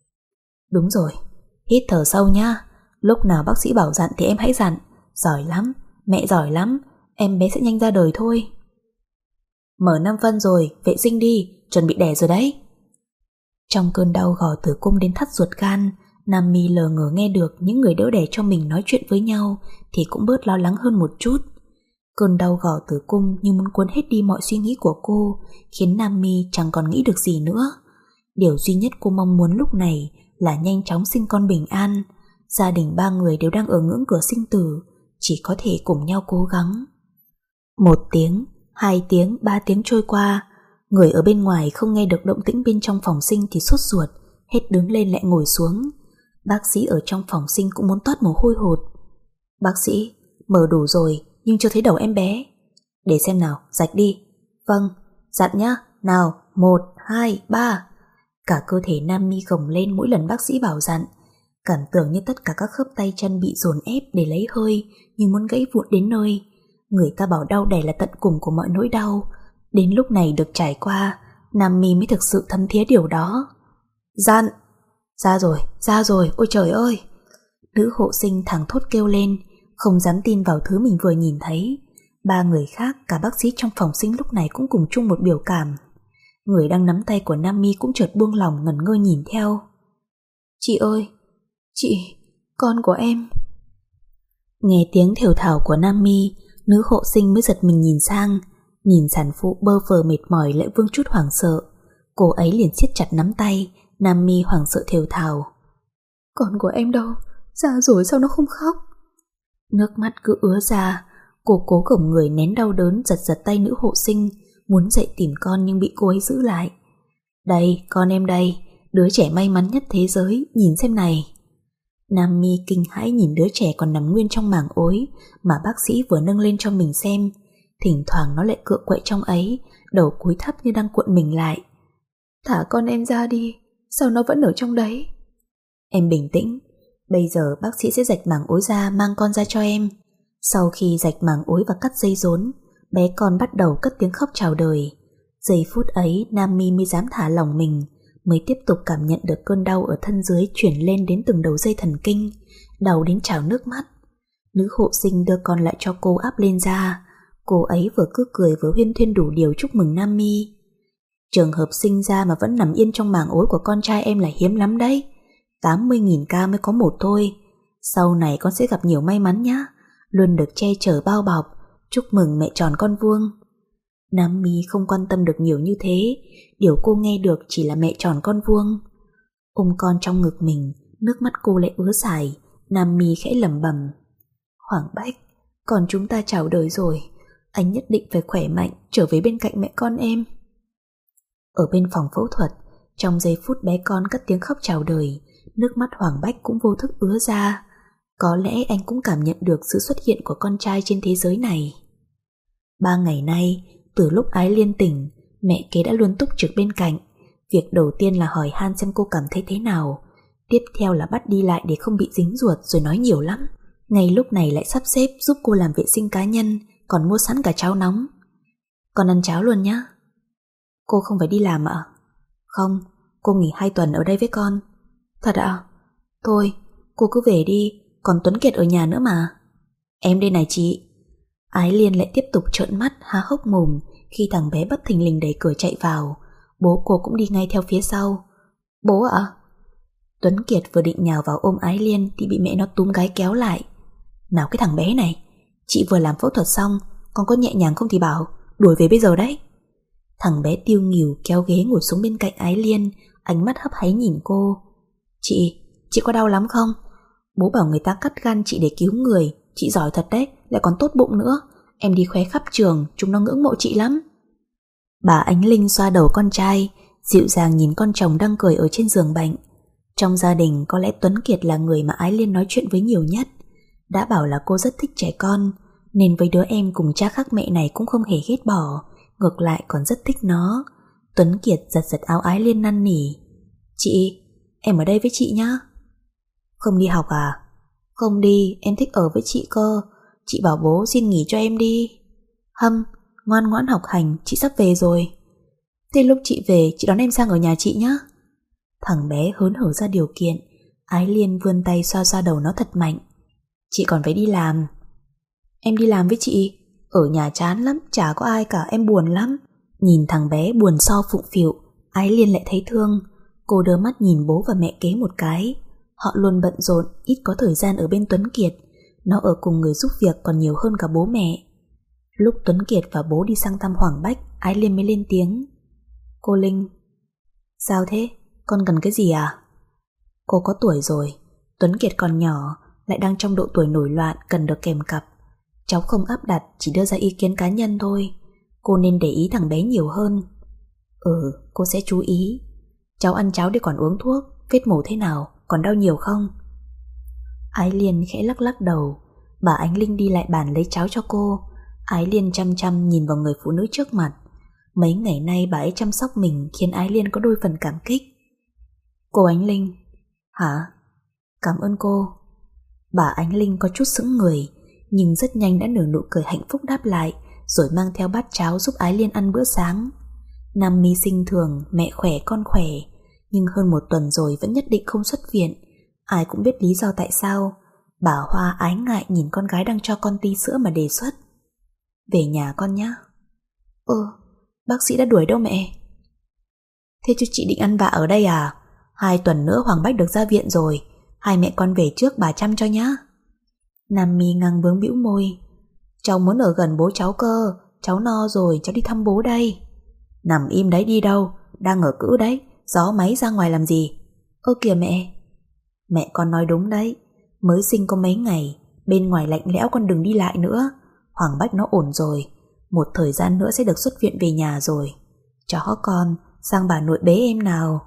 Đúng rồi, hít thở sâu nhá. Lúc nào bác sĩ bảo dặn thì em hãy dặn. Giỏi lắm, mẹ giỏi lắm, em bé sẽ nhanh ra đời thôi. Mở năm phân rồi, vệ sinh đi, chuẩn bị đẻ rồi đấy. Trong cơn đau gò tử cung đến thắt ruột gan, Nam My lờ ngờ nghe được những người đỡ đẻ cho mình nói chuyện với nhau thì cũng bớt lo lắng hơn một chút. Cơn đau gò tử cung như muốn cuốn hết đi mọi suy nghĩ của cô, khiến Nam My chẳng còn nghĩ được gì nữa. Điều duy nhất cô mong muốn lúc này là nhanh chóng sinh con bình an. Gia đình ba người đều đang ở ngưỡng cửa sinh tử, chỉ có thể cùng nhau cố gắng. Một tiếng, hai tiếng, ba tiếng trôi qua, người ở bên ngoài không nghe được động tĩnh bên trong phòng sinh thì sốt ruột, hết đứng lên lại ngồi xuống. Bác sĩ ở trong phòng sinh cũng muốn toát mồ hôi hột. Bác sĩ, mở đủ rồi nhưng chưa thấy đầu em bé. Để xem nào, rạch đi. Vâng, dặn nhá, nào, một, hai, ba. Cả cơ thể Nam My gồng lên mỗi lần bác sĩ bảo dặn. Cảm tưởng như tất cả các khớp tay chân bị dồn ép để lấy hơi, như muốn gãy vụn đến nơi. Người ta bảo đau đẻ là tận cùng của mọi nỗi đau. Đến lúc này được trải qua, Nam My mới thực sự thấm thía điều đó. Dặn! Ra rồi, ra rồi, ôi trời ơi! Nữ hộ sinh thẳng thốt kêu lên, không dám tin vào thứ mình vừa nhìn thấy. Ba người khác, cả bác sĩ trong phòng sinh lúc này cũng cùng chung một biểu cảm. Người đang nắm tay của Nam My cũng chợt buông lỏng ngẩn ngơ nhìn theo. Chị ơi! Chị! Con của em! Nghe tiếng thều thào của Nam My, nữ hộ sinh mới giật mình nhìn sang. Nhìn sản phụ bơ phờ mệt mỏi lại vương chút hoảng sợ. Cô ấy liền siết chặt nắm tay. Nam My hoảng sợ thều thào. Con của em đâu? Ra rồi sao nó không khóc? Nước mắt cứ ứa ra. Cô cố gồng người nén đau đớn, giật giật tay nữ hộ sinh, muốn dậy tìm con nhưng bị cô ấy giữ lại. Đây, con em đây, đứa trẻ may mắn nhất thế giới, nhìn xem này. Nam My kinh hãi nhìn đứa trẻ còn nằm nguyên trong màng ối mà bác sĩ vừa nâng lên cho mình xem. Thỉnh thoảng nó lại cựa quậy trong ấy, đầu cúi thấp như đang cuộn mình lại. Thả con em ra đi, sao nó vẫn ở trong đấy? Em bình tĩnh, bây giờ bác sĩ sẽ rạch màng ối ra mang con ra cho em. Sau khi rạch màng ối và cắt dây rốn, bé con bắt đầu cất tiếng khóc chào đời. Giây phút ấy Nam Mi mới dám thả lỏng mình, mới tiếp tục cảm nhận được cơn đau ở thân dưới chuyển lên đến từng đầu dây thần kinh, đau đến trào nước mắt. Nữ hộ sinh đưa con lại cho cô áp lên da. Cô ấy vừa cứ cười vừa huyên thuyên đủ điều chúc mừng Nam Mi. Trường hợp sinh ra mà vẫn nằm yên trong màng ối của con trai em là hiếm lắm đấy. tám mươi nghìn ca mới có một thôi. Sau này con sẽ gặp nhiều may mắn nhá, luôn được che chở bao bọc. Chúc mừng mẹ tròn con vuông. Nam Mi không quan tâm được nhiều như thế. Điều cô nghe được chỉ là mẹ tròn con vuông. Ôm con trong ngực mình, nước mắt cô lại ứa sải. Nam Mi khẽ lẩm bẩm: Hoàng Bách, con chúng ta chào đời rồi. Anh nhất định phải khỏe mạnh trở về bên cạnh mẹ con em. Ở bên phòng phẫu thuật, trong giây phút bé con cất tiếng khóc chào đời, nước mắt Hoàng Bách cũng vô thức ứa ra. Có lẽ anh cũng cảm nhận được sự xuất hiện của con trai trên thế giới này. Ba ngày nay, từ lúc Ái Liên tỉnh, mẹ kế đã luôn túc trực bên cạnh. Việc đầu tiên là hỏi han xem cô cảm thấy thế nào. Tiếp theo là bắt đi lại để không bị dính ruột, rồi nói nhiều lắm. Ngay lúc này lại sắp xếp giúp cô làm vệ sinh cá nhân, còn mua sẵn cả cháo nóng. Con ăn cháo luôn nhá. Cô không phải đi làm ạ? Không, cô nghỉ hai tuần ở đây với con. Thật ạ? Thôi, cô cứ về đi, còn Tuấn Kiệt ở nhà nữa mà. Em đây này chị. Ái Liên lại tiếp tục trợn mắt há hốc mồm khi thằng bé bất thình lình đẩy cửa chạy vào. Bố cô cũng đi ngay theo phía sau. Bố ạ? Tuấn Kiệt vừa định nhào vào ôm Ái Liên thì bị mẹ nó túm gái kéo lại. Nào cái thằng bé này, chị vừa làm phẫu thuật xong, con có nhẹ nhàng không thì bảo, đuổi về bây giờ đấy. Thằng bé tiêu nghỉu kéo ghế ngồi xuống bên cạnh Ái Liên, ánh mắt hấp háy nhìn cô. Chị, chị có đau lắm không? Bố bảo người ta cắt gan chị để cứu người, chị giỏi thật đấy, lại còn tốt bụng nữa. Em đi khoe khắp trường, chúng nó ngưỡng mộ chị lắm. Bà Ánh Linh xoa đầu con trai, dịu dàng nhìn con chồng đang cười ở trên giường bệnh. Trong gia đình có lẽ Tuấn Kiệt là người mà Ái Liên nói chuyện với nhiều nhất. Đã bảo là cô rất thích trẻ con, nên với đứa em cùng cha khác mẹ này cũng không hề ghét bỏ, ngược lại còn rất thích nó. Tuấn Kiệt giật giật áo Ái Liên năn nỉ. Chị, em ở đây với chị nhá. Không đi học à? Không đi, em thích ở với chị cơ. Chị bảo bố xin nghỉ cho em đi. Hâm, ngoan ngoãn học hành, chị sắp về rồi. Thế lúc chị về, chị đón em sang ở nhà chị nhá. Thằng bé hớn hở ra điều kiện. Ái Liên vươn tay xoa xoa đầu nó thật mạnh. Chị còn phải đi làm. Em đi làm với chị? Ở nhà chán lắm, chả có ai cả, em buồn lắm. Nhìn thằng bé buồn so phụng phịu, Ái Liên lại thấy thương. Cô đưa mắt nhìn bố và mẹ kế một cái. Họ luôn bận rộn, ít có thời gian ở bên Tuấn Kiệt. Nó ở cùng người giúp việc còn nhiều hơn cả bố mẹ. Lúc Tuấn Kiệt và bố đi sang thăm Hoàng Bách, Ái Liên mới lên tiếng. Cô Linh. Sao thế? Con cần cái gì à? Cô có tuổi rồi, Tuấn Kiệt còn nhỏ, lại đang trong độ tuổi nổi loạn, cần được kèm cặp. Cháu không áp đặt, chỉ đưa ra ý kiến cá nhân thôi. Cô nên để ý thằng bé nhiều hơn. Ừ, cô sẽ chú ý. Cháu ăn cháo để còn uống thuốc. Vết mổ thế nào? Còn đau nhiều không? Ái Liên khẽ lắc lắc đầu. Bà Ánh Linh đi lại bàn lấy cháo cho cô. Ái Liên chăm chăm nhìn vào người phụ nữ trước mặt. Mấy ngày nay bà ấy chăm sóc mình khiến Ái Liên có đôi phần cảm kích. Cô Ánh Linh. Hả? Cảm ơn cô. Bà Ánh Linh có chút sững người, nhưng rất nhanh đã nở nụ cười hạnh phúc đáp lại, rồi mang theo bát cháo giúp Ái Liên ăn bữa sáng. Nam Mi sinh thường, mẹ khỏe con khỏe, nhưng hơn một tuần rồi vẫn nhất định không xuất viện. Ai cũng biết lý do tại sao. Bà Hoa ái ngại nhìn con gái đang cho con ti sữa mà đề xuất. Về nhà con nhé. Ừ, bác sĩ đã đuổi đâu mẹ? Thế chứ chị định ăn vạ ở đây à? Hai tuần nữa Hoàng Bách được ra viện rồi. Hai mẹ con về trước bà chăm cho nhá. Nam Mi ngang bướng bĩu môi. Cháu muốn ở gần bố cháu cơ. Cháu no rồi, cháu đi thăm bố đây. Nằm im đấy, đi đâu? Đang ở cữ đấy, gió máy ra ngoài làm gì? Ơ kìa mẹ. Mẹ con nói đúng đấy. Mới sinh có mấy ngày, bên ngoài lạnh lẽo con đừng đi lại nữa. Hoàng Bách nó ổn rồi, một thời gian nữa sẽ được xuất viện về nhà rồi. Chó con, sang bà nội bế em nào.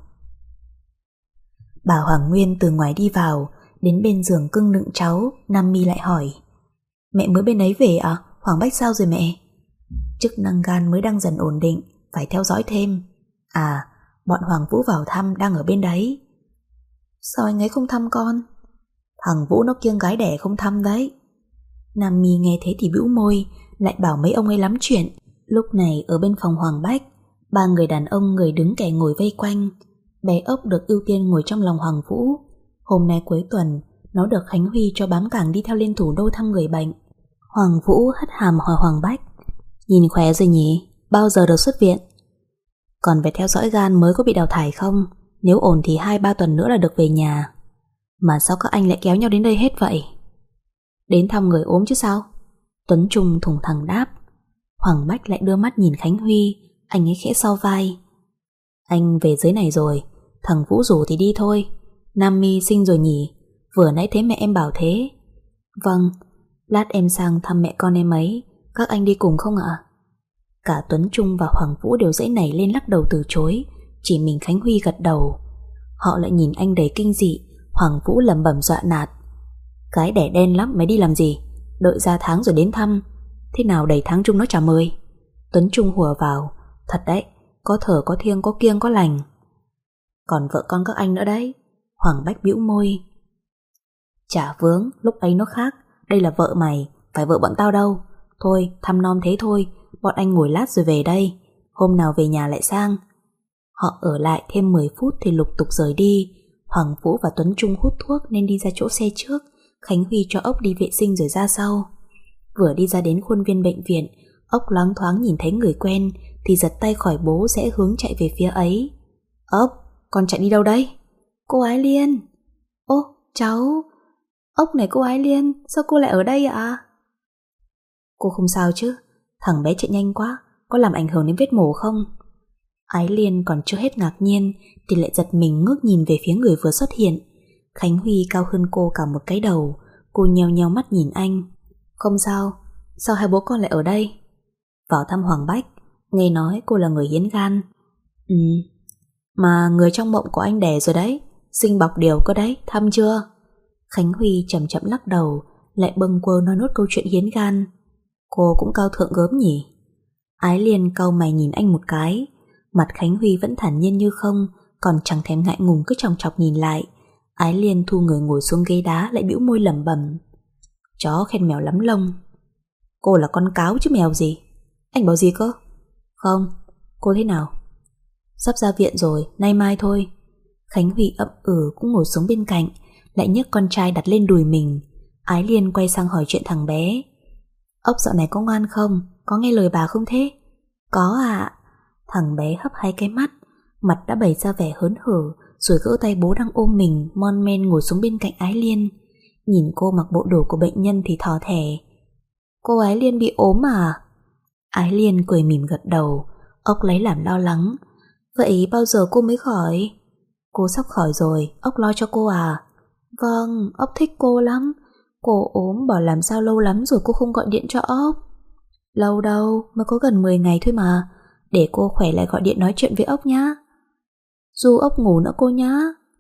Bà Hoàng Nguyên từ ngoài đi vào, đến bên giường cưng nựng cháu. Nam Mi lại hỏi. Mẹ mới bên ấy về à? Hoàng Bách sao rồi mẹ? Chức năng gan mới đang dần ổn định, phải theo dõi thêm. À, bọn Hoàng Vũ vào thăm đang ở bên đấy. Sao anh ấy không thăm con? Thằng Vũ nó kiêng gái đẻ không thăm đấy. Nam Mi nghe thế thì bĩu môi. lại bảo mấy ông ấy lắm chuyện. Lúc này ở bên phòng Hoàng Bách, ba người đàn ông người đứng kẻ ngồi vây quanh. Bé Ốc được ưu tiên ngồi trong lòng Hoàng Vũ. Hôm nay cuối tuần, nó được Khánh Huy cho bám cảng đi theo lên thủ đô thăm người bệnh. Hoàng Vũ hất hàm hỏi Hoàng Bách: Nhìn khỏe rồi nhỉ? Bao giờ được xuất viện? Còn phải theo dõi gan mới có bị đào thải không? Nếu ổn thì hai ba tuần nữa là được về nhà. Mà sao các anh lại kéo nhau đến đây hết vậy? Đến thăm người ốm chứ sao? Tuấn Trung thủng thẳng đáp. Hoàng Bách lại đưa mắt nhìn Khánh Huy. Anh ấy khẽ sau vai: Anh về dưới này rồi, thằng Vũ rủ thì đi thôi. Nam Mi sinh rồi nhỉ? Vừa nãy thấy mẹ em bảo thế. Vâng, lát em sang thăm mẹ con em ấy. Các anh đi cùng không ạ? Cả Tuấn Trung và Hoàng Vũ đều dãy nảy lên lắc đầu từ chối. Chỉ mình Khánh Huy gật đầu. Họ lại nhìn anh đầy kinh dị. Hoàng Vũ lẩm bẩm dọa nạt: Cái đẻ đen lắm, mày đi làm gì? Đợi ra tháng rồi đến thăm. Thế nào đầy tháng Trung nó chả mời? Tuấn Trung hùa vào: Thật đấy, có thở có thiêng có kiêng có lành. Còn vợ con các anh nữa đấy. Hoàng Bách bĩu môi: Chả vướng, lúc ấy nó khác. Đây là vợ mày, phải vợ bọn tao đâu. Thôi, thăm nom thế thôi. Bọn anh ngồi lát rồi về đây. Hôm nào về nhà lại sang. Họ ở lại thêm mười phút thì lục tục rời đi. Hoàng Vũ và Tuấn Trung hút thuốc nên đi ra chỗ xe trước. Khánh Huy cho Ốc đi vệ sinh rồi ra sau. Vừa đi ra đến khuôn viên bệnh viện, Ốc loáng thoáng nhìn thấy người quen thì giật tay khỏi bố rẽ hướng chạy về phía ấy. Ốc, con chạy đi đâu đấy? Cô Ái Liên. Ô, cháu. Ốc này cô Ái Liên, sao cô lại ở đây ạ? Cô không sao chứ? Thằng bé chạy nhanh quá, có làm ảnh hưởng đến vết mổ không? Ái Liên còn chưa hết ngạc nhiên thì lại giật mình ngước nhìn về phía người vừa xuất hiện. Khánh Huy cao hơn cô cả một cái đầu. Cô nheo nheo mắt nhìn anh. Không sao, sao hai bố con lại ở đây? Vào thăm Hoàng Bách, nghe nói cô là người hiến gan. Ừ, mà người trong mộng của anh đẻ rồi đấy, sinh bọc điều cơ đấy, thăm chưa? Khánh Huy chậm chậm lắc đầu, lại bâng quơ nói nốt câu chuyện hiến gan. Cô cũng cao thượng gớm nhỉ? Ái Liên cau mày nhìn anh một cái. Mặt Khánh Huy vẫn thản nhiên như không, còn chẳng thèm ngại ngùng cứ chòng chọc nhìn lại. Ái Liên thu người ngồi xuống ghế đá, lại bĩu môi lẩm bẩm: Chó khen mèo lắm lông. Cô là con cáo chứ mèo gì? Anh bảo gì cơ? Không, cô thế nào? Sắp ra viện rồi, nay mai thôi. Khánh Huy ậm ừ cũng ngồi xuống bên cạnh, lại nhấc con trai đặt lên đùi mình. Ái Liên quay sang hỏi chuyện thằng bé. Ốc dạo này có ngoan không? Có nghe lời bà không thế? Có ạ. Thằng bé hấp hai cái mắt, mặt đã bày ra vẻ hớn hở, rồi gỡ tay bố đang ôm mình mon men ngồi xuống bên cạnh Ái Liên. Nhìn cô mặc bộ đồ của bệnh nhân thì thò thẻ. Cô Ái Liên bị ốm à? Ái Liên cười mỉm gật đầu. Ốc lấy làm lo lắng. Vậy bao giờ cô mới khỏi? Cô sắp khỏi rồi, Ốc lo cho cô à? Vâng, Ốc thích cô lắm. Cô ốm bảo làm sao lâu lắm rồi cô không gọi điện cho Ốc. Lâu đâu, mới có gần mười ngày thôi mà. Để cô khỏe lại gọi điện nói chuyện với Ốc nhá. Du Ốc ngủ nữa cô nhá.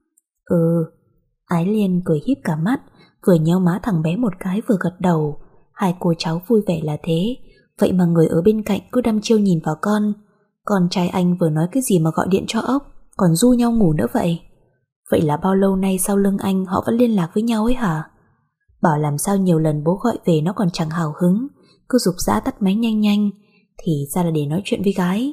Ừ. Ái Liên cười híp cả mắt, vừa nhéo má thằng bé một cái vừa gật đầu. Hai cô cháu vui vẻ là thế. Vậy mà người ở bên cạnh cứ đăm chiêu nhìn vào con. Con trai anh vừa nói cái gì mà gọi điện cho Ốc, còn du nhau ngủ nữa vậy. Vậy là bao lâu nay sau lưng anh họ vẫn liên lạc với nhau ấy hả? Bảo làm sao nhiều lần bố gọi về nó còn chẳng hào hứng, cứ giục giã tắt máy nhanh nhanh, thì ra là để nói chuyện với gái.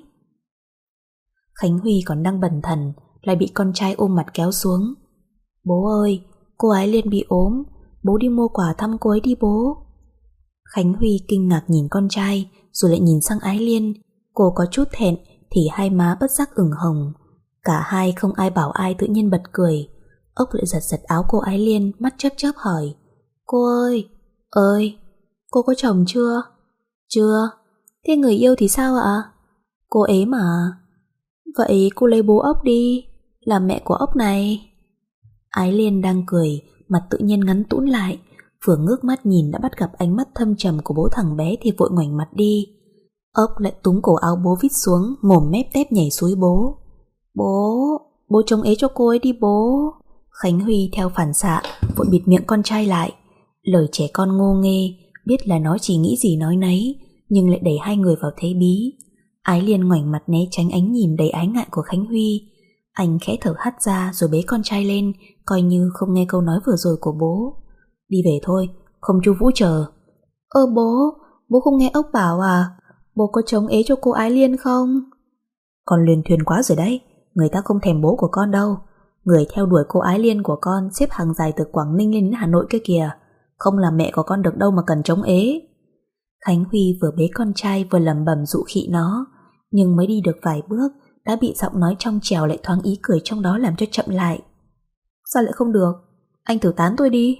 Khánh Huy còn đang bần thần, lại bị con trai ôm mặt kéo xuống. Bố ơi, cô Ái Liên bị ốm, bố đi mua quà thăm cô ấy đi bố. Khánh Huy kinh ngạc nhìn con trai, rồi lại nhìn sang Ái Liên. Cô có chút thẹn thì hai má bất giác ửng hồng. Cả hai không ai bảo ai tự nhiên bật cười. Ốc lại giật giật áo cô Ái Liên, mắt chớp chớp hỏi. Cô ơi, ơi, cô có chồng chưa? Chưa. Thế người yêu thì sao ạ? Cô ế mà. Vậy cô lấy bố Ốc đi, làm mẹ của Ốc này. Ái Liên đang cười, mặt tự nhiên ngắn tũn lại. Vừa ngước mắt nhìn đã bắt gặp ánh mắt thâm trầm của bố thằng bé thì vội ngoảnh mặt đi. Ốc lại túm cổ áo bố vít xuống, mồm mép tép nhảy suối bố. Bố, bố trông ế cho cô ấy đi bố. Khánh Huy theo phản xạ vội bịt miệng con trai lại. Lời trẻ con ngô nghê, biết là nó chỉ nghĩ gì nói nấy, nhưng lại đẩy hai người vào thế bí. Ái Liên ngoảnh mặt né tránh ánh nhìn đầy ái ngại của Khánh Huy. Anh khẽ thở hắt ra rồi bế con trai lên, coi như không nghe câu nói vừa rồi của bố. Đi về thôi, không chú Vũ chờ. Ơ bố, bố không nghe ốc bảo à? Bố có chống ế cho cô Ái Liên không? Con luyên thuyên quá rồi đấy, người ta không thèm bố của con đâu. Người theo đuổi cô Ái Liên của con xếp hàng dài từ Quảng Ninh lên đến Hà Nội kia kìa. Không làm mẹ của con được đâu mà cần chống ế. Khánh Huy vừa bế con trai vừa lẩm bẩm dụ khị nó, nhưng mới đi được vài bước đã bị giọng nói trong trẻo lại thoáng ý cười trong đó làm cho chậm lại. Sao lại không được? Anh thử tán tôi đi.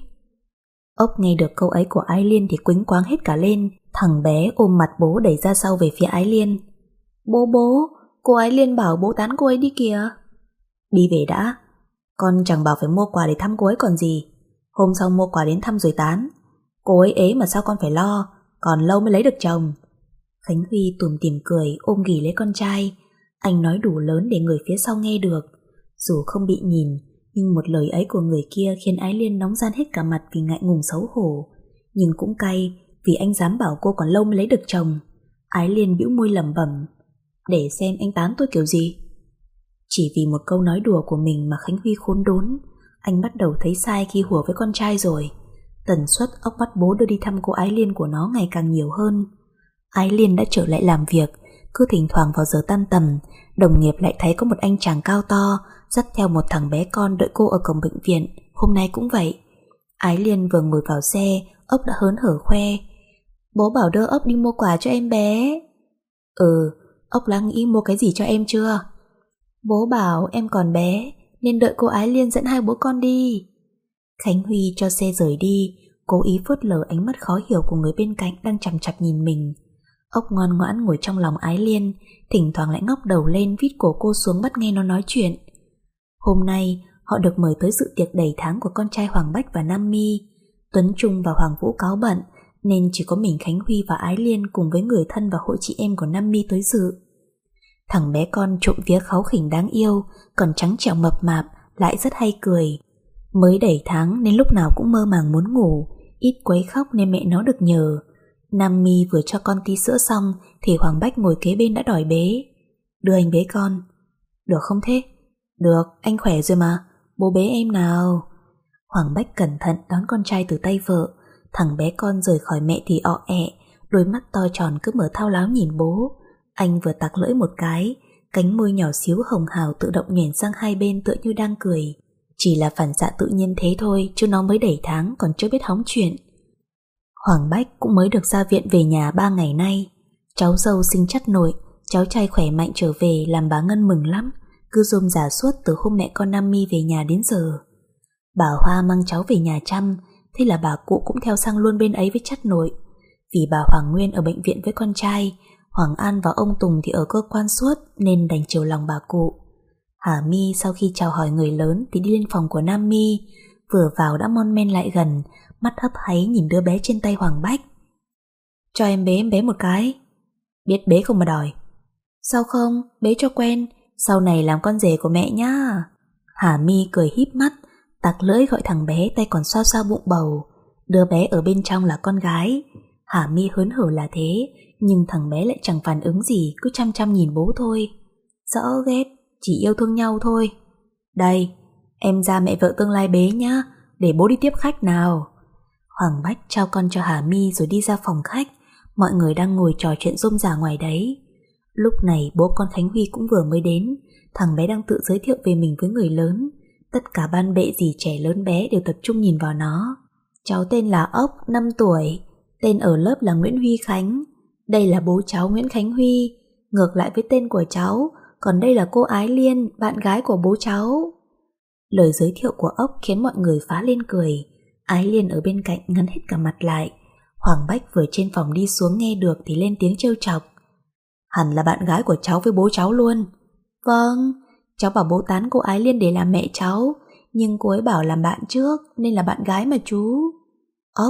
Ốc nghe được câu ấy của Ái Liên thì quýnh quáng hết cả lên. Thằng bé ôm mặt bố đẩy ra sau về phía Ái Liên. Bố bố, cô Ái Liên bảo bố tán cô ấy đi kìa. Đi về đã. Con chẳng bảo phải mua quà để thăm cô ấy còn gì. Hôm sau mua quà đến thăm rồi tán. Cô ấy ế mà sao con phải lo, còn lâu mới lấy được chồng. Khánh Huy tủm tỉm cười ôm ghì lấy con trai. Anh nói đủ lớn để người phía sau nghe được. Dù không bị nhìn, nhưng một lời ấy của người kia khiến Ái Liên nóng ran hết cả mặt vì ngại ngùng xấu hổ. Nhưng cũng cay vì anh dám bảo cô còn lâu mới lấy được chồng. Ái Liên bĩu môi lẩm bẩm, để xem anh tán tôi kiểu gì. Chỉ vì một câu nói đùa của mình mà Khánh Huy khốn đốn. Anh bắt đầu thấy sai khi hùa với con trai rồi. Tần suất Ốc bắt bố đưa đi thăm cô Ái Liên của nó ngày càng nhiều hơn. Ái Liên đã trở lại làm việc. Cứ thỉnh thoảng vào giờ tan tầm, đồng nghiệp lại thấy có một anh chàng cao to dắt theo một thằng bé con đợi cô ở cổng bệnh viện. Hôm nay cũng vậy. Ái Liên vừa ngồi vào xe, Ốc đã hớn hở khoe, bố bảo đưa Ốc đi mua quà cho em bé. Ừ, Ốc đã nghĩ mua cái gì cho em chưa? Bố bảo em còn bé nên đợi cô Ái Liên dẫn hai bố con đi. Khánh Huy cho xe rời đi, cố ý phớt lờ ánh mắt khó hiểu của người bên cạnh đang chằm chằm nhìn mình. Ốc ngoan ngoãn ngồi trong lòng Ái Liên, thỉnh thoảng lại ngóc đầu lên vít cổ cô xuống bắt nghe nó nói chuyện. Hôm nay họ được mời tới dự tiệc đầy tháng của con trai Hoàng Bách và Nam Mi. Tuấn Trung và Hoàng Vũ cáo bận nên chỉ có mình Khánh Huy và Ái Liên cùng với người thân và hội chị em của Nam Mi tới dự. Thằng bé con trộm vía kháu khỉnh đáng yêu, còn trắng trẻo mập mạp, lại rất hay cười. Mới đầy tháng nên lúc nào cũng mơ màng muốn ngủ, ít quấy khóc nên mẹ nó được nhờ. Nam Mi vừa cho con tí sữa xong thì Hoàng Bách ngồi kế bên đã đòi bế. Đưa anh bế con. Được không thế? Được, anh khỏe rồi mà, bố bế em nào. Hoàng Bách cẩn thận đón con trai từ tay vợ. Thằng bé con rời khỏi mẹ thì ọ ẹ, đôi mắt to tròn cứ mở thao láo nhìn bố. Anh vừa tặc lưỡi một cái, cánh môi nhỏ xíu hồng hào tự động nhoẻn sang hai bên tựa như đang cười. Chỉ là phản xạ tự nhiên thế thôi, chứ nó mới đầy tháng còn chưa biết hóng chuyện. Hoàng Bách cũng mới được ra viện về nhà ba ngày nay. Cháu dâu sinh chắt nội, cháu trai khỏe mạnh trở về làm bà Ngân mừng lắm, cứ rôm rả suốt từ hôm mẹ con Nam Mi về nhà đến giờ. Bà Hoa mang cháu về nhà chăm, thế là bà cụ cũng theo sang luôn bên ấy với chắt nội. Vì bà Hoàng Nguyên ở bệnh viện với con trai, Hoàng An và ông Tùng thì ở cơ quan suốt nên đành chiều lòng bà cụ. Hà Mi sau khi chào hỏi người lớn thì đi lên phòng của Nam Mi, vừa vào đã mon men lại gần, mắt hấp háy nhìn đứa bé trên tay Hoàng Bách. Cho em bế em bé một cái. Biết bế không mà đòi. Sao không, bế cho quen, sau này làm con rể của mẹ nhá. Hà Mi cười híp mắt, tặc lưỡi gọi thằng bé tay còn xoa xoa bụng bầu. Đứa bé ở bên trong là con gái. Hà Mi hớn hở là thế, nhưng thằng bé lại chẳng phản ứng gì, cứ chăm chăm nhìn bố thôi. Rõ ghét, chỉ yêu thương nhau thôi. Đây, em ra mẹ vợ tương lai bế nhá, để bố đi tiếp khách nào. Hoàng Bách trao con cho Hà Mi rồi đi ra phòng khách. Mọi người đang ngồi trò chuyện rôm rả ngoài đấy. Lúc này bố con Khánh Huy cũng vừa mới đến. Thằng bé đang tự giới thiệu về mình với người lớn. Tất cả ban bệ dì trẻ lớn bé đều tập trung nhìn vào nó. Cháu tên là Ốc, năm tuổi. Tên ở lớp là Nguyễn Huy Khánh. Đây là bố cháu Nguyễn Khánh Huy, ngược lại với tên của cháu. Còn đây là cô Ái Liên, bạn gái của bố cháu. Lời giới thiệu của Ốc khiến mọi người phá lên cười. Ái Liên ở bên cạnh ngấn hết cả mặt lại. Hoàng Bách vừa trên phòng đi xuống nghe được thì lên tiếng trêu chọc. Hẳn là bạn gái của cháu với bố cháu luôn. Vâng, cháu bảo bố tán cô Ái Liên để làm mẹ cháu, nhưng cô ấy bảo làm bạn trước nên là bạn gái mà chú. Ốc.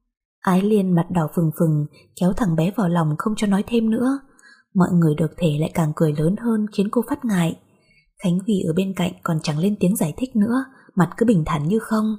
Ái Liên mặt đỏ phừng phừng kéo thằng bé vào lòng không cho nói thêm nữa. Mọi người được thể lại càng cười lớn hơn khiến cô phát ngại. Khánh Huy ở bên cạnh còn chẳng lên tiếng giải thích nữa, mặt cứ bình thản như không.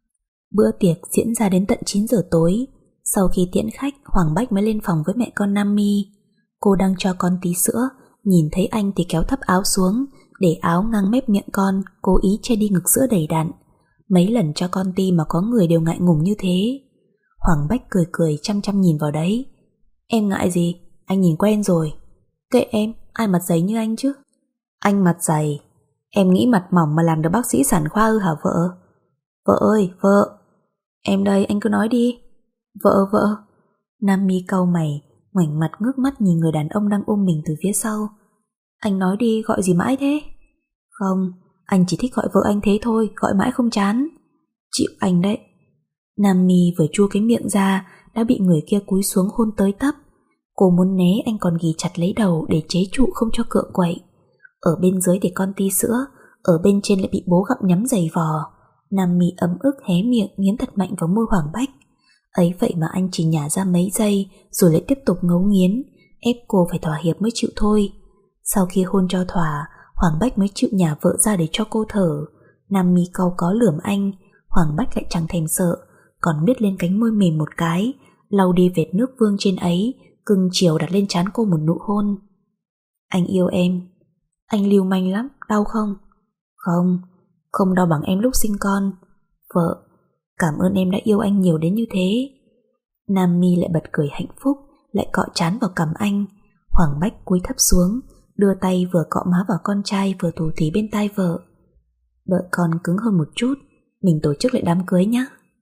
Bữa tiệc diễn ra đến tận chín giờ tối. Sau khi tiễn khách, Hoàng Bách mới lên phòng với mẹ con Nam Mi. Cô đang cho con tí sữa, nhìn thấy anh thì kéo thấp áo xuống, để áo ngang mép miệng con, cố ý che đi ngực sữa đầy đặn. Mấy lần cho con ti mà có người đều ngại ngùng như thế. Hoàng Bách cười cười chăm chăm nhìn vào đấy. Em ngại gì, anh nhìn quen rồi. Kệ em, ai mặt dày như anh chứ. Anh mặt dày? Em nghĩ mặt mỏng mà làm được bác sĩ sản khoa ư hả vợ? Vợ ơi, vợ. Em đây, anh cứ nói đi. Vợ, vợ. Nam Mi cau mày, ngoảnh mặt ngước mắt nhìn người đàn ông đang ôm mình từ phía sau. Anh nói đi, gọi gì mãi thế? Không, anh chỉ thích gọi vợ anh thế thôi, gọi mãi không chán. Chịu anh đấy. Nam Mi vừa chua cái miệng ra đã bị người kia cúi xuống hôn tới tấp. Cô muốn né, anh còn ghì chặt lấy đầu để chế trụ không cho cựa quậy. Ở bên dưới để con ti sữa, ở bên trên lại bị bố gặm nhắm giày vò. Nam Mi ấm ức hé miệng nghiến thật mạnh vào môi Hoàng Bách. Ấy vậy mà anh chỉ nhả ra mấy giây rồi lại tiếp tục ngấu nghiến, ép cô phải thỏa hiệp mới chịu thôi. Sau khi hôn cho thỏa, Hoàng Bách mới chịu nhả vợ ra để cho cô thở. Nam Mi cau có lườm anh, Hoàng Bách lại chẳng thèm sợ, còn biết lên cánh môi mềm một cái, lau đi vệt nước vương trên ấy, cưng chiều đặt lên trán cô một nụ hôn. Anh yêu em. Anh lưu manh lắm, đau không? Không, không đau bằng em lúc sinh con. Vợ, cảm ơn em đã yêu anh nhiều đến như thế. Nam Mi lại bật cười hạnh phúc, lại cọ trán vào cằm anh. Hoàng Bách cúi thấp xuống, đưa tay vừa cọ má vào con trai vừa thủ thỉ bên tai vợ. Đợi con cứng hơn một chút, mình tổ chức lại đám cưới nhé.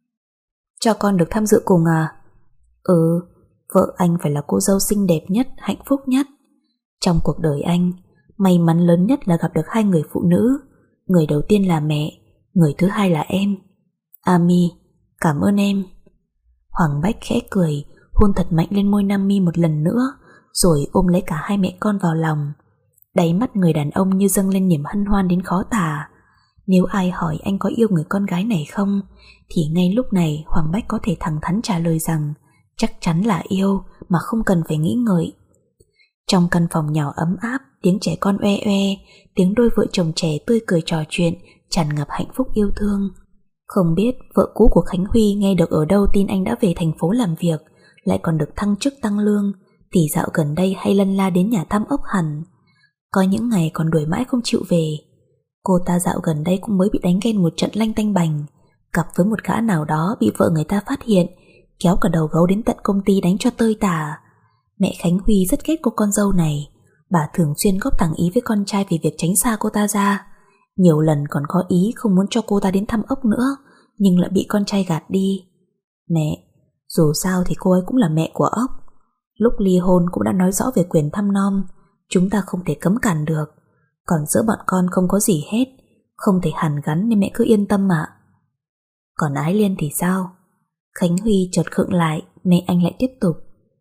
Cho con được tham dự cùng à? Ừ, vợ anh phải là cô dâu xinh đẹp nhất, hạnh phúc nhất. Trong cuộc đời anh, may mắn lớn nhất là gặp được hai người phụ nữ. Người đầu tiên là mẹ, người thứ hai là em. Ami, cảm ơn em. Hoàng Bách khẽ cười, hôn thật mạnh lên môi Nam Mi một lần nữa, rồi ôm lấy cả hai mẹ con vào lòng. Đáy mắt người đàn ông như dâng lên niềm hân hoan đến khó tả. Nếu ai hỏi anh có yêu người con gái này không, thì ngay lúc này Hoàng Bách có thể thẳng thắn trả lời rằng chắc chắn là yêu mà không cần phải nghĩ ngợi. Trong căn phòng nhỏ ấm áp, tiếng trẻ con oe oe, tiếng đôi vợ chồng trẻ tươi cười trò chuyện, tràn ngập hạnh phúc yêu thương. Không biết vợ cũ của Khánh Huy nghe được ở đâu tin anh đã về thành phố làm việc, lại còn được thăng chức tăng lương, thì dạo gần đây hay lân la đến nhà thăm ốc hẳn. Có những ngày còn đuổi mãi không chịu về. Cô ta dạo gần đây cũng mới bị đánh ghen một trận lanh tanh bành, cặp với một gã nào đó bị vợ người ta phát hiện, kéo cả đầu gấu đến tận công ty đánh cho tơi tả. Mẹ Khánh Huy rất ghét cô con dâu này. Bà thường xuyên góp thẳng ý với con trai về việc tránh xa cô ta ra. Nhiều lần còn có ý không muốn cho cô ta đến thăm ốc nữa, nhưng lại bị con trai gạt đi. Mẹ, dù sao thì cô ấy cũng là mẹ của ốc. Lúc ly hôn cũng đã nói rõ về quyền thăm nom, chúng ta không thể cấm cản được. Còn giữa bọn con không có gì hết, không thể hàn gắn nên mẹ cứ yên tâm ạ. Còn Ái Liên thì sao? Khánh Huy chợt khựng lại, mẹ anh lại tiếp tục.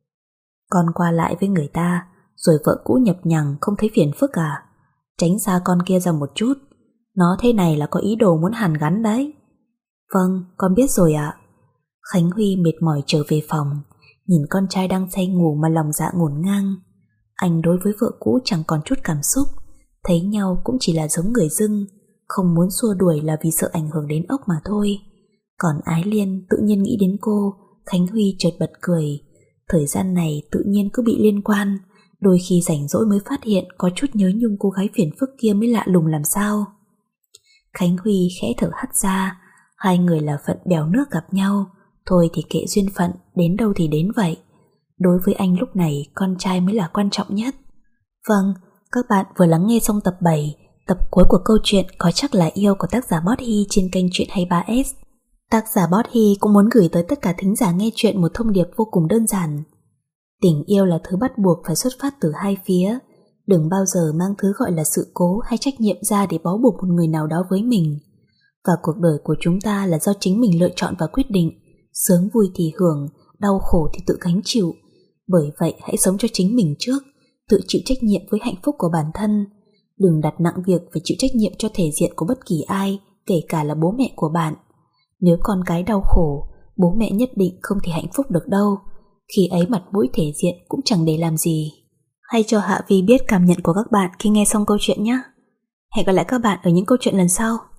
Con qua lại với người ta, rồi vợ cũ nhập nhằng không thấy phiền phức à? Tránh xa con kia ra một chút. Nó thế này là có ý đồ muốn hàn gắn đấy. Vâng, con biết rồi ạ. Khánh Huy mệt mỏi trở về phòng, nhìn con trai đang say ngủ mà lòng dạ ngổn ngang. Anh đối với vợ cũ chẳng còn chút cảm xúc, thấy nhau cũng chỉ là giống người dưng, không muốn xua đuổi là vì sợ ảnh hưởng đến ốc mà thôi. Còn Ái Liên tự nhiên nghĩ đến cô, Khánh Huy chợt bật cười. Thời gian này tự nhiên cứ bị liên quan, đôi khi rảnh rỗi mới phát hiện có chút nhớ nhung cô gái phiền phức kia mới lạ lùng làm sao. Khánh Huy khẽ thở hắt ra, hai người là phận bèo nước gặp nhau, thôi thì kệ duyên phận, đến đâu thì đến vậy. Đối với anh lúc này con trai mới là quan trọng nhất. Vâng, các bạn vừa lắng nghe xong tập bảy, tập cuối của câu chuyện Có Chắc Là Yêu của tác giả Bót Hy trên kênh Chuyện hai mươi ba S. Tác giả Bót Hy cũng muốn gửi tới tất cả thính giả nghe chuyện một thông điệp vô cùng đơn giản. Tình yêu là thứ bắt buộc phải xuất phát từ hai phía. Đừng bao giờ mang thứ gọi là sự cố hay trách nhiệm ra để bó buộc một người nào đó với mình. Và cuộc đời của chúng ta là do chính mình lựa chọn và quyết định. Sướng vui thì hưởng, đau khổ thì tự gánh chịu. Bởi vậy hãy sống cho chính mình trước, tự chịu trách nhiệm với hạnh phúc của bản thân. Đừng đặt nặng việc phải chịu trách nhiệm cho thể diện của bất kỳ ai, kể cả là bố mẹ của bạn. Nếu con cái đau khổ, bố mẹ nhất định không thể hạnh phúc được đâu. Khi ấy mặt mũi thể diện cũng chẳng để làm gì. Hãy cho Hạ Vi biết cảm nhận của các bạn khi nghe xong câu chuyện nhé. Hẹn gặp lại các bạn ở những câu chuyện lần sau.